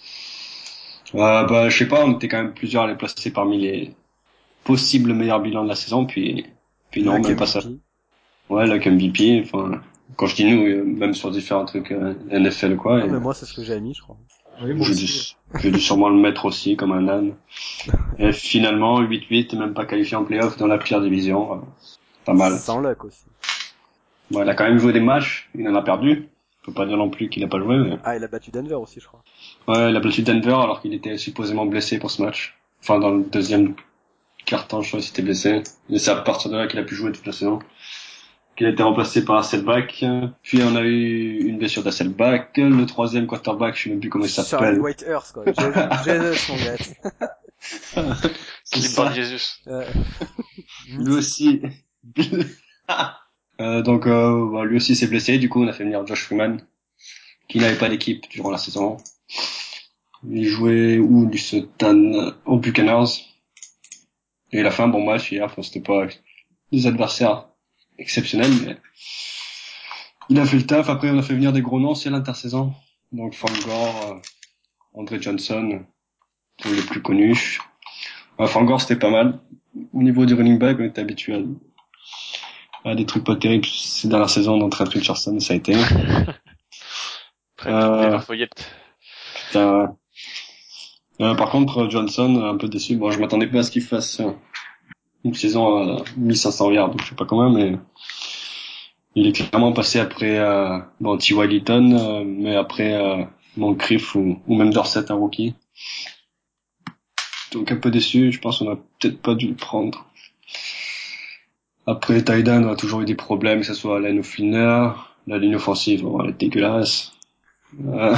Euh, bah, je sais pas, on était quand même plusieurs à les placer parmi les possibles meilleurs bilans de la saison, puis, puis non, Luck même pas ça. M V P. Ouais, là, comme V P, enfin, quand je dis nous, euh, même sur différents trucs euh, N F L, quoi. Ah, et, mais moi, c'est ce que j'ai mis, je crois. Oui, moi j'ai aussi. dû, j'ai dû sûrement le mettre aussi, comme un âne. Et finalement, huit huit, même pas qualifié en playoff dans la pire division. euh, Pas mal. Sans Luck aussi. Bon, il a quand même joué des matchs, il en a perdu. On peut pas dire non plus qu'il a pas joué, mais... Ah, il a battu Denver aussi, je crois. Ouais, il a battu Denver alors qu'il était supposément blessé pour ce match. Enfin, dans le deuxième quart-temps, je crois qu'il s'était blessé. Et c'est à partir de là qu'il a pu jouer toute la saison. Qu'il a été remplacé par Hasselback. Puis on a eu une blessure d'Hasselback. Le troisième quarterback, je sais même plus comment il Charlie s'appelle. Whitehurst, quoi. Jesus, mon gars. C'est Limbar ça. Jesus. Euh, Lui aussi. euh, donc euh, bah, lui aussi s'est blessé. Du coup, on a fait venir Josh Freeman, qui n'avait pas d'équipe durant la saison. Il jouait où du Sutton aux Buccaneers. Et il a fait un bon match hier. Enfin, c'était pas des adversaires exceptionnels, mais il a fait le taf. Après, on a fait venir des gros noms aussi à l'intersaison. Donc Fangor, euh, André Johnson, tous les plus connus. Euh, Fangor, c'était pas mal. Au niveau du running back, on était habitué à, à des trucs pas terribles ces dernières saisons. Donc Trent Richardson, ça a été. Très Euh, Taylor Foyette. Putain, ouais. Euh, par contre, Johnson, un peu déçu. Bon, je m'attendais pas à ce qu'il fasse euh, une saison à mille cinq cents yards, donc je sais pas comment, mais il est clairement passé après euh, bon, T Y. Litton, euh, mais après euh, Moncrief ou, ou même Dorset, un rookie. Donc un peu déçu, je pense qu'on a peut-être pas dû le prendre. Après, Tydan a toujours eu des problèmes, que ce soit à la ligne ou Finner. La ligne offensive, bon, elle est dégueulasse. Euh...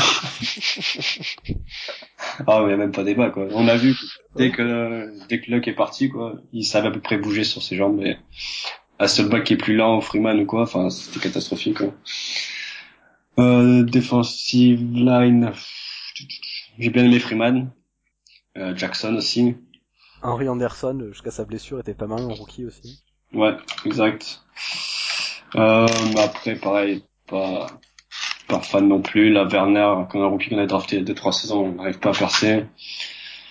ah, mais y a même pas débat, quoi. On a vu que dès que dès que Luck est parti, quoi, il savait à peu près bouger sur ses jambes, mais Hasselback qui est plus lent, ou Freeman ou quoi, enfin, c'était catastrophique, quoi. Euh, defensive line, j'ai bien aimé Freeman, euh, Jackson aussi. Henry Anderson, jusqu'à sa blessure, était pas mal en rookie aussi. Ouais, exact. Euh, mais après, pareil, pas, pas fan non plus. La Werner, qu'on a rookie qu'on a drafté il y a deux, trois saisons, on n'arrive pas à percer.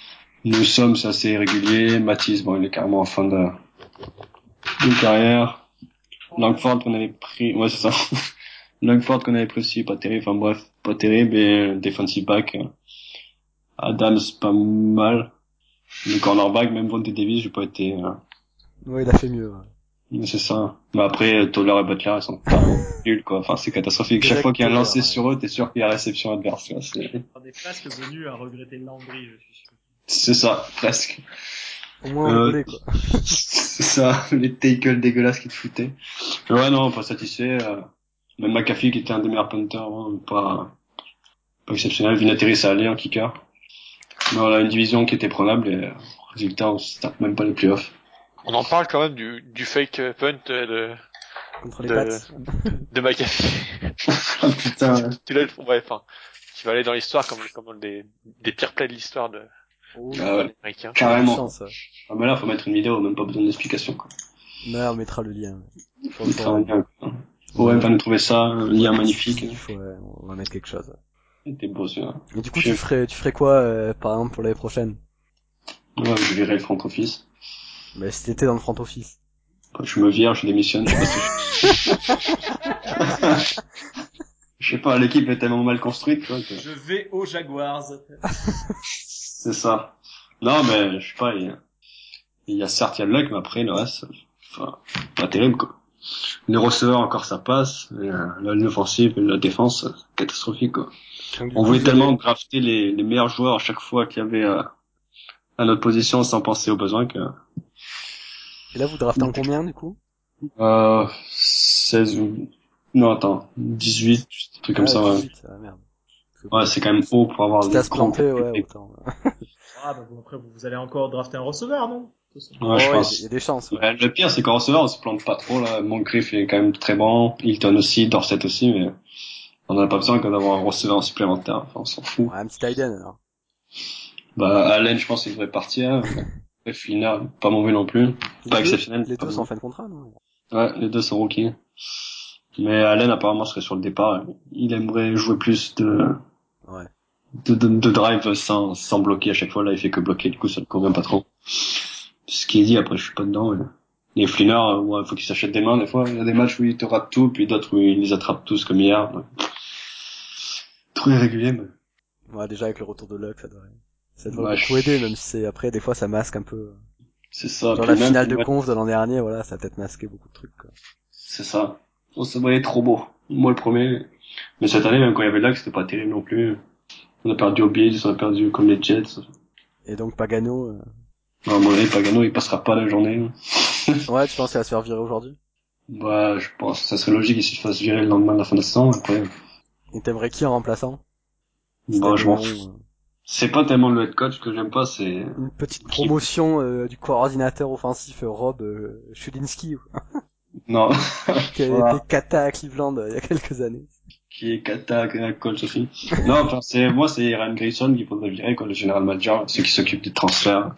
Nous sommes assez réguliers. Mathis, bon, il est carrément en fin de, de carrière. Langford qu'on avait pris, ouais, c'est ça. Langford qu'on avait pris aussi, pas terrible. Enfin bref, pas terrible. Et defensive back, Adams, pas mal. Le cornerback, même Vontae Davis, j'ai pas été. Euh... Ouais, il a fait mieux. Ouais. Mais c'est ça. Mais après, Toller et Butler, ils sont carrément nuls, quoi. Enfin, c'est catastrophique. Chaque fois qu'il y a un lancé ouais. sur eux, t'es sûr qu'il y a réception adverse. Là. C'est... On est presque venu à regretter Landry, je suis sûr. c'est ça, presque. Au moins, on Euh, rigolait, quoi. c'est ça, les tackles dégueulasses qui te foutaient. Mais ouais, non, pas satisfait. Euh... Même McAfee, qui était un des meilleurs punters, hein, pas, pas exceptionnel. Vinatieri, ça allait, un kicker. Mais on a une division qui était prenable et, euh, résultat, on se tape même pas les playoffs. On en parle quand même du, du fake punt de, Contre les de, Pats. de McAfee. Ah, putain. Tu l'as, ouais, enfin, qui va aller dans l'histoire comme, comme un des, des pires plays de l'histoire de, Oh, Ah ouais, américain. carrément. chance, ouais. Ah, mais là, faut mettre une vidéo, même pas besoin d'explication, quoi. Non, on mettra le lien. Sur On le mettra un forum. lien, quoi. O M va nous trouver ça, un lien magnifique. Ouais, on va mettre quelque chose. C'était beau, celui-là. Mais du coup, Je- tu ferais, tu ferais quoi, euh, par exemple, pour l'année prochaine? Ouais, je verrai le front office. Bah, si t'étais dans le front office. Je me vire, je démissionne, je sais pas si je... je sais pas, l'équipe est tellement mal construite, quoi, que... Je vais aux Jaguars. C'est ça. Non, mais, je sais pas, il y a, il y a certes, il y a le luck, mais après, le reste, enfin, pas terrible, quoi. Les receveurs, encore, ça passe, et, euh, la ligne offensive et la défense, catastrophique, quoi. Donc, du On coup, voulait vous tellement avez- drafter les, les meilleurs joueurs à chaque fois qu'il y avait, euh, à notre position sans penser aux besoins que, Et là, vous draftez en combien, du coup? euh, seize ou, non, attends, dix-huit, des trucs comme Ah, ça, ouais. dix-huit, ah, merde. Ouais, c'est quand même haut pour avoir Quitte des à se grands planter, ouais, prospects. autant. Ah, bah bon, après, vous, vous allez encore drafter un receveur, non? De toute façon. Ouais, je Oh, il y, a pense. des- y a des chances, ouais. Ouais, le pire, c'est qu'en receveur, on se plante pas trop, là. Moncrief est quand même très bon. Hilton aussi, Dorset aussi, mais on n'a pas besoin que d'avoir un receveur supplémentaire. Enfin, on s'en fout. Ouais, un petit tight end, alors. Bah, Allen, je pense qu'il devrait partir. Bref, Flynn, pas mauvais non plus. Les Pas deux, exceptionnel. les pas deux sont bon. en fin de contrat, non? Ouais, les deux sont rookies. Mais Allen, apparemment, serait sur le départ. Il aimerait jouer plus de, Ouais. de, de, de drive sans, sans bloquer à chaque fois. Là, il fait que bloquer. Du coup, ça ne convient pas trop. Ce qui est dit, après, je suis pas dedans. Mais... Les Flinner, euh, ouais, faut qu'ils s'achètent des mains, des fois. Il y a des matchs où ils te ratent tout, puis d'autres où ils les attrapent tous comme hier. Ouais. Trop irrégulier, mais... Ouais, déjà, avec le retour de Luck, ça devrait, ça devrait Ouais, beaucoup aider, même si c'est, après, des fois, ça masque un peu. c'est ça. Genre Puis la même, finale de ouais, conf de l'an dernier, voilà, ça a peut-être masqué beaucoup de trucs, quoi. c'est ça. On se voyait trop beau. Moi, le premier. Mais cette année, même quand il y avait là, c'était pas terrible non plus. On a perdu aux Bills, on a perdu comme les Jets. Et donc, Pagano, euh... Non, à mon avis, Pagano, il passera pas la journée. ouais, tu penses qu'il va se faire virer aujourd'hui? Bah, je pense que ça serait logique qu'il se fasse virer le lendemain de la fin de la saison. Après, Et t'aimerais qui en remplaçant? Si bah, t'avais je un m'en nom, fous. euh, C'est pas tellement le head coach que j'aime pas, c'est... une petite promotion euh, du coordinateur offensif euh, Rob euh, Chulinski, Non. qui a été Voilà. cata à Cleveland euh, il y a quelques années. Qui est Kata, coach aussi. Non, enfin, c'est, moi, c'est Ryan Grayson qui faudrait virer, quoi, le général manager, ceux qui s'occupent des transferts.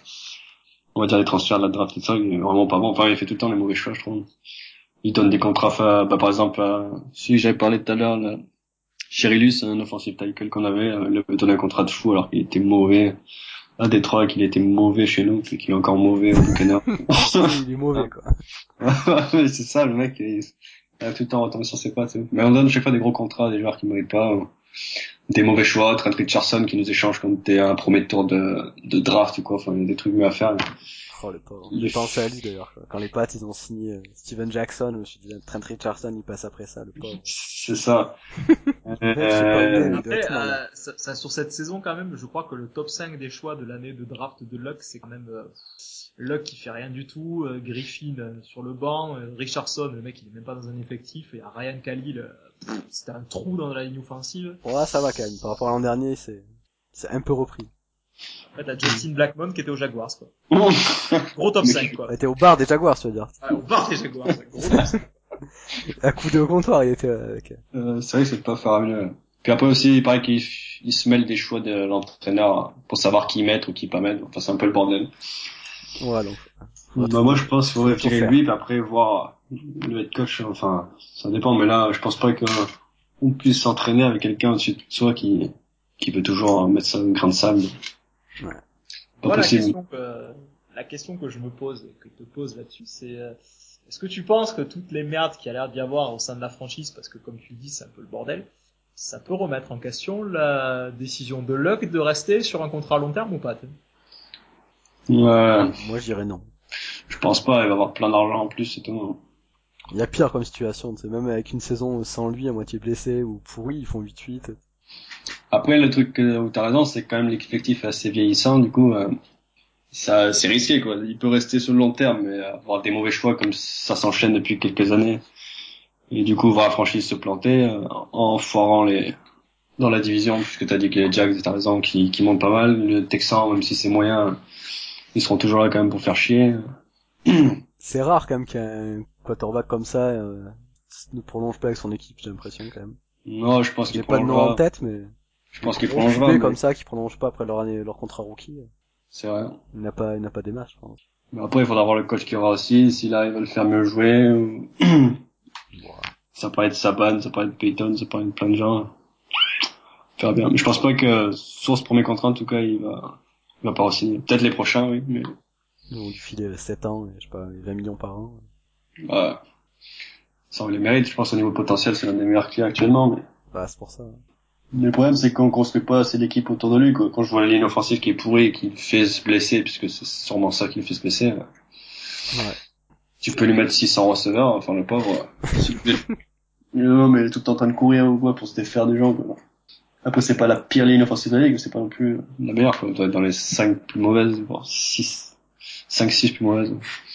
On va dire les transferts de la draft et tout ça, il est vraiment pas bon. Enfin, il fait tout le temps les mauvais choix, je trouve. Il donne des contrats, à, bah, par exemple, à, celui que j'avais parlé tout à l'heure, là, Cherilus, un offensive tackle qu'on avait, euh, il avait donné un contrat de fou alors qu'il était mauvais à Détroit, qu'il était mauvais chez nous, puis qu'il est encore mauvais au Buccaneers. Il est mauvais, quoi. Ouais, c'est ça, le mec, il, il a tout le temps retombé sur ses pattes. Mais on donne chaque fois des gros contrats à des joueurs qui méritent pas, ou des mauvais choix, Trent Richardson qui nous échange comme t'es un premier tour de, de draft ou quoi, enfin, il y a des trucs mieux à faire. Oh, le pauvre. Il J'ai est pensé à lui, d'ailleurs, quoi. Quand les Pats, ils ont signé euh, Steven Jackson, je me suis dit, Trent Richardson, il passe après ça, le pauvre. C'est ça. Le mec, je sais pas où il est, mais il doit Après, être mal. euh, ça, ça, sur cette saison quand même, je crois que le top cinq des choix de l'année de draft de Luck, c'est quand même euh, Luck qui fait rien du tout, euh, Griffin euh, sur le banc, euh, Richardson, le mec il est même pas dans un effectif, et Ryan Khalil, euh, pff, c'était un trou dans la ligne offensive. Ouais, ça va quand même. Par rapport à l'an dernier, c'est, c'est un peu repris. Après t'as Justin Blackmon qui était aux Jaguars, quoi. Gros top Mais cinq, qui- quoi. Il était au bar des Jaguars, tu veux dire. Ouais, au bar des Jaguars, ouais, gros top cinq. À coup de comptoir, il était euh, avec. Euh, c'est vrai que c'est pas faramineux. Puis après aussi, il paraît qu'il il se mêle des choix de l'entraîneur pour savoir qui mettre ou qui pas mettre. Enfin, c'est un peu le bordel. Ouais, donc. Bah, moi, je pense qu'il faudrait faut tout virer faire. lui, puis après voir le head coach. Enfin, ça dépend, mais là, je pense pas que on puisse s'entraîner avec quelqu'un au-dessus de soi qui, qui veut toujours mettre ça une grain de sable. Ouais. Pas Moi, la possible. question que, la question que je me pose, et que te pose là-dessus, c'est, euh, est-ce que tu penses que toutes les merdes qu'il y a l'air d'y avoir au sein de la franchise, parce que comme tu le dis, c'est un peu le bordel, ça peut remettre en question la décision de Luck de rester sur un contrat à long terme ou pas? t'sais Ouais, Moi, je dirais non. je pense pas, il va avoir plein d'argent en plus, c'est tout. Il y a pire comme situation, tu sais, même avec une saison sans lui, à moitié blessé ou pourri, ils font huit huit. Après, le truc que- où t'as raison, c'est que quand même l'effectif est assez vieillissant, du coup, euh, ça, c'est risqué, quoi. Il peut rester sur le long terme, mais avoir des mauvais choix comme ça s'enchaîne depuis quelques années. Et du coup, voir la franchise se planter, euh, en foirant les, dans la division, puisque t'as dit que les Jags, t'as raison, qui, qui montent pas mal. Le Texan, même si c'est moyen, ils seront toujours là quand même pour faire chier. C'est rare quand même qu'un quarterback comme ça euh, ne prolonge pas avec son équipe, j'ai l'impression quand même. Non, je pense qu'il J'ai pas de nom en prolongera. tête, mais Je pense des qu'il gros prolongera, Q B mais comme ça qui prolongent pas après leur année, leur contrat rookie, c'est vrai. il n'a pas, il n'a pas des matchs, je pense. Mais après, il faudra voir le coach qui aura aussi, s'il arrive à le faire mieux jouer. Ou... Wow. ça peut être Saban, ça peut être Peyton, ça peut être plein de gens. On verra bien. Mais je pense pas que sur ce premier contrat, en tout cas, il va, il va pas re-signer. Peut-être les prochains, oui, mais Ils vont lui filer sept ans, et, je sais pas, vingt millions par an. euh, ça on les mérite. Je pense au niveau potentiel, c'est l'un des meilleurs clients actuellement. Mais, Bah, c'est pour ça. mais le problème, c'est qu'on construit pas assez d'équipes autour de lui, quoi. Quand je vois la ligne offensive qui est pourrie et qui le fait se blesser, puisque c'est sûrement ça qui le fait se blesser, là. Ouais. Tu peux lui mettre six cents receveurs, enfin le pauvre. Non, mais il est tout le temps en train de courir ou quoi pour se défaire des gens, quoi. Après, c'est pas la pire ligne offensive de la ligue, mais c'est pas non plus la meilleure, quoi. On doit être dans les cinq plus mauvaises, voire six, cinq, six plus mauvaises.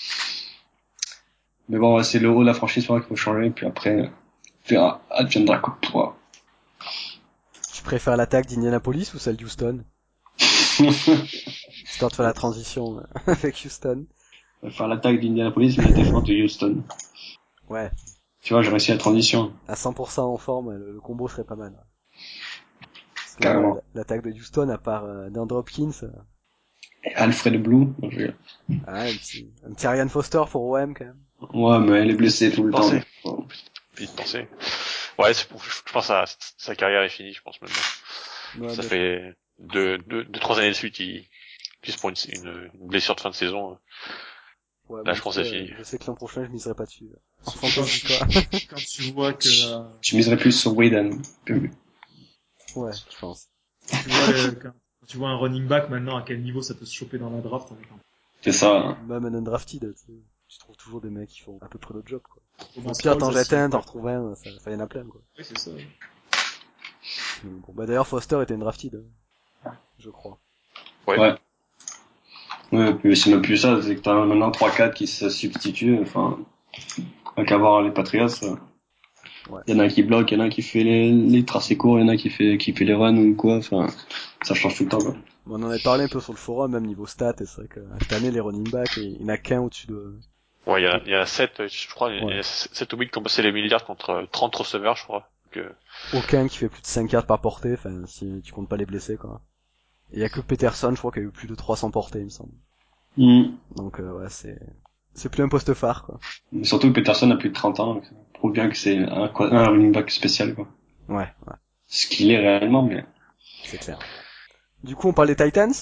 Mais bon, ouais, c'est le haut de la franchise, qu'il faut changer, puis après, on verra, adviendra quoi pourra. Tu préfères l'attaque d'Indianapolis ou celle d'Houston? Histoire de faire la transition euh, avec Houston. On va faire l'attaque d'Indianapolis, mais la défense de Houston. Ouais. Tu vois, j'ai réussi la transition. À cent pour cent en forme, le, le combo serait pas mal. Parce que Carrément. là, l'attaque de Houston, à part euh, DeAndre Hopkins, euh, Et Alfred Blue, non, je vais- ah, un petit, un petit Arian Foster pour O M quand même. ouais, mais elle est blessée tout le temps. Pensez. Bon. Vite penser. Ouais, c'est pour, je pense que sa carrière est finie, je pense maintenant. Ouais, Ça mais fait deux, deux, deux, trois années de suite, il, juste pour une, une, une blessure de fin de saison. je, ouais, Là, bon, je pense tu que c'est sais, fini. je sais que l'an prochain, je miserai pas dessus. En Surtout quand fantasy, tu, quoi. quand tu vois que, euh, Je miserais plus sur Whedon. Ouais, je pense. quand tu vois le, quand, quand tu vois un running back maintenant à quel niveau ça peut se choper dans la draft, on est quand C'est ça, hein. Même un undrafted, tu sais. Tu trouves toujours des mecs qui font à peu près le job, quoi. Au Thomas pire, Rawls t'en jettes aussi. un, t'en retrouves un, ça, ça y en a plein, quoi. Oui, c'est ça. oui. Donc, bon, bah d'ailleurs, Foster était undrafted, hein, je crois. Ouais. Ouais. Ouais, puis c'est même plus ça, c'est que t'as maintenant trois quatre qui se substituent, enfin, à qu'à voir les Patriots, ça. Ouais. Il y en a un qui bloque, il y en a un qui fait les, les tracés courts, il y en a un qui fait, qui fait les runs ou quoi, enfin, ça change tout le temps, quoi. On en avait parlé un peu sur le forum, même niveau stats, et c'est vrai que cette année, les running backs, il n'y en a qu'un au-dessus de... Ouais, il y a, il y a sept, je crois, il y Ouais. a sept ou huit qui ont passé les milliards contre trente receveurs, je crois. Donc, euh, Aucun qui fait plus de cinq yards par portée, enfin, si tu comptes pas les blessés, quoi. Et il y a que Peterson, je crois, qui a eu plus de trois cents portées, il me semble. Mm. Donc, euh, ouais, c'est... C'est plus un poste phare, quoi. Mais surtout que Peterson a plus de trente ans, donc ça prouve bien que c'est un, quoi, un running back spécial, quoi. Ouais, ouais, Ce qu'il est réellement, mais... c'est clair. Du coup, on parle des Titans?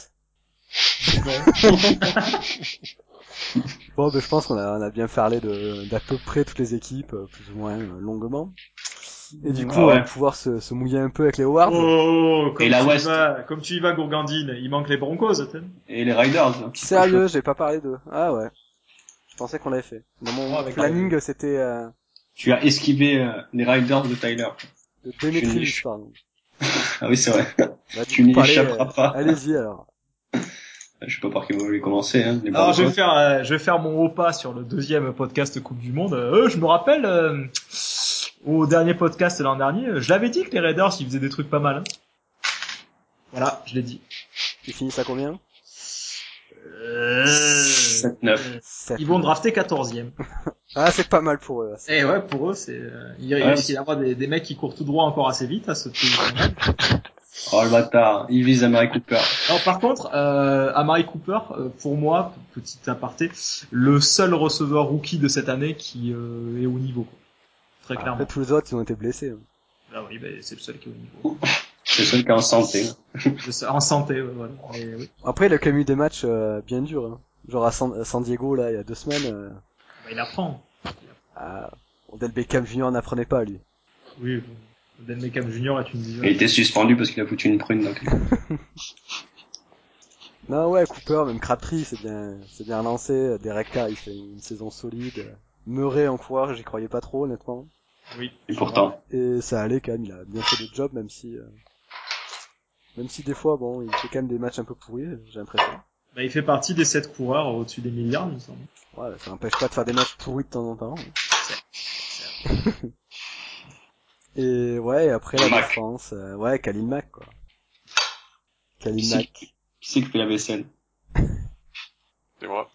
Bon, ben, je pense qu'on a, on a bien parlé de, d'à peu près toutes les équipes, euh, plus ou moins euh, longuement. Et du coup, Ah on va ouais. pouvoir se, se mouiller un peu avec les Howard. Oh, comme Et la tu West. y vas, comme tu y vas, Gourgandine, il manque les Broncos, t'as Et les Riders, un petit peu Sérieux, j'ai pas parlé d'eux. Ah ouais. Je pensais qu'on l'avait fait. Dans mon Oh, avec planning, les- c'était euh, Tu as esquivé euh, les Riders de Tyler. de Tu n'y Demetrius, éch- pardon. Ah oui, c'est vrai. Bah, du Tu coup, n'y parlez, échapperas euh, pas. allez-y alors. Je sais pas par qui vous voulez commencer, hein, les Alors, je vais Broncos. faire, euh, je vais faire mon haut pas sur le deuxième podcast Coupe du Monde. Euh, je me rappelle, euh, au dernier podcast l'an dernier, euh, je l'avais dit que les Raiders, ils faisaient des trucs pas mal. Hein. Voilà, je l'ai dit. Ils finissent à combien? Euh, sept neuf. euh, sept. Ils vont drafter quatorzième. Ah, c'est pas mal pour eux. Ça. Et ouais, pour eux, c'est, euh, il Ouais, risque d'y avoir des, des mecs qui courent tout droit encore assez vite à ce positionnement. Oh le bâtard, il vise Amari Cooper. Alors par contre, euh, Amari Cooper, euh, pour moi, petit aparté, le seul receveur rookie de cette année qui euh, est au niveau, quoi. Très clairement. Après, tous les autres, ils ont été blessés. hein. Ah oui, bah, c'est le seul qui est au niveau. C'est celui qui est en santé. Je sais, en santé, ouais, voilà. Mais, oui. Après, il a quand même eu des matchs euh, bien durs. Hein. Genre à San, à San Diego, là, il y a deux semaines. Euh... Bah, il apprend. Ah, Odell Beckham Junior n'apprenait pas, lui. Oui, bon. Odell Beckham Junior est une vision. Il était suspendu parce qu'il a foutu une prune. Donc. Non, ouais, Cooper, même Crabtree, c'est bien, c'est bien lancé. Derek Carr, il fait une saison solide. Murray en coureur, j'y croyais pas trop, honnêtement. Oui. Et pourtant. Et ça allait quand même, il a bien fait le job, même si, euh... même si des fois, bon, il fait quand même des matchs un peu pourris, j'ai l'impression. Bah, il fait partie des sept coureurs au-dessus des milliards, il me semble. Ouais, ça n'empêche pas de faire des matchs pourris de temps en temps. Et ouais, après la Mac. défense, euh, ouais, Khalil Mack, quoi. Khalil Qui Mack. c'est qui, qui c'est qui fait la vaisselle? C'est moi.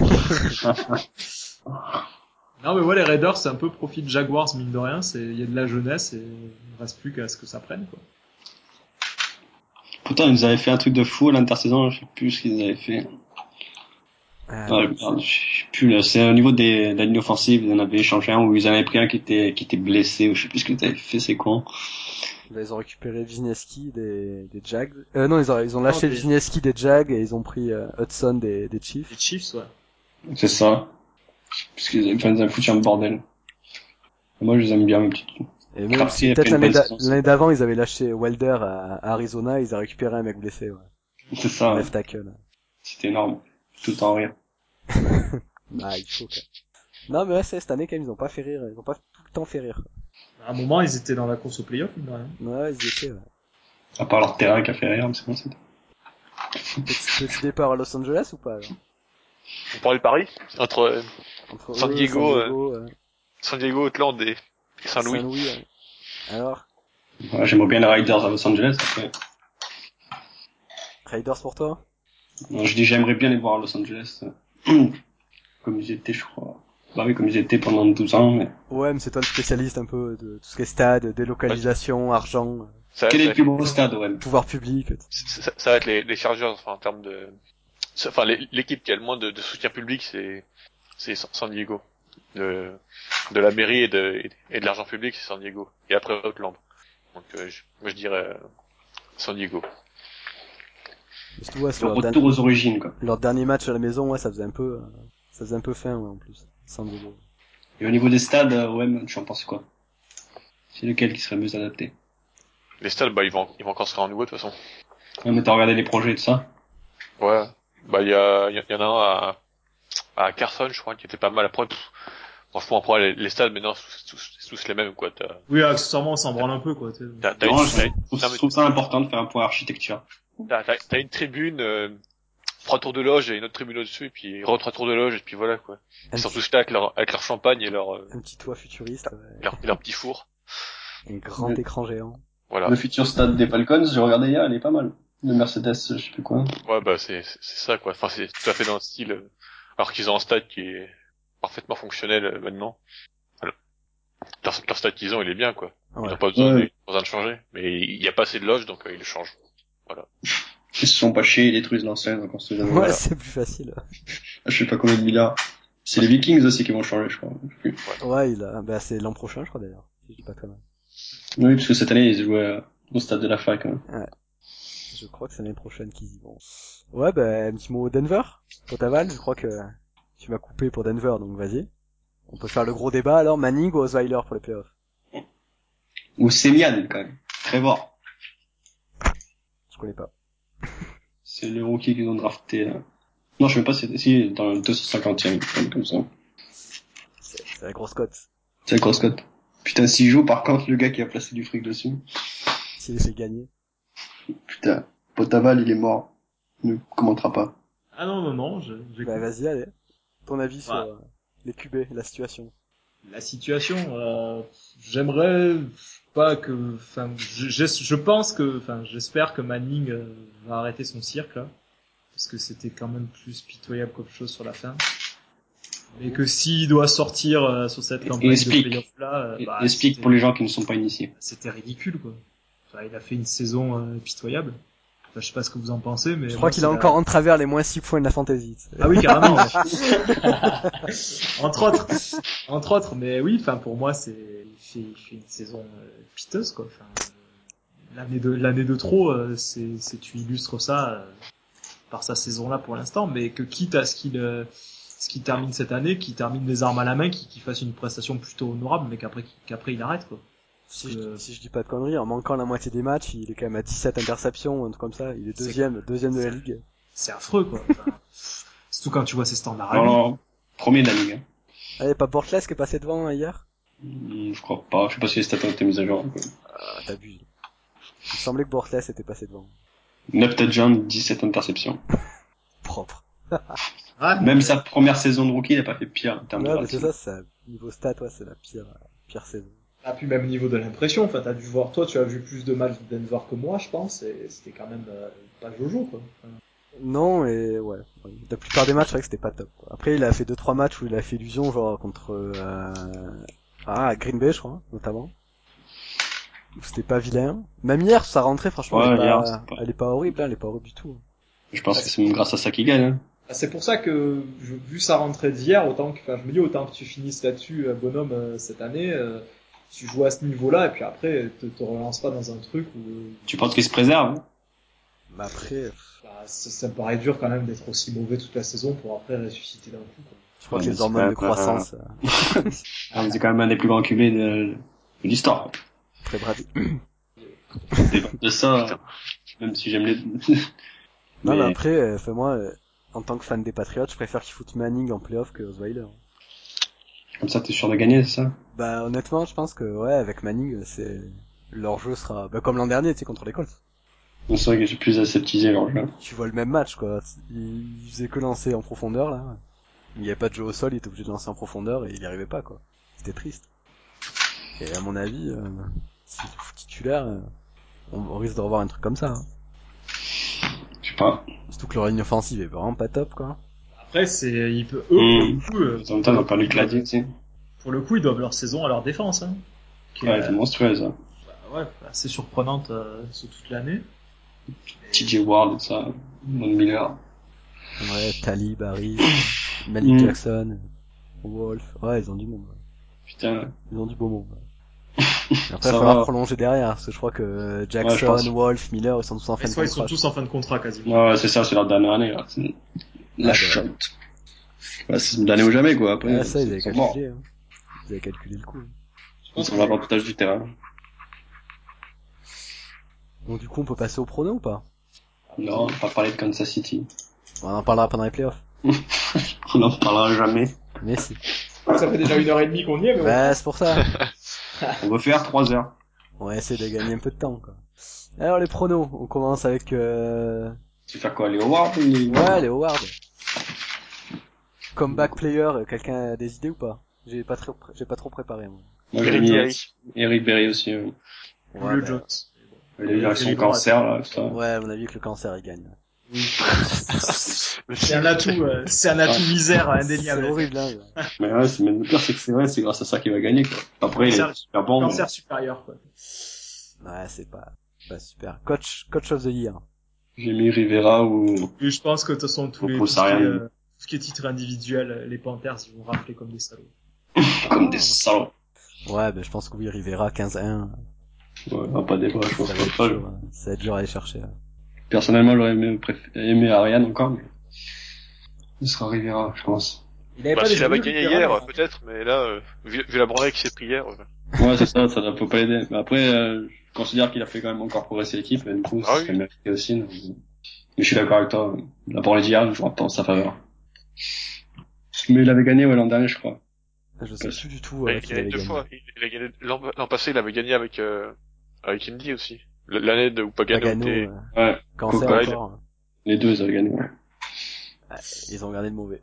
Non, mais ouais, les Raiders, c'est un peu profit de Jaguars, mine de rien. C'est, il y a de la jeunesse et il reste plus qu'à ce que ça prenne, quoi. Pourtant, ils nous avaient fait un truc de fou à l'intersaison, je sais plus ce qu'ils avaient fait. Euh, Ouais, merde, je sais plus, là. C'est au niveau des, de la ligne offensive, ils en avaient échangé un où ils avaient pris un qui était, qui était blessé, ou je sais plus ce qu'ils avaient fait, c'est con. Là, ils ont récupéré Wisniewski des, des Jags. Euh, non, ils ont, ils ont lâché Non, des- Wisniewski des Jags et ils ont pris euh, Hudson des, des Chiefs. Les Chiefs, ouais. C'est ça. Parce qu'ils avaient, enfin, ils avaient foutu un bordel. Moi, je les aime bien, mes petits. Et même Crabtree si a peut-être fait une l'année, bonne d'a- saison, l'année c'est- d'avant, ils avaient lâché Wilder à, à Arizona, ils ont récupéré un mec blessé, ouais. C'est ça, ouais. Left tackle. C'était énorme. Tout en rire. Ah, il faut, quoi. Non, mais ouais, c'est, cette année, quand même, ils ont pas fait rire, ils ont pas tout le temps fait rire. À un moment, ils étaient dans la course au playoff, mine de rien. Ouais, ils y étaient, ouais. À part leur terrain qui a fait rire, mais c'est bon, c'est tout. Petit, petit départ à Los Angeles ou pas, alors? On parlait de Paris entre euh, Entre San eux, Diego, San Diego, euh, San Diego, Oakland et, et Saint-Louis. Saint-Louis, ouais. Alors, Ouais, j'aimerais bien les Riders à Los Angeles, après. Raiders pour toi? Non, je dis j'aimerais bien les voir à Los Angeles. Comme ils étaient, je crois. Bah oui, comme ils étaient pendant douze ans, mais... Ouais, mais c'est toi le spécialiste un peu de tout ce qui est stade, délocalisation, argent, Ça, Quel ça est va le plus être, beau stade, ouais? pouvoir public. ça, ça- ça va être les, les Chargers, enfin, en termes de, ça- enfin, les- l'équipe qui a le moins de, de soutien public, c'est, c'est San San Diego. De, de la mairie et de, et de l'argent public, c'est San Diego. Et après Oakland. Donc, euh, je, moi, je dirais euh, San Diego. Parce que ouais, Le sur leur, retour dan- aux origines, quoi. leur dernier match à la maison, ouais, ça faisait un peu, euh, ça faisait un peu fin, ouais, en plus. San Diego. Et au niveau des stades, euh, ouais, tu en penses quoi? C'est lequel qui serait mieux adapté? Les stades, bah, ils vont, ils vont encore se faire en nouveau, de toute façon. Ouais, mais t'as regardé les projets et tout ça? Ouais. Bah, il y a, il y en a un à, à Carson, je crois, qui était pas mal. Après, pff, franchement, après, les, les stades, maintenant, c'est tous, c'est tous les mêmes, quoi. T'as, Oui, accessoirement, on s'en branle un peu, quoi. t'sais. t'as, t'as Non, une, je t'as, trouve, t'as- je trouve ça important de faire un point architecture. t'as, t'as- t'as une tribune, euh, trois tours de loge et une autre tribune au-dessus, et puis re trois tours de loge, et puis voilà, quoi. Un Ils sont petit, tous là avec leur, avec leur champagne et leur, euh, un petit toit futuriste, ouais. leur, leur petit four. Un grand Le, écran géant. Voilà. le futur stade des Falcons, j'ai regardé hier, il est pas mal. Le Mercedes, je sais plus quoi. Ouais, bah, c'est, c'est c'est ça, quoi. Enfin, c'est tout à fait dans le style, euh, alors qu'ils ont un stade qui est parfaitement fonctionnel, euh, maintenant. Alors, leur, leur stade qu'ils ont, il est bien, quoi. Ils Ouais. n'ont pas besoin, Ouais. de, ils ont pas besoin de changer. Mais il y a pas assez de loges, donc, euh, ils le changent. Voilà. Ils se sont pas chiés, ils détruisent l'ancien, donc on se Ouais, jamais, voilà. c'est plus facile. Je sais pas combien de milliards. C'est les Vikings aussi qui vont changer, je crois. Je sais plus. Ouais, il a, bah, c'est l'an prochain, je crois, d'ailleurs. Si je dis pas quand même. Oui, parce que cette année, ils jouaient euh, au stade de la fac, hein. Je crois que c'est l'année prochaine qu'ils y vont. Ouais, bah, un petit mot Denver. Potaval, je crois que tu m'as coupé pour Denver, donc vas-y. On peut faire le gros débat, alors, Manning ou Osweiler pour les playoffs? Ou Semian, quand même. Trevor. Je connais pas. C'est le rookie qu'ils ont drafté, là. Non, je sais même pas si c'est, si, dans le deux cent cinquantième, comme ça. C'est, c'est la grosse cote. C'est la grosse cote. Putain, s'il joue, par contre, le gars qui a placé du fric dessus. S'il fait gagner. Putain. Potaval, il est mort. Il ne commentera pas. Ah non, non, non, je, j'écoute. Bah, vas-y, allez. Ton avis sur Ouais. euh, les Q B, la situation. La situation, euh, j'aimerais pas que, enfin, je, je, je pense que, enfin, j'espère que Manning euh, va arrêter son cirque là, parce que c'était quand même plus pitoyable qu'autre chose sur la fin. Et que s'il doit sortir euh, sur cette Et- campagne et de explique. playoff là, euh, Et- bah, Explique c'était- pour les gens qui ne sont pas initiés. c'était ridicule quoi. Enfin, il a fait une saison euh, pitoyable. Enfin, je sais pas ce que vous en pensez, mais Je moi, crois qu'il c'est a la- encore en travers les moins six points de la fantasy. Ah oui, carrément. Ouais. Entre autres, entre autres, mais oui, enfin pour moi c'est il fait, il fait une saison euh, piteuse quoi. Enfin, euh, l'année de l'année de trop, euh, c'est, c'est tu illustres ça euh, par sa saison là pour l'instant, mais que quitte à ce qu'il euh, ce qu'il termine cette année, qu'il termine les armes à la main, qu'il, qu'il fasse une prestation plutôt honorable, mais qu'après qu'après il arrête quoi. Si, que... je, si je dis pas de conneries, en manquant la moitié des matchs, il est quand même à dix-sept interceptions, un truc comme ça. Il est deuxième, c'est... deuxième de la c'est... ligue. C'est affreux quoi. Enfin, surtout quand tu vois ses standards. Non, non, premier de la ligue. Hein. Allez, pas Bortles qui est passé devant hein, hier? Hmm, je crois pas. Je sais pas si les stats ont été mises à jour. Ah, t'abuses. Il me semblait que Bortles était passé devant. neuf touchdowns, dix-sept interceptions. Propre. Ah, Même mais... sa première saison de rookie, il a pas fait pire en termes Ouais, de mais rating. c'est ça, c'est, niveau stat, ouais, c'est la pire, pire saison. Ah, puis même niveau de l'impression, enfin, t'as dû voir, toi, tu as vu plus de matchs de Denver que moi, je pense, et c'était quand même euh, pas Jojo, quoi. Enfin... Non, et ouais. La plupart des matchs, c'est vrai que c'était pas top. Quoi. Après, il a fait deux trois matchs où il a fait illusion, genre contre euh... ah Green Bay, je crois, notamment. C'était pas vilain. Même hier, sa rentrée, franchement, Ouais, elle, est hier, pas... c'est pas- elle est pas horrible, hein, elle est pas horrible du tout. Je pense que c'est même grâce à ça qu'il gagne. Hein. Ah, c'est pour ça que, je, vu sa rentrée d'hier, autant que, enfin, je me dis, autant que tu finisses là-dessus, euh, bonhomme, euh, cette année, euh, tu joues à ce niveau-là, et puis après, te, te relance pas dans un truc où... Tu penses qu'il se préserve hein? Mais après, Bah, ça, ça me paraît dur quand même d'être aussi mauvais toute la saison pour après ressusciter d'un coup, quoi. je crois Ouais, que mais les c'est hormones quand de même, croissance, euh... Ah, c'est quand même un des plus grands Q B de, de l'histoire. très Brady. Débat de ça, même si j'aime les... Non, mais mais après, euh, fait moi, euh, en tant que fan des Patriots, je préfère qu'ils foutent Manning en playoff que Osweiler. comme ça, t'es sûr de gagner, c'est ça? Bah, honnêtement, je pense que, ouais, avec Manning, c'est, leur jeu sera, bah, comme l'an dernier, tu sais, contre les Colts. C'est vrai que j'ai plus aseptisé leur jeu. Tu vois le même match, quoi. Il, il faisait que lancer en profondeur, là. Il n'y avait pas de jeu au sol, il était obligé de lancer en profondeur et il n'y arrivait pas, quoi. C'était triste. Et à mon avis, euh, s'il est titulaire, euh, on, on risque de revoir un truc comme ça. Hein. Je sais pas. Surtout que leur ligne offensive est vraiment pas top, quoi. Après, c'est, il peut, eux, pour le Mmh. coup, euh, En même temps, on a perdu Clady, tu sais. pour le coup, ils doivent leur saison à leur défense, hein. Qui est, Ouais, elle était monstrueuse. Hein. bah, ouais, assez surprenante, euh, sur toute l'année. T J Ward et ça, Von Miller. Ouais, Talib, Harris, Malik Mm. Jackson, Wolf. Ouais, ils ont du monde. Ouais. Putain, Ils ont du beau monde. Ouais. Et après, il ça va falloir va. prolonger derrière, parce que je crois que Ouais, je Jackson, pense. Wolf, Miller, ils sont tous en fin Et de soit ils contrat. sont tous en fin de contrat, quasiment. Ouais, c'est ça, c'est leur dernière année, là. C'est la Ah, bah. shot. Ouais, c'est une année ou jamais, quoi. Après, Ah, ça, ils avaient sont morts. calculé. Hein. Ils avaient calculé le coup. Hein. Ils sont l'avantage du terrain. Donc du coup, on peut passer au prono ou pas? Non, on va pas parler de Kansas City. On en parlera pendant les playoffs. On en parlera jamais. Mais si. Ça fait déjà une heure et demie qu'on y est, mais Bah, c'est pour ça. On va faire trois heures. On va essayer de gagner un peu de temps, quoi. Alors, les pronos. On commence avec, euh... Tu fais quoi, les Howard ou les... ouais, les Howard. Comeback player, quelqu'un a des idées ou pas? J'ai pas trop, j'ai pas trop préparé, moi. Moi, j'ai Eric mis Berry. Eric Berry aussi. Ouais. Ouais, Julio bah, Jones. Il a eu avec son Julio cancer, Jones. là, tout ça. ouais, à mon avis que le cancer, il gagne. Oui. C'est un atout, euh, c'est un atout misère C'est indéniable. horrible, hein. Mais ouais, c'est même le pire, c'est que c'est vrai, c'est grâce à ça qu'il va gagner, quoi. Après, il Cancer- est super bon. Cancer mais supérieur, quoi. Ouais, c'est pas, pas super. Coach, coach of the year. J'ai mis Rivera ou... Et je pense que de toute façon, tous Ou les, tout ce, qui Poussarian. est, euh, tout ce qui est titre individuel, euh, les Panthers, ils vont rafler comme des salauds. Comme des salauds. Ouais, bah, je pense que oui, Rivera quinze à un. Ouais, non, pas des vrais, je Ça pense va être pas. dur, hein. Ça va être dur à aller chercher. Hein. Personnellement, j'aurais aimé, préf- aimé Ariane encore, mais... Ce sera Rivera, je pense. Il avait Bah, pas s'il des avait élus, gagné Rivera, hier, mais- euh, peut-être, mais là, euh, vu, vu la branlée qui s'est pris hier, euh, Ouais, c'est ça, ça ne peut pas aider. Mais après, euh, je considère qu'il a fait quand même encore progresser l'équipe, et du coup, Ah ça oui. serait mérité aussi. Donc... Mais je suis d'accord avec toi, la branlée d'hier, je pas en sa faveur. Mais il avait gagné, ouais, l'an dernier, je crois. Je sais plus du tout, il euh, a qui gagné avait deux gagné. fois. Il, il a gagné l'an, l'an passé, il avait gagné avec euh, avec Indy aussi. L- L'année de où Pagano, Pagano, était. euh, Ouais, cancer Ouais, il- encore. hein. les deux, ils avaient gagné, ouais. Ouais, ils ont gardé le mauvais.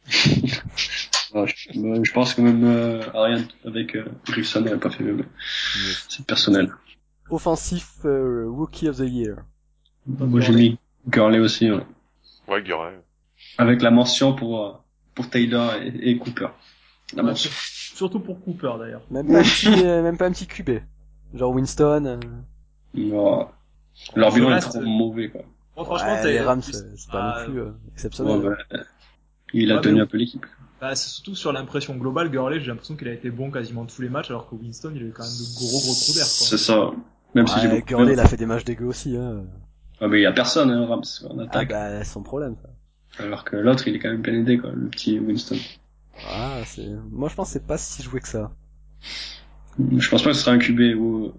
Ouais, je, moi, je pense que même euh, Ariane avec euh, Griffson n'aurait pas fait mieux, mais Yes. c'est personnel. Offensif euh, Rookie of the Year. Moi, j'ai mis Gurley aussi, ouais. Ouais, Guerin. Avec la mention pour, euh, pour Taylor et, et Cooper. La Ouais, mention. surtout pour Cooper, d'ailleurs. Même pas un petit, euh, même pas un petit Q B. Genre Winston. Euh... Non. Leur Je bilan est reste- trop mauvais, quoi. Moi, franchement, ouais, t'as- les Rams, c'est c'est pas Ah, non plus euh, Ouais, exceptionnel. hein. bah, il a Ouais, tenu mais- un peu l'équipe. Bah, c'est surtout sur l'impression globale, Gurley, j'ai l'impression qu'il a été bon quasiment tous les matchs, alors que Winston, il a eu quand même de gros gros trous d'air, quoi. C'est ça. Même si j'ai Ouais, beaucoup Gurley, il peur. a fait des matchs dégueux aussi, hein. Ah, mais il y a personne, hein, Rams, en Ah attaque. bah, c'est son problème, ça. Alors que l'autre, il est quand même bien aidé, quoi, le petit Winston. Ah, c'est, moi je pense que c'est pas si joué que ça. Je pense pas que ce sera un Q B ou,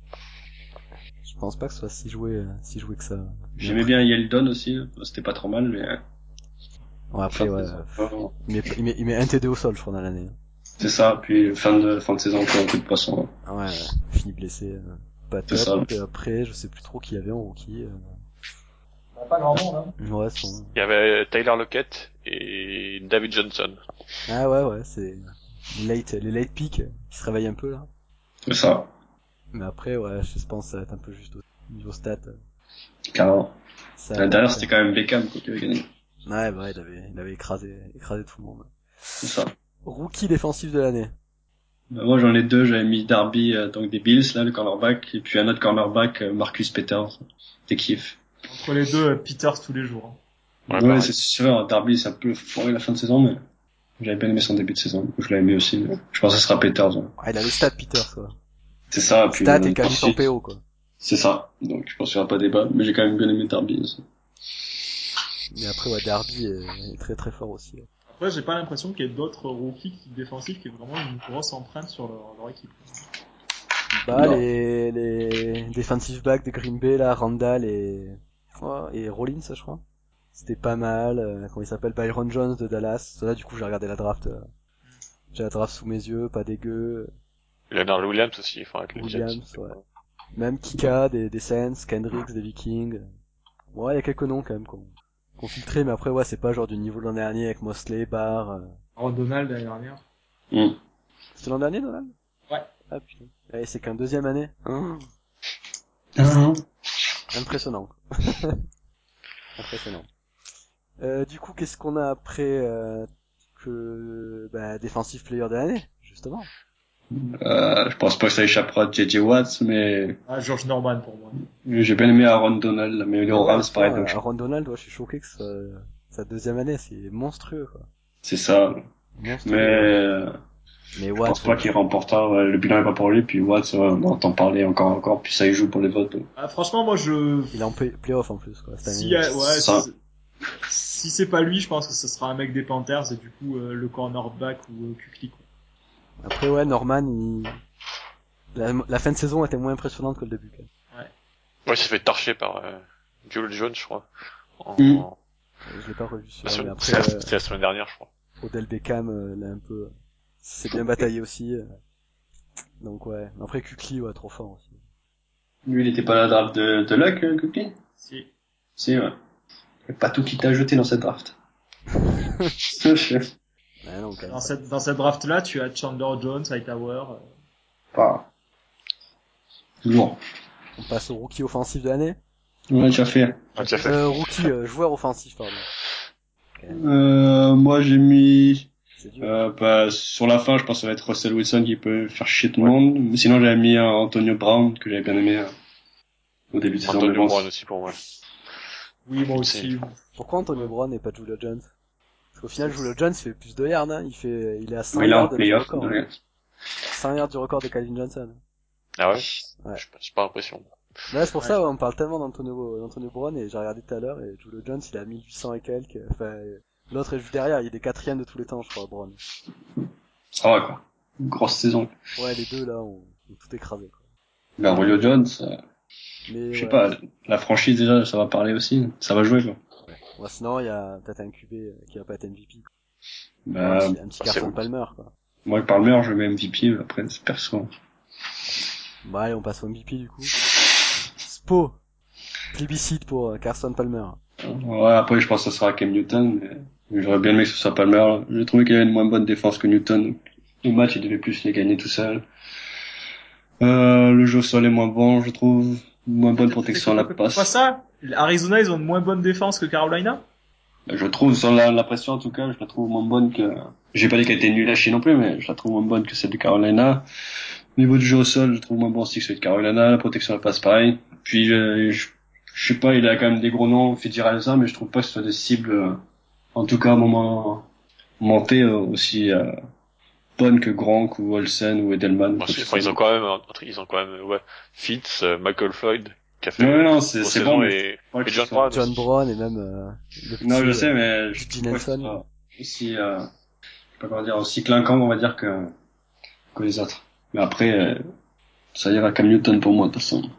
Je pense pas que ce soit si joué, euh, si joué que ça. Mais j'aimais après, bien Yeldon aussi, c'était pas trop mal, mais, ouais, fin après, de ouais, saison, pff, pas- il met, il met, il met un T D au sol, je crois, dans l'année. c'est ça, puis fin de, fin de saison, encore un coup de poisson. Ah ouais, ouais, fini blessé, euh, pas C'est top. ça. Et après, je sais plus trop qui y avait en rookie. euh. Bah, pas grand monde, hein. Ouais, son... Il y avait Tyler Lockett et David Johnson. Ah ouais, ouais, c'est les late, les late picks euh, qui se réveillent un peu là. C'est ça, Mais après, ouais, je pense que ça va être un peu juste au niveau stat. euh, carrément. Ça va La pas dernière, être... c'était quand même Beckham, quoi, qui avait gagné. Ouais, bah, il avait, il avait écrasé, écrasé tout le monde. C'est ça. Rookie défensif de l'année. Bah, moi, j'en ai deux, j'avais mis Darby, euh, donc des Bills, là, le cornerback, et puis un autre cornerback, euh, Marcus Peters. Des kiffs. Entre les deux, euh, Peters tous les jours. hein. Ouais, Ouais, pareil. c'est sûr, Darby, c'est un peu foiré la fin de saison, mais j'avais bien aimé son début de saison. Je l'avais aimé aussi, mais je pense que ce sera Peters. hein. Ah, il a les stats Peters, quoi. C'est ça, puis Stats euh, et qualif en ensuite, P O, quoi. c'est ça. Donc, je pense qu'il n'y aura pas débat, mais j'ai quand même bien aimé Darby aussi. Mais après, ouais, Darby est, est très très fort aussi. Après, j'ai pas l'impression qu'il y ait d'autres rookies qui- défensifs qui aient vraiment une grosse empreinte sur leur, leur équipe. Bah, Non. les, les defensive backs de Green Bay, là, Randall et, oh, et Rollins, je crois. C'était pas mal. Euh, comment il s'appelle? Byron Jones de Dallas. Là, du coup, j'ai regardé la draft. euh, J'ai la draft sous mes yeux, pas dégueu. Leonard Williams aussi, enfin avec les Jets. Williams, ouais. Même Kika des, des Saints, Kendricks des Vikings. Ouais, il y a quelques noms quand même qu'on qu'on filtré, mais après, ouais, c'est pas genre du niveau de l'an dernier avec Mosley, Barr. euh. Aaron Donald l'année dernière. Mm. C'était l'an dernier, Donald? Ouais. Ah putain. Ouais, c'est qu'un deuxième année. Hein, Ah, impressionnant. Impressionnant. Euh, du coup, qu'est-ce qu'on a après euh, que bah, Defensive Player de l'année, justement. euh, je pense pas que ça échappera à J J Watts, mais Ah, George Norman pour moi. j'ai bien aimé Aaron Donald, mais les Et ouais, Rams, putain, pareil, donc je- Aaron Donald, ouais, je suis choqué que ce soit sa deuxième année, c'est monstrueux, quoi. c'est ça. Mais, Monstrueux. euh, Mais je Watts, pense pas ouais. qu'il remportera, ouais, le bilan est pas pour lui, puis Watts, ouais, on entend parler encore, encore, puis ça y joue pour les votes. donc. Ah, franchement, moi, je... Il est en play- playoff en plus, quoi, cette Si, année. euh, ouais, Ça. si, si c'est pas lui, je pense que ce sera un mec des Panthers et du coup, euh, le cornerback ou euh, Kuechly, quoi. Après, ouais, Norman, il... la, la fin de saison était moins impressionnante que le début, quand même. Ouais, il s'est fait torcher par euh, Julio Jones, je crois. En... Mm. Euh, Je l'ai pas revu la celui-là, mais semaine- après, C'est la, ouais, c'était la semaine dernière, je crois. Odell Beckham, euh, l'a un peu... C'est bien bataillé aussi. euh. Donc ouais. Après, Kukli, ouais, trop fort aussi. Lui, il était pas à la draft de, de Luck, euh, Cookie? Si. Si, ouais. Y a pas tout qui t'a jeté dans cette draft. Ouais, non, quand même Dans pas. cette, dans cette draft-là, tu as Chandler Jones, Hightower. euh, Pas. Lourd. On passe au rookie offensif de l'année. On a déjà fait. Ah, tu as fait. Euh, rookie, euh, joueur offensif, pardon. Quand même, Euh, moi, j'ai mis, c'est dur. euh, bah, sur la fin, je pense que ça va être Russell Wilson qui peut faire chier tout le Ouais. monde. Mais sinon, j'avais mis euh, Antonio Brown, que j'avais bien aimé, euh, au début de saison. Mais Antonio bon, Brown aussi pour moi. Oui, moi C'est- aussi. Pourquoi Antonio Ouais. Brown et pas Julio Jones? Parce qu'au final, Julio Jones fait plus de yards, hein. Il fait, il est à cent mais là, en yards du playoff, record. de hein. cent yards du record de Calvin Johnson. Ah ouais? Ouais. J'ai pas- J'ai pas l'impression. Là, c'est pour Ouais, ça, je- ouais, on parle tellement d'Antonio, d'Antonio Brown et j'ai regardé tout à l'heure et Julio Jones, il est à mille huit cents et quelques. Enfin, l'autre est juste derrière, il est quatrième de tous les temps, je crois, Brown. ça va, quoi. Une grosse saison. Ouais, les deux, là, ont, ont tout écrasé, quoi. Ben, Julio Jones, euh, Mais je sais ouais. pas, la franchise, déjà, ça va parler aussi. Ça va jouer, quoi. Ouais, sinon, il y a peut-être un Q B euh, qui va pas être M V P. Quoi. Ou un Bah, petit, un petit bah, c'est Carson bon. Palmer, quoi. moi, le Palmer, je mets M V P, après, c'est perso. Bah, allez, on passe au M V P, du coup. Spo. Plébiscite pour euh, Carson Palmer. Ouais, après, je pense que ça sera Cam Newton, mais j'aurais bien aimé que ce soit Palmer. J'ai trouvé qu'il avait une moins bonne défense que Newton. Le match, il devait plus les gagner tout seul. Euh, le jeu au sol est moins bon, je trouve. Moins bonne protection à la C'est pas passe. ça. Arizona, ils ont une moins bonne défense que Carolina. Je trouve, sur la, la pression, en tout cas, je la trouve moins bonne que... J'ai pas dit qu'elle était nulle à chier non plus, mais je la trouve moins bonne que celle de Carolina. Au niveau du jeu au sol, je trouve moins bon aussi que celui de Carolina. La protection à la passe, pareil. Puis, je, je, je sais pas, il a quand même des gros noms, Fitzgerald, mais je trouve pas que ce soit des cibles, euh, en tout cas, à un moment monté euh, aussi... Euh, bonnes que Gronk ou Olsen ou Edelman. Bon, enfin, ils ont quand même, ils ont quand même, ouais, Fitz, euh, Michael Floyd, qui a fait non, non, c'est, c'est bon, et, mais et John Brown. John Brown et même euh, le petit, non, je sais, euh, mais je G. trouve que ce Nelson. soit aussi, euh, je sais pas comment dire, aussi clinquant, on va dire, que, que les autres. Mais après, euh, ça ira Cam Newton pour moi, de toute façon.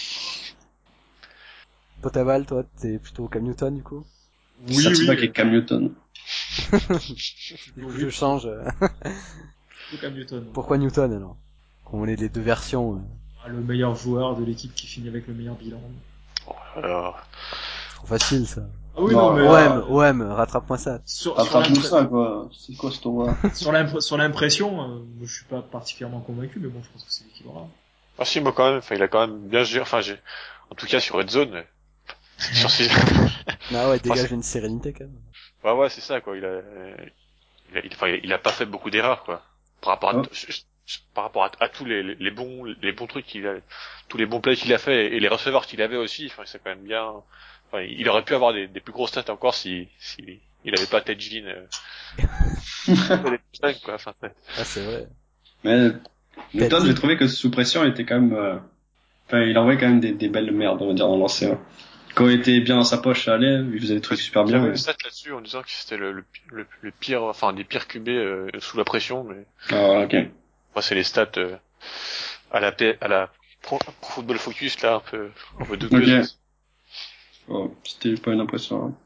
Potaval, toi, t'es plutôt Cam Newton, du coup? Oui, Satiba oui. qui est Cam Newton. Du coup, je change. Plutôt Cam Newton. Pourquoi Newton, alors? On est les deux versions. euh. Ah, le meilleur joueur de l'équipe qui finit avec le meilleur bilan. Alors, Trop facile, ça. Ah oui, Non, non, mais O M, euh, O M, rattrape-moi ça. sur, sur Rattrape-nous l'impré- ça, quoi. C'est quoi ce tournoi? sur l'impr- sur l'impression, euh, je suis pas particulièrement convaincu, mais bon, je pense que c'est lui qui l'aura. ah si, moi quand même, enfin, il a quand même bien géré, enfin, j'ai, en tout cas sur Red Zone, sur six, Ah ouais, Enfin, dégage c'est- une sérénité, quand même. ouais, ouais, c'est ça, quoi, il a, il a, il, enfin, il a pas fait beaucoup d'erreurs, quoi. Par rapport à, Oh. je- je- par rapport à, à tous les, les, les bons, les bons trucs qu'il a, tous les bons plays qu'il a fait et les receveurs qu'il avait aussi, enfin, c'est quand même bien, enfin, il aurait pu avoir des, des plus grosses stats encore si, si, il avait pas Ted Ginn, euh, quoi, enfin, ouais. Ah, c'est vrai. Mais, Newton, T'as dit- j'ai trouvé que sous pression, il était quand même, euh, enfin, il envoyait quand même des, des belles merdes, on va dire, en lancer. Hein. Quand il était bien dans sa poche, ça allait, il faisait des trucs super J'avais bien. une mais- stat là-dessus en disant que c'était le, le, le, le pire, enfin, des pires Q B, euh, sous la pression, mais, Ah, ok. moi, c'est les stats, euh, à la, P- à la Pro, Pro Football Focus, là, un peu, un peu douteuses. Oh, c'était pas une impression. Hein.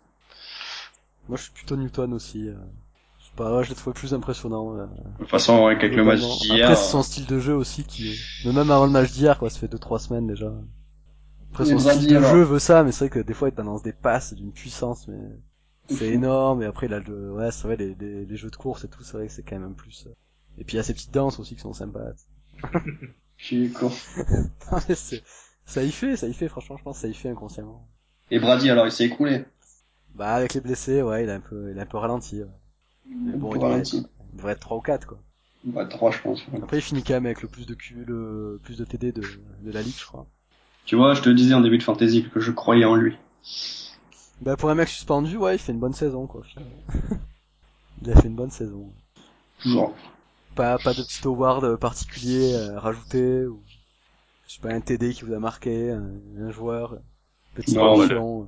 Moi, je suis plutôt Newton aussi. euh. Je sais pas, ouais, je l'ai trouvé plus impressionnant. euh, De toute façon, avec le match globalement. d'hier, Après, c'est son euh, style de jeu aussi qui est... Mais même avant le match d'hier, quoi, ça fait deux trois semaines déjà. Après, Et son Brady, style de alors jeu veut ça, mais c'est vrai que des fois, il balance des passes d'une puissance, mais c'est énorme. Et après, il a le... Ouais, c'est vrai, les, les, les jeux de course et tout, c'est vrai que c'est quand même un plus. euh. Et puis, il y a ces petites danses aussi qui sont sympas. je suis con. Non, mais c'est... Ça y fait, ça y fait, franchement, je pense que ça y fait inconsciemment. Et Brady, alors, il s'est écroulé. Bah, avec les blessés, ouais, il a un peu, il a un peu ralenti. Ouais. Mais bon, Pour il devrait, ralenti. il devrait être trois ou quatre, quoi. Bah, trois, je pense. Ouais. Après, il finit quand même avec le plus de Q, le plus de T D de, de la ligue, je crois. Tu vois, je te disais en début de fantasy que je croyais en lui. Bah, pour un mec suspendu, ouais, il fait une bonne saison, quoi, finalement. Il a fait une bonne saison. Toujours. Pas, pas de petit award particulier à rajouter, ou, je sais pas, un T D qui vous a marqué, un, un joueur, petite Non, mention.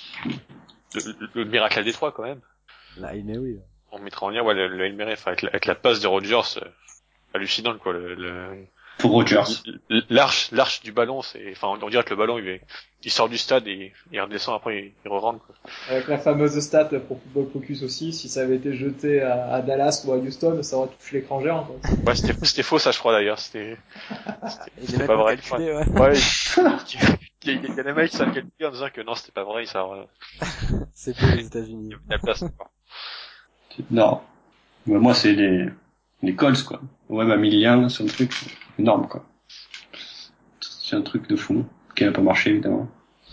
Le, le, le miracle à Détroit, quand même. Là, il est oui. On mettra en lien, ouais, le, le Hail Mary, enfin, avec la, avec la passe de Rodgers, euh, hallucinante, quoi, le, le, Pour Rodgers. l'arche, l'arche du ballon, c'est, enfin, on dirait que le ballon, il, est, il sort du stade et il redescend après, il, il re-rentre, quoi. Avec la fameuse stat pour Football Focus aussi, si ça avait été jeté à, à Dallas ou à Houston, ça aurait touché l'écran géant, quoi. Ouais, c'était, c'était faux, ça, je crois, d'ailleurs, c'était, Il est c'était même pas pas vrai. calculé, ouais. Ouais, il, il, il y a des mecs qui savent calculer en disant que non, c'était pas vrai, ça, euh, C'est beau les États-Unis. il y avait de la place, quoi. Non. Mais moi, c'est les, les Colts, quoi. Ouais, bah, Millian, sur le truc, c'est énorme, quoi. C'est un truc de fou, qui n'a pas marché, évidemment.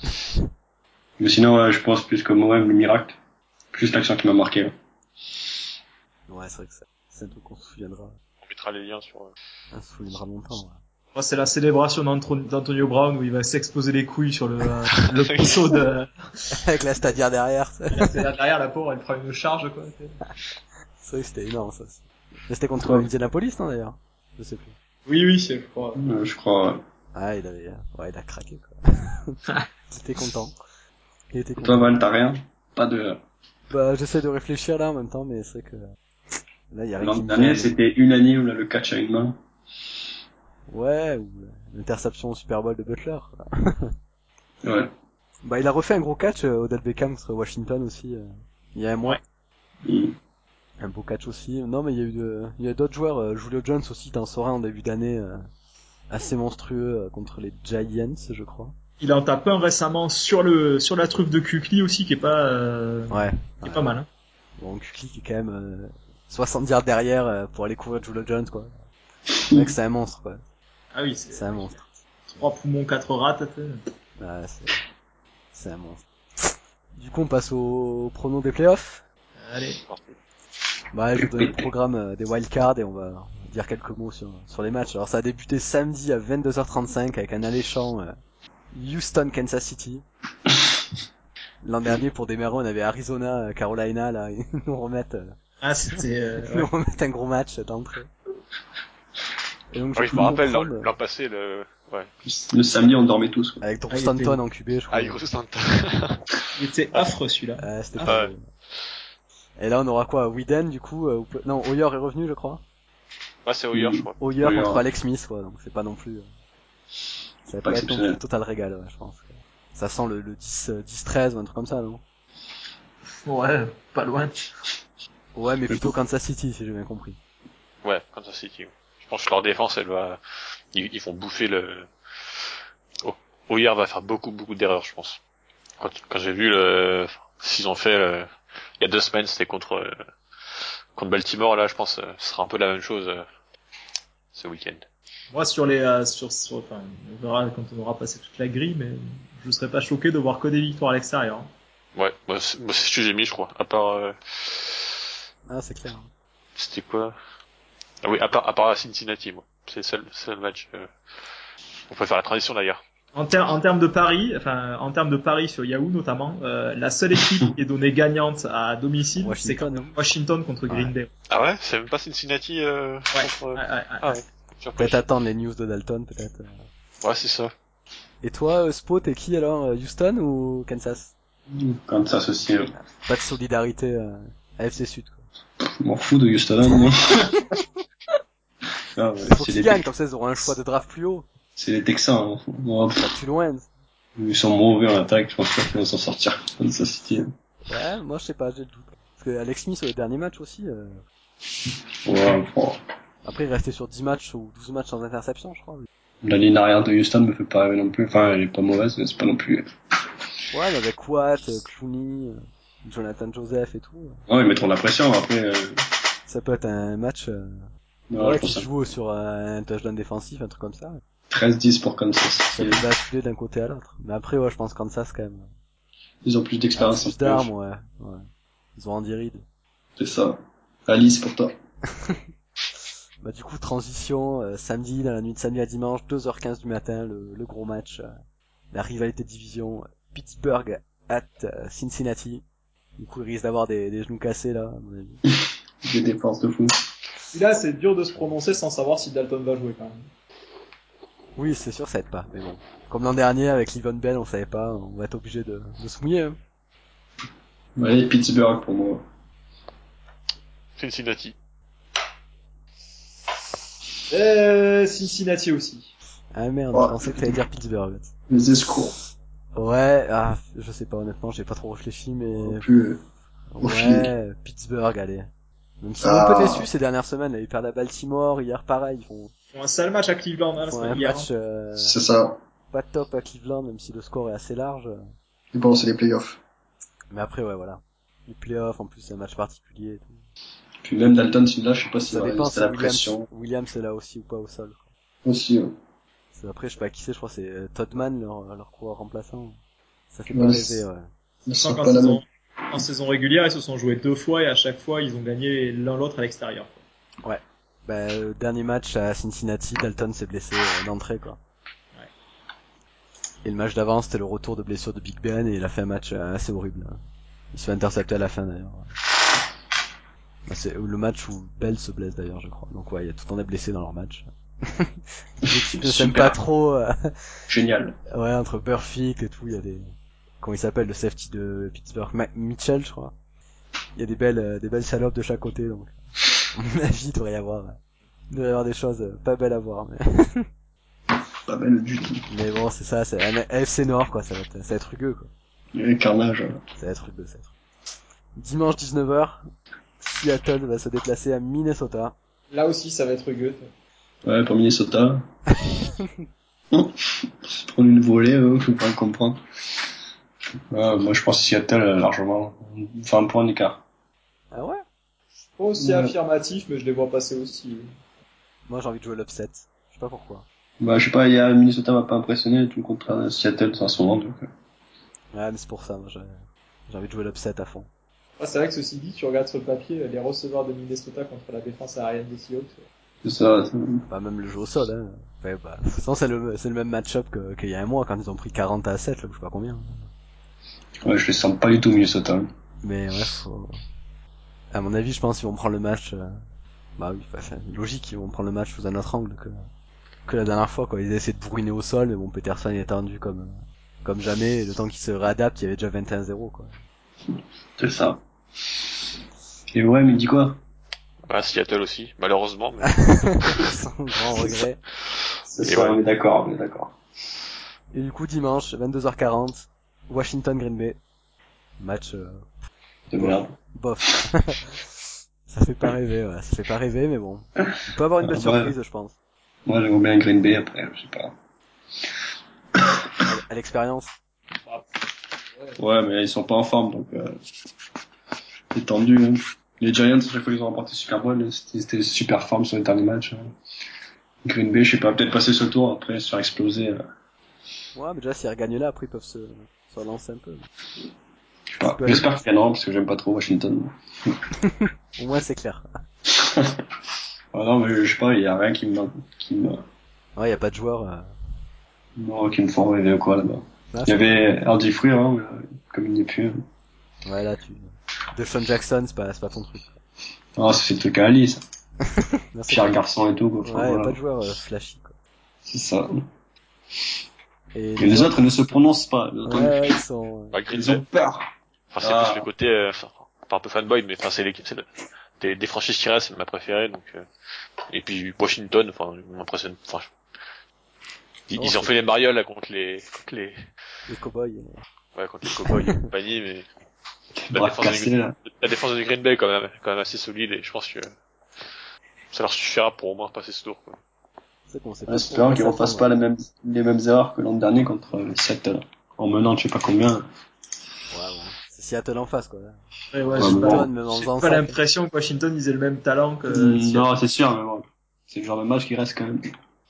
Mais sinon, ouais, je pense plus comme ouais, le miracle. Plus l'action qui m'a marqué, là. Ouais, c'est vrai que ça, c'est un truc qu'on se souviendra. On mettra les liens sur, euh, On se souviendra longtemps, ouais. Moi, c'est la célébration d'Antro- d'Antonio Brown où il va s'exposer les couilles sur le, euh, le poteau de, Avec la stadia derrière, c'est c'est là derrière, la pauvre, elle prend une charge, quoi. vrai que c'était énorme, ça. Mais c'était contre Ouais. Indianapolis, non, d'ailleurs? Je sais plus. Oui, oui, c'est, je crois. Euh, je crois, ouais. Ah, il avait, ouais, il a craqué, quoi. Il était content. Il était Toi, content. Val, t'as rien? Pas de... Bah, j'essaie de réfléchir là en même temps, mais c'est vrai que, là, il y a rien L'an qui me dernier, vient. c'était unanime, là, le catch à une main. Ouais, ou l'interception au Super Bowl de Butler, quoi. Ouais. Bah, il a refait un gros catch, euh, Odell Beckham contre Washington aussi, euh, il y a un mois. Ouais. Mm. Un beau catch aussi. Non, mais il y a eu de, il y a d'autres joueurs, euh, Julio Jones aussi, t'en saurais en début d'année, euh, assez monstrueux euh, contre les Giants, je crois. Il en tape un récemment sur le, sur la truffe de Kukli aussi, qui est pas, euh, Ouais. qui est Ouais. pas mal, hein. Bon, Kukli qui est quand même euh, soixante yards derrière euh, pour aller couvrir Julio Jones, quoi. C'est vrai que c'est un monstre, quoi. Ah oui, c'est, C'est un monstre. trois poumons, quatre rats, t'as fait. Ouais, c'est, c'est un monstre. Du coup, on passe au pronom des playoffs. Allez. Bah, je vais donner le programme euh, des wildcards et on va dire quelques mots sur, sur les matchs. Alors, ça a débuté samedi à vingt-deux heures trente-cinq avec un alléchant euh, Houston-Kansas City. L'an dernier, pour démarrer, on avait Arizona, Carolina, là, ils nous remettent, euh, Ah, c'était, euh, ils nous ouais. remettent un gros match d'entrée. Et donc, Oui, j'ai je me pu rappelle, l'an, comprendre, l'an passé, le, ouais. Le samedi, on dormait tous. Quoi. avec Drew Ah, il Stanton était- en Q B, je crois. Ah, il gros Santa. Il était affreux celui-là. Ah, c'était Ah, pas ouais. beau. Et là, on aura quoi? Whedon, du coup, euh, ou peu- non, Hoyer est revenu, je crois. Ouais, c'est Hoyer, je crois. Hoyer Hoyer. contre Alex Smith, quoi, donc c'est pas non plus, euh, ça va Pas pas être non plus exceptionnel. le total régal, ouais, je pense. Ça sent le, le dix, euh, dix treize ou un truc comme ça, non? Ouais, pas loin. Ouais, mais Mais plutôt pour- Kansas City, si j'ai bien compris. Ouais, Kansas City. Ouais. Je pense que leur défense, elle va, ils, ils vont bouffer le, oh. Hoyer va faire beaucoup, beaucoup d'erreurs, je pense. Quand, quand j'ai vu le, s'ils ont fait, euh, il y a deux semaines, c'était contre, euh, contre Baltimore, là, je pense, euh, ce sera un peu la même chose, euh, ce week-end. Moi, sur les, euh, sur, sur, enfin, on verra quand on aura passé toute la grille, mais je serais pas choqué de voir que des victoires à l'extérieur. hein. Ouais, moi, c'est, moi, c'est ce que j'ai mis, je crois. À part, euh, Ah, c'est clair. c'était quoi? Ah oui, à part, à part Cincinnati, moi. C'est le seul, seul match, euh, on peut faire la transition d'ailleurs. En, ter en termes de paris, enfin, en termes de paris sur Yahoo notamment, euh, la seule équipe qui est donnée gagnante à domicile, c'est quand Washington, même hein. Washington contre Green Ouais. Bay. Ah ouais? C'est même pas Cincinnati, euh, Ouais, contre, ouais, ouais, ouais. ah ouais. Surprise. Peut-être attendre les news de Dalton, peut-être. euh. Ouais, c'est ça. Et toi, euh, Spo, t'es qui alors? euh, Houston ou Kansas? Kansas aussi. euh, Pas de solidarité, euh, A F C Sud, quoi. Je m'en fous de Houston, moi. Ah, ouais, Faut c'est qu'ils les, gagnent, comme ça ils auront un choix de draft plus haut. c'est les Texans. Hein. Bon, Pas plus loin. ils sont mauvais en attaque, je pense pas qu'ils vont s'en sortir. Kansas City. Ouais, moi je sais pas, j'ai le doute. Parce que Alex Smith, au dernier match aussi, euh... Ouais, bon. après il restait sur dix matchs ou douze matchs sans interception, je crois. La ligne arrière de Houston me fait pas rêver non plus. Enfin, elle est pas mauvaise, mais c'est pas non plus. Ouais, mais avec Watt, euh, Clooney, euh, Jonathan Joseph et tout, euh, Ouais, ils mettront de la pression après. Euh... ça peut être un match euh, Non, ouais, je qui pense se ça. joue sur euh, un touchdown défensif, un truc comme ça. treize dix pour Kansas Ça City. peut basculer d'un côté à l'autre. Mais après, ouais, je pense Kansas quand même. Ils ont plus Ah, d'expérience en plus d'armes, playoff. ouais. ouais. Ils ont Andy Reid. C'est ça. Alice pour toi. Bah du coup, transition, euh, samedi, dans la nuit de samedi à dimanche, deux heures quinze du matin, le, le gros match, euh, la rivalité de division, euh, Pittsburgh at euh, Cincinnati. Du coup, il risque d'avoir des, des genoux cassés là, à mon avis. Des défenses de fou. Là, c'est dur de se prononcer sans savoir si Dalton va jouer quand même. Oui, c'est sûr, ça aide pas, mais bon. Comme l'an dernier avec Livon Bell, on savait pas, on va être obligé de, de se mouiller. Hein. Ouais, Pittsburgh pour moi. Cincinnati. Euh, Cincinnati aussi. Ah merde, Ouais. je pensais que t'allais dire Pittsburgh. Les escrocs. Ouais, ah, je sais pas honnêtement, j'ai pas trop réfléchi, mais Non plus. euh, au feeling. ouais, Pittsburgh, allez. Même s'ils m'ont un peu Ah. déçu ces dernières semaines, là, ils perdent à Baltimore, hier pareil, ils font, Ils font un sale match à Cleveland hein, ils la font semaine un hier. match euh, C'est ça. pas top à Cleveland, même si le score est assez large. Et bon, c'est les playoffs. Mais après, ouais, voilà. Les playoffs, en plus, c'est un match particulier et tout. Puis même Dalton, celui-là, je sais pas s'il Ça va dépend résister si à la Williams, pression. Williams est là aussi ou pas au sol. Aussi, ouais. C'est- Après, je sais pas qui c'est, je crois que c'est euh, Toddman, leur, leur coureur remplaçant. Ça fait Ouais, pas c'est- rêver, ouais. Mais Sachant c'est qu'en pas la saison, même. en saison régulière, ils se sont joués deux fois et à chaque fois, ils ont gagné l'un l'autre à l'extérieur. Ouais. Bah, euh, dernier match à Cincinnati, Dalton s'est blessé euh, d'entrée, quoi. Ouais. Et le match d'avant, c'était le retour de blessure de Big Ben, et il a fait un match euh, assez horrible. hein. Il se fait intercepter à la fin, d'ailleurs. Bah, c'est le match où Bell se blesse, d'ailleurs, je crois. Donc ouais, il y a tout le temps des blessés dans leur match. Les équipes ne s'aiment Super. pas trop. euh, Génial. Ouais, entre Burfict et tout, il y a des... Comment il s'appelle, le safety de Pittsburgh? Ma- Mitchell, je crois. Il y a des belles, euh, des belles salopes de chaque côté, donc. À mon avis, il devrait y avoir, euh, il devrait y avoir des choses euh, pas belles à voir, mais. Pas mal du tout. Mais bon, c'est ça, c'est un A F C Nord, quoi, ça va être, ça va être rugueux, quoi. Et carnage. euh. Ça va être rugueux, ça va être rugueux. Dimanche dix-neuf heures, Seattle va se déplacer à Minnesota. Là aussi, ça va être rugueux. Ouais, pour Minnesota. Prendre une volée, euh, faut pas le comprendre. Ouais, moi, je pense Seattle, euh, largement. Enfin, un point d'écart. Ah ouais? Pas aussi Ouais. affirmatif, mais je les vois passer aussi. Moi, j'ai envie de jouer l'upset. Je sais pas pourquoi. Bah, je sais pas, il y a Minnesota m'a pas impressionné, tout le contraire de Seattle, en ce moment, donc. euh. Ouais, mais c'est pour ça, moi, j'ai, j'ai envie de jouer l'upset à fond. Ah, c'est vrai que ceci dit, tu regardes sur le papier les receveurs de Minnesota contre la défense aérienne des Seahawks. C'est ça, c'est- Bah, même le jeu au sol, hein. Ouais, bah, de toute façon, c'est le, c'est le même match-up que, qu'il y a un mois, quand ils ont pris quarante à sept, là, je sais pas combien. ouais, je les sens pas du tout Minnesota. Mais ouais, faut... À mon avis, je pense qu'ils vont prendre le match, euh, Bah oui, enfin, c'est logique, ils vont prendre le match sous un autre angle que, que la dernière fois, quoi. Ils essaient de bourriner au sol, mais bon, Peterson est tendu comme, comme jamais, et le temps qu'il se réadapte, il y avait déjà vingt et un zéro, quoi. C'est ça. Et ouais, mais il dit quoi? Bah, Seattle aussi, malheureusement. Mais... Sans grand regret. C'est Et ça, ouais. on est d'accord, on est d'accord. Et du coup, dimanche, vingt-deux heures quarante, Washington Green Bay. Match, euh, De bof. merde. Bof. Ça fait pas rêver, ouais. Ça fait pas rêver, mais bon. On peut avoir une belle Ah, ouais. surprise, je pense. Moi, j'aimerais bien Green Bay, après, je sais pas. À l- à l'expérience. Ouais, mais ils sont pas en forme, donc euh, c'est tendu. Hein. Les Giants, à chaque fois qu'ils ont remporté Super Bowl, c'était, c'était super forme sur les derniers matchs. Hein. Green Bay, je sais pas, peut-être passer ce tour, après se faire exploser. Euh, Ouais, mais déjà, s'ils regagnent là, après, ils peuvent se, se relancer un peu. je sais pas. peut J'espère qu'ils gagneront, parce que j'aime pas trop Washington. Au moins, c'est clair. Ah non, mais je sais pas, il y a rien qui me, qui me, Ouais, y a pas de joueurs, euh... non, qui me font rêver ou quoi, là-bas. là, Il y c'est- avait Hardy Free, hein, mais, euh, comme il n'est plus. Hein. Ouais, là, tu, DeShaun Jackson, c'est pas, c'est pas ton truc. Ah, ça fait le truc à Ali, ça. Là, c'est Pierre pas- Garçon et tout, quoi. Enfin, Ouais, y a voilà. pas de joueurs euh, flashy, quoi. C'est ça. Et Et les autres, ils ne se prononcent pas. Les autres, ouais, ouais, ils sont, Bah, Green ils Bay. ont peur. Enfin, c'est Ah. plus le côté, euh, enfin, pas un peu fanboy, mais enfin, c'est l'équipe, c'est le, des, des franchises qui restent, c'est ma préférée, donc, euh, et puis Washington, enfin, ils m'impressionnent, enfin, je- ils, Non, ils ont c'est- fait les marioles, là, contre les, contre les, les cowboys. euh. ouais, contre les Cowboys et compagnie, mais la Bras défense, cassés, du, là. la défense du Green Bay, quand même, quand même assez solide, et je pense que ça leur suffira pour au moins passer ce tour, quoi. C'est qu'on sait Ouais, pas trop espérons quoi qu'ils refassent s'attendre. pas les mêmes, les mêmes erreurs que l'an dernier contre euh, Seattle. En menant je sais pas combien. Ouais, bon. C'est Seattle en face, quoi. Ouais, ouais, Ouais, j'ai mais pas, bon. Washington, même en j'ai faisant pas ça. l'impression que Washington ils aient le même talent que Mm, Seattle. non, c'est sûr, mais bon. C'est le genre de match qui reste quand même.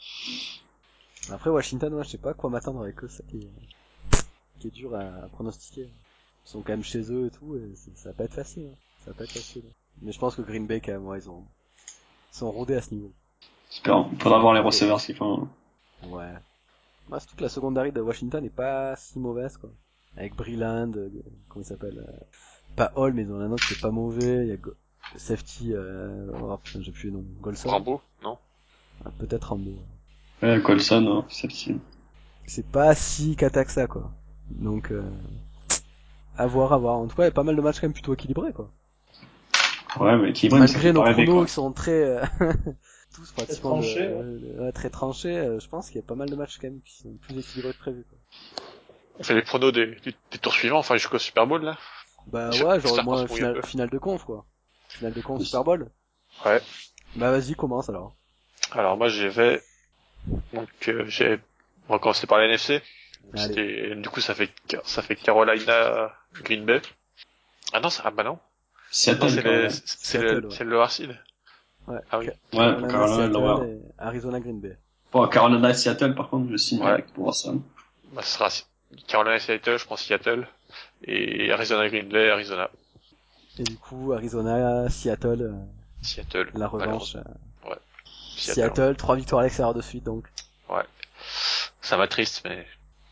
Après, Washington, moi, je sais pas quoi m'attendre avec eux, ça qui est, qui est dur à, à pronostiquer. Ils sont quand même chez eux et tout, et c'est- ça va pas être facile, hein. Ça va pas être facile. Mais je pense que Green Bay, quand même, ouais, ils ont, ils sont rodés à ce niveau. Espérons. Faudra voir les receveurs s'ils font. Ouais. Moi, surtout que la secondary de Washington est pas si mauvaise, quoi. Avec Breland, euh, comment il s'appelle, euh, pas Hall, mais ils ont un autre qui est pas mauvais, il y a Go- Safety, euh, oh putain, j'ai plus le nom, Golson. Rambo, non? Ah, peut-être Rambo. Ouais, Colson, hein, celle-ci. C'est pas si cata que ça, quoi. Donc, euh, à voir, à voir. En tout cas, il y a pas mal de matchs quand même plutôt équilibrés, quoi. Ouais, mais équilibré, mais ça Malgré fait nos pas rêver, pronos quoi. qui sont très, euh, tous pratiquement de- tranchés, ouais. de- ouais, très tranchés, euh, je pense qu'il y a pas mal de matchs quand même qui sont plus équilibrés que prévu, quoi. On fait les pronos des, des, des tours suivants, enfin, jusqu'au Super Bowl, là? Bah Je- ouais, genre ça moi, pense mouiller un finale, peu. finale de conf, quoi. Finale de conf Oui. Super Bowl. Ouais. Bah vas-y, commence alors. Alors, moi, j'y vais, donc, euh, j'ai, on va commencer par la N F C. Donc, Allez. c'était, du coup, ça fait, ça fait Carolina, Green Bay. Ah non, ça, ah bah non. Non, Seattle, c'est quand le, même. c'est Seattle, le, ouais. c'est le lower seed. Ouais. Ah oui. Ca- Ouais, pour Carolina, Carolina, Seattle Lower. et Arizona, Green Bay. Bon, Carolina et Seattle, par contre, je signe Ouais. avec pour ça. Bah, ce sera Carolina et Seattle, je pense Seattle. Et Arizona, Green Bay, Arizona. Et du coup, Arizona, Seattle, euh, Seattle. la revanche. malheureusement. euh, Ouais. Seattle, Seattle. trois victoires à l'extérieur de suite, donc. Ouais. Ça m'attriste, mais,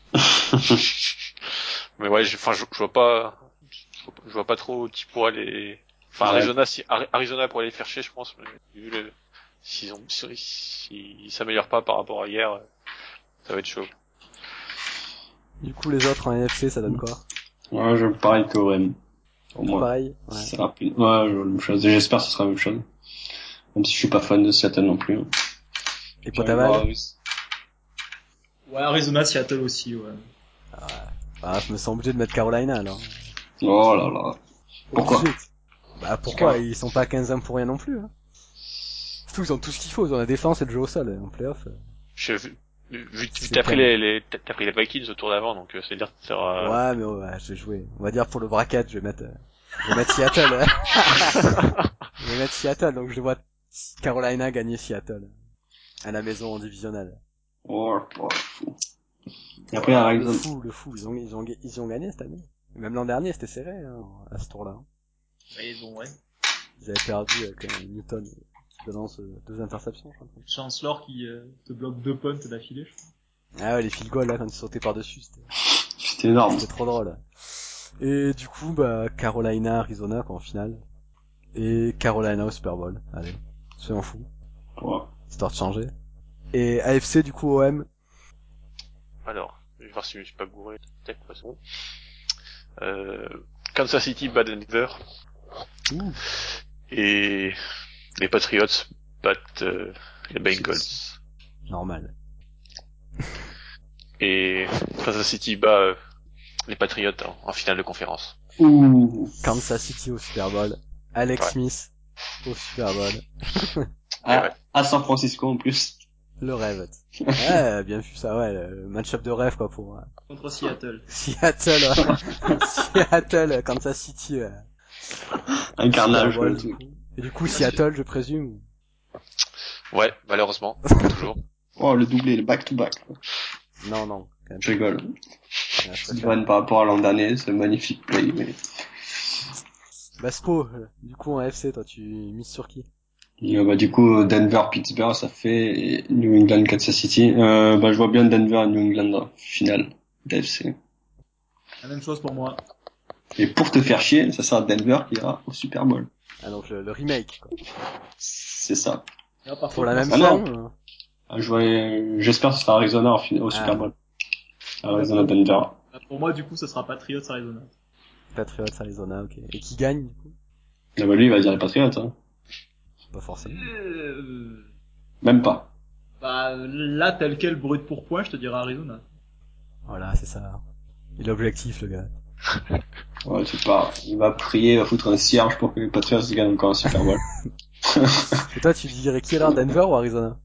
mais ouais, je, enfin, je, je vois pas, je vois, pas- je vois pas trop qui pourrait les, enfin, Ouais. Arizona, si, Ari- Arizona pourrait les faire chier, je pense, mais vu le, s'ils ont, s'ils s'ils s'améliorent pas par rapport à hier, ça va être chaud. Du coup, les autres en N F C, ça donne quoi? Ouais, je pareil que O M. Au Tout moins. pareil? Ouais. C'est rapide. Ouais, je vois la même chose. Et j'espère que ce sera la même chose. Même si je suis pas fan de Seattle non plus. Et J'ai envie de voir Potaval? Harris. Ouais, Arizona, Seattle aussi, ouais. Ah, je me sens obligé de mettre Carolina, alors. Oh là là. Pourquoi? Obligé. Bah pourquoi? Car- Ils sont pas à quinze un pour rien non plus, hein. Surtout, ils ont tout ce qu'il faut. Ils ont la défense et le jeu au sol, en playoff. euh. Je, vu, vu, vu C'est que t'as pris calme. les, les, t'as t'as pris les Vikings au tour d'avant, donc, euh, c'est dire que ça sera, Ouais, mais ouais, je vais jouer. On va dire pour le bracket, je vais mettre, euh, je vais mettre Seattle. hein. Je vais mettre Seattle, donc je vois Carolina gagner Seattle. À la maison en divisionnel. Oh, oh, fou. Et après, à Le Arizona. fou, le fou, ils ont, ils ont, ils ont gagné cette année. Même l'an dernier, c'était serré, hein, à ce tour-là. Mais bon, ouais. Ils avaient perdu avec euh, Newton, qui balance euh, deux interceptions, je crois. Chancellor qui euh, te bloque deux punts d'affilée, je crois. Ah ouais, les field goals, là, quand ils sautaient par-dessus, c'était, C'était énorme. c'était trop drôle. Et du coup, bah, Carolina, Arizona, quoi, en finale. Et Carolina au Super Bowl. Allez. soyons fous. Ouais. Histoire de changer. Et A F C, du coup, O M. Alors, je vais voir si je me suis pas bourré. Tac, c'est bon. Euh, Kansas City bat Denver. Ouh. Et les Patriots battent euh, les Bengals. Normal. Et Kansas City bat euh, les Patriots en, en finale de conférence. Ouh. Kansas City au Super Bowl. Alex Ouais. Smith au Super Bowl. À, ouais. à San Francisco en plus. Le rêve. Ouais, bien vu ça, ouais, le match-up de rêve, quoi, pour euh, Contre Seattle. Seattle, ouais. Seattle, Kansas City, euh, Un Super carnage, Bowl, le du truc. coup. Et du coup, Seattle, je présume. Ouais, malheureusement, pas toujours. Oh, le doublé, le back-to-back. Non, non, quand même. Je rigole. Ouais, je Petite préfère. vanne par rapport à l'an dernier, c'est magnifique play, mais... Bah, Spo, euh, du coup, en A F C, toi, tu mises sur qui? Et, euh, bah, du coup, Denver, Pittsburgh, ça fait et New England, Kansas City. Euh, bah, je vois bien Denver et New England finale d'A F C. La même chose pour moi. Et pour te faire chier, ça sera Denver qui ira au Super Bowl. Ah, donc le, le remake, quoi. C'est ça. Et là, par Pour contre, la même Ah fin, non. euh, Ah, je vois, j'espère que ce sera Arizona au, fin- au Ah. Super Bowl. Arizona, Denver. pour moi, du coup, ça sera Patriots Arizona. Patriots, Arizona, ok. Et qui gagne, du coup? Ah, bah, lui, il va dire les Patriots, hein. Pas forcément. Euh, Même pas. bah, là, tel quel brut pour point, je te dirais Arizona. Voilà, c'est ça. Il est objectif, le gars. Ouais, c'est pas, il va prier, il va foutre un cierge pour que les Patriots gagnent encore un Super Bowl. Et toi, tu dirais qui alors, Denver ou Arizona?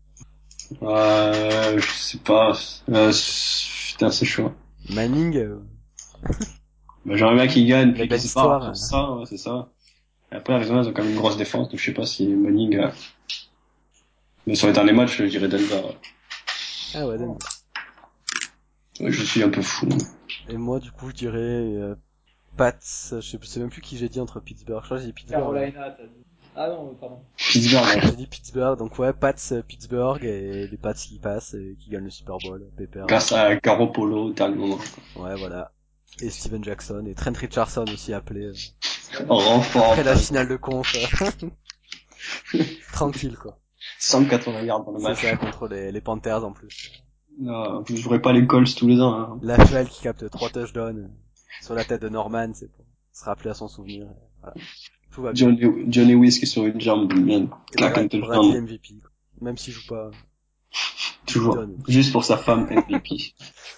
Euh, je sais pas. Euh, putain, c'est chaud. Manning, euh, Bah, j'aimerais bien qu'ils gagnent, La puis belle qu'ils se barrent histoire, pour hein. ça, ouais, c'est ça. Et après, Arizona, ils ont quand même une grosse défense, donc je sais pas si Manning, euh... mais sur les derniers matchs, je dirais Denver. Ouais. ah ouais, Denver. Ouais, je suis un peu fou. Et moi, du coup, je dirais euh, Pats. Je sais, je sais même plus qui j'ai dit entre Pittsburgh. Je crois que j'ai dit Pittsburgh. Ouais. Carolina, t'as dit. Ah non, pardon. Pittsburgh, ouais. J'ai dit Pittsburgh. Donc ouais, Pats, euh, Pittsburgh et les Pats qui passent et qui gagnent le Super Bowl. Pépère. Grâce à Garoppolo, au dernier moment. Ouais, voilà. Et Steven Jackson et Trent Richardson aussi appelé euh, En renfort. après la finale de conf. euh, Tranquille, quoi. cent quatre-vingts yards dans le C'est match. ça, contre les, les Panthers en plus. Non, je jouerai pas les Colts tous les ans, hein. La F L qui capte trois touchdowns euh, sur la tête de Norman, c'est pour se rappeler à son souvenir. Et voilà. Tout va bien. Johnny, Johnny Whisk sur une jambe, bien, Et claque un Brad- Brady touchdown. M V P. Quoi. Même s'il joue pas. Toujours. donne. Juste pour sa femme M V P.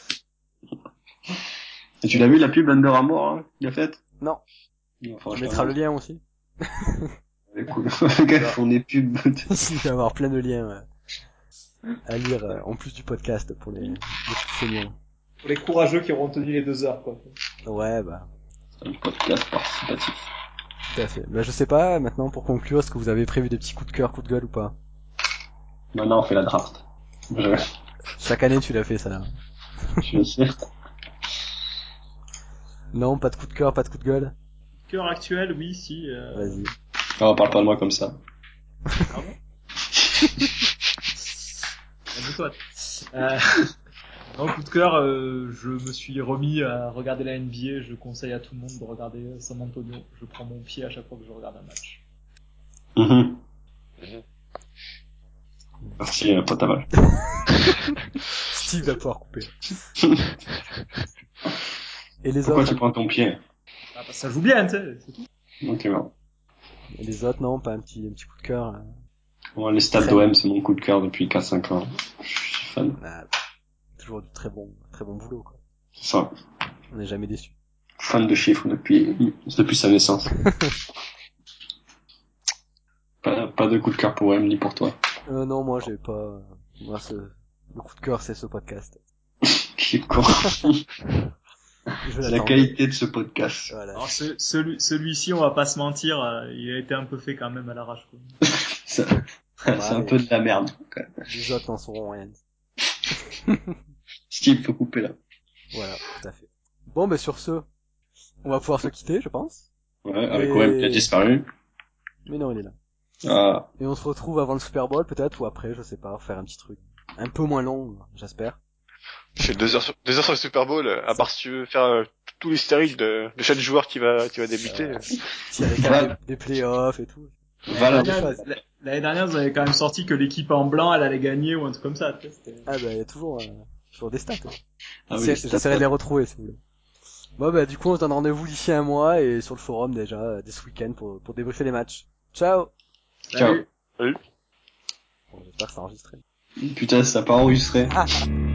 Et tu l'as vu la pub Under Armour, hein, qu'il a faite? Non. Enfin, Tu je mettras la le lien aussi. C'est cool. Les gars font des pubs. Il va y avoir plein de liens ouais, à lire euh, en plus du podcast pour les, les plus feignants. Pour les courageux qui auront tenu les deux heures, quoi. Ouais, bah, C'est un podcast participatif. tout à fait. Bah, je sais pas, maintenant, pour conclure, est-ce que vous avez prévu des petits coups de cœur, coups de gueule ou pas? Maintenant, on fait la draft. Je, Chaque année, tu l'as fait, ça, là. je sais. Non, pas de coup de cœur, pas de coup de gueule? Cœur actuel, oui, si. Euh... Vas-y. Non, parle pas de moi comme ça. Pardon Calme-toi. Euh... Non, coup de cœur, euh, je me suis remis à regarder la N B A. Je conseille à tout le monde de regarder San Antonio. Je prends mon pied à chaque fois que je regarde un match. Mhm. Merci, euh, pas ta mal. Steve va pouvoir couper. Et les Pourquoi autres? tu prends ton pied? Ah, bah, ça joue bien, tu sais, c'est tout. Ok, bon. Et les autres, non, pas un petit, un petit coup de cœur. euh. Bon, les stats d'O M, c'est mon coup de cœur depuis quatre cinq ans. Je suis fan. Ah, toujours du très bon, très bon boulot, quoi. C'est ça. On n'est jamais déçu. Fan de chiffres depuis, depuis sa naissance. Pas, pas de coup de cœur pour O M, ni pour toi. Euh, non, moi, j'ai pas, moi, ce, le coup de cœur, c'est ce podcast. Qui est con. Je C'est la l'attends. qualité de ce podcast. Voilà. Alors, ce, celui, celui-ci, on va pas se mentir, euh, il a été un peu fait quand même à l'arrache, quoi. C'est c'est un peu de la merde. Quand même. Les autres n'en sauront rien. Steve, faut couper là. Voilà, tout à fait. Bon, ben sur ce, on va pouvoir se quitter, je pense. Ouais, avec Et- O M qui a disparu. Mais non, il est là. Ah, Et on se retrouve avant le Super Bowl, peut-être, ou après, je sais pas, faire un petit truc. Un peu moins long, j'espère. J'ai deux heures sur, deux heures sur le Super Bowl, euh, à part si tu veux faire euh, tout l'hystérique de, de chaque joueur qui va, qui va débuter. Petit récap Voilà. des, des playoffs et tout. Valable. Des Daniel, phases. la, L'année dernière, vous avez quand même sorti que l'équipe en blanc, elle allait gagner ou un truc comme ça. Tu sais, c'était- Ah bah, il y a toujours, euh, toujours des stats. hein. Ah oui, C'est- les stats, J'essaierai de les ouais. retrouver, si vous voulez. Bon bah, du coup, on se donne rendez-vous d'ici un mois et sur le forum déjà, euh, dès ce week-end pour, pour débriefer les matchs. Ciao! Ciao. Salut. Bon, j'espère que c'est enregistré. Putain, ça n'a pas enregistré. Ah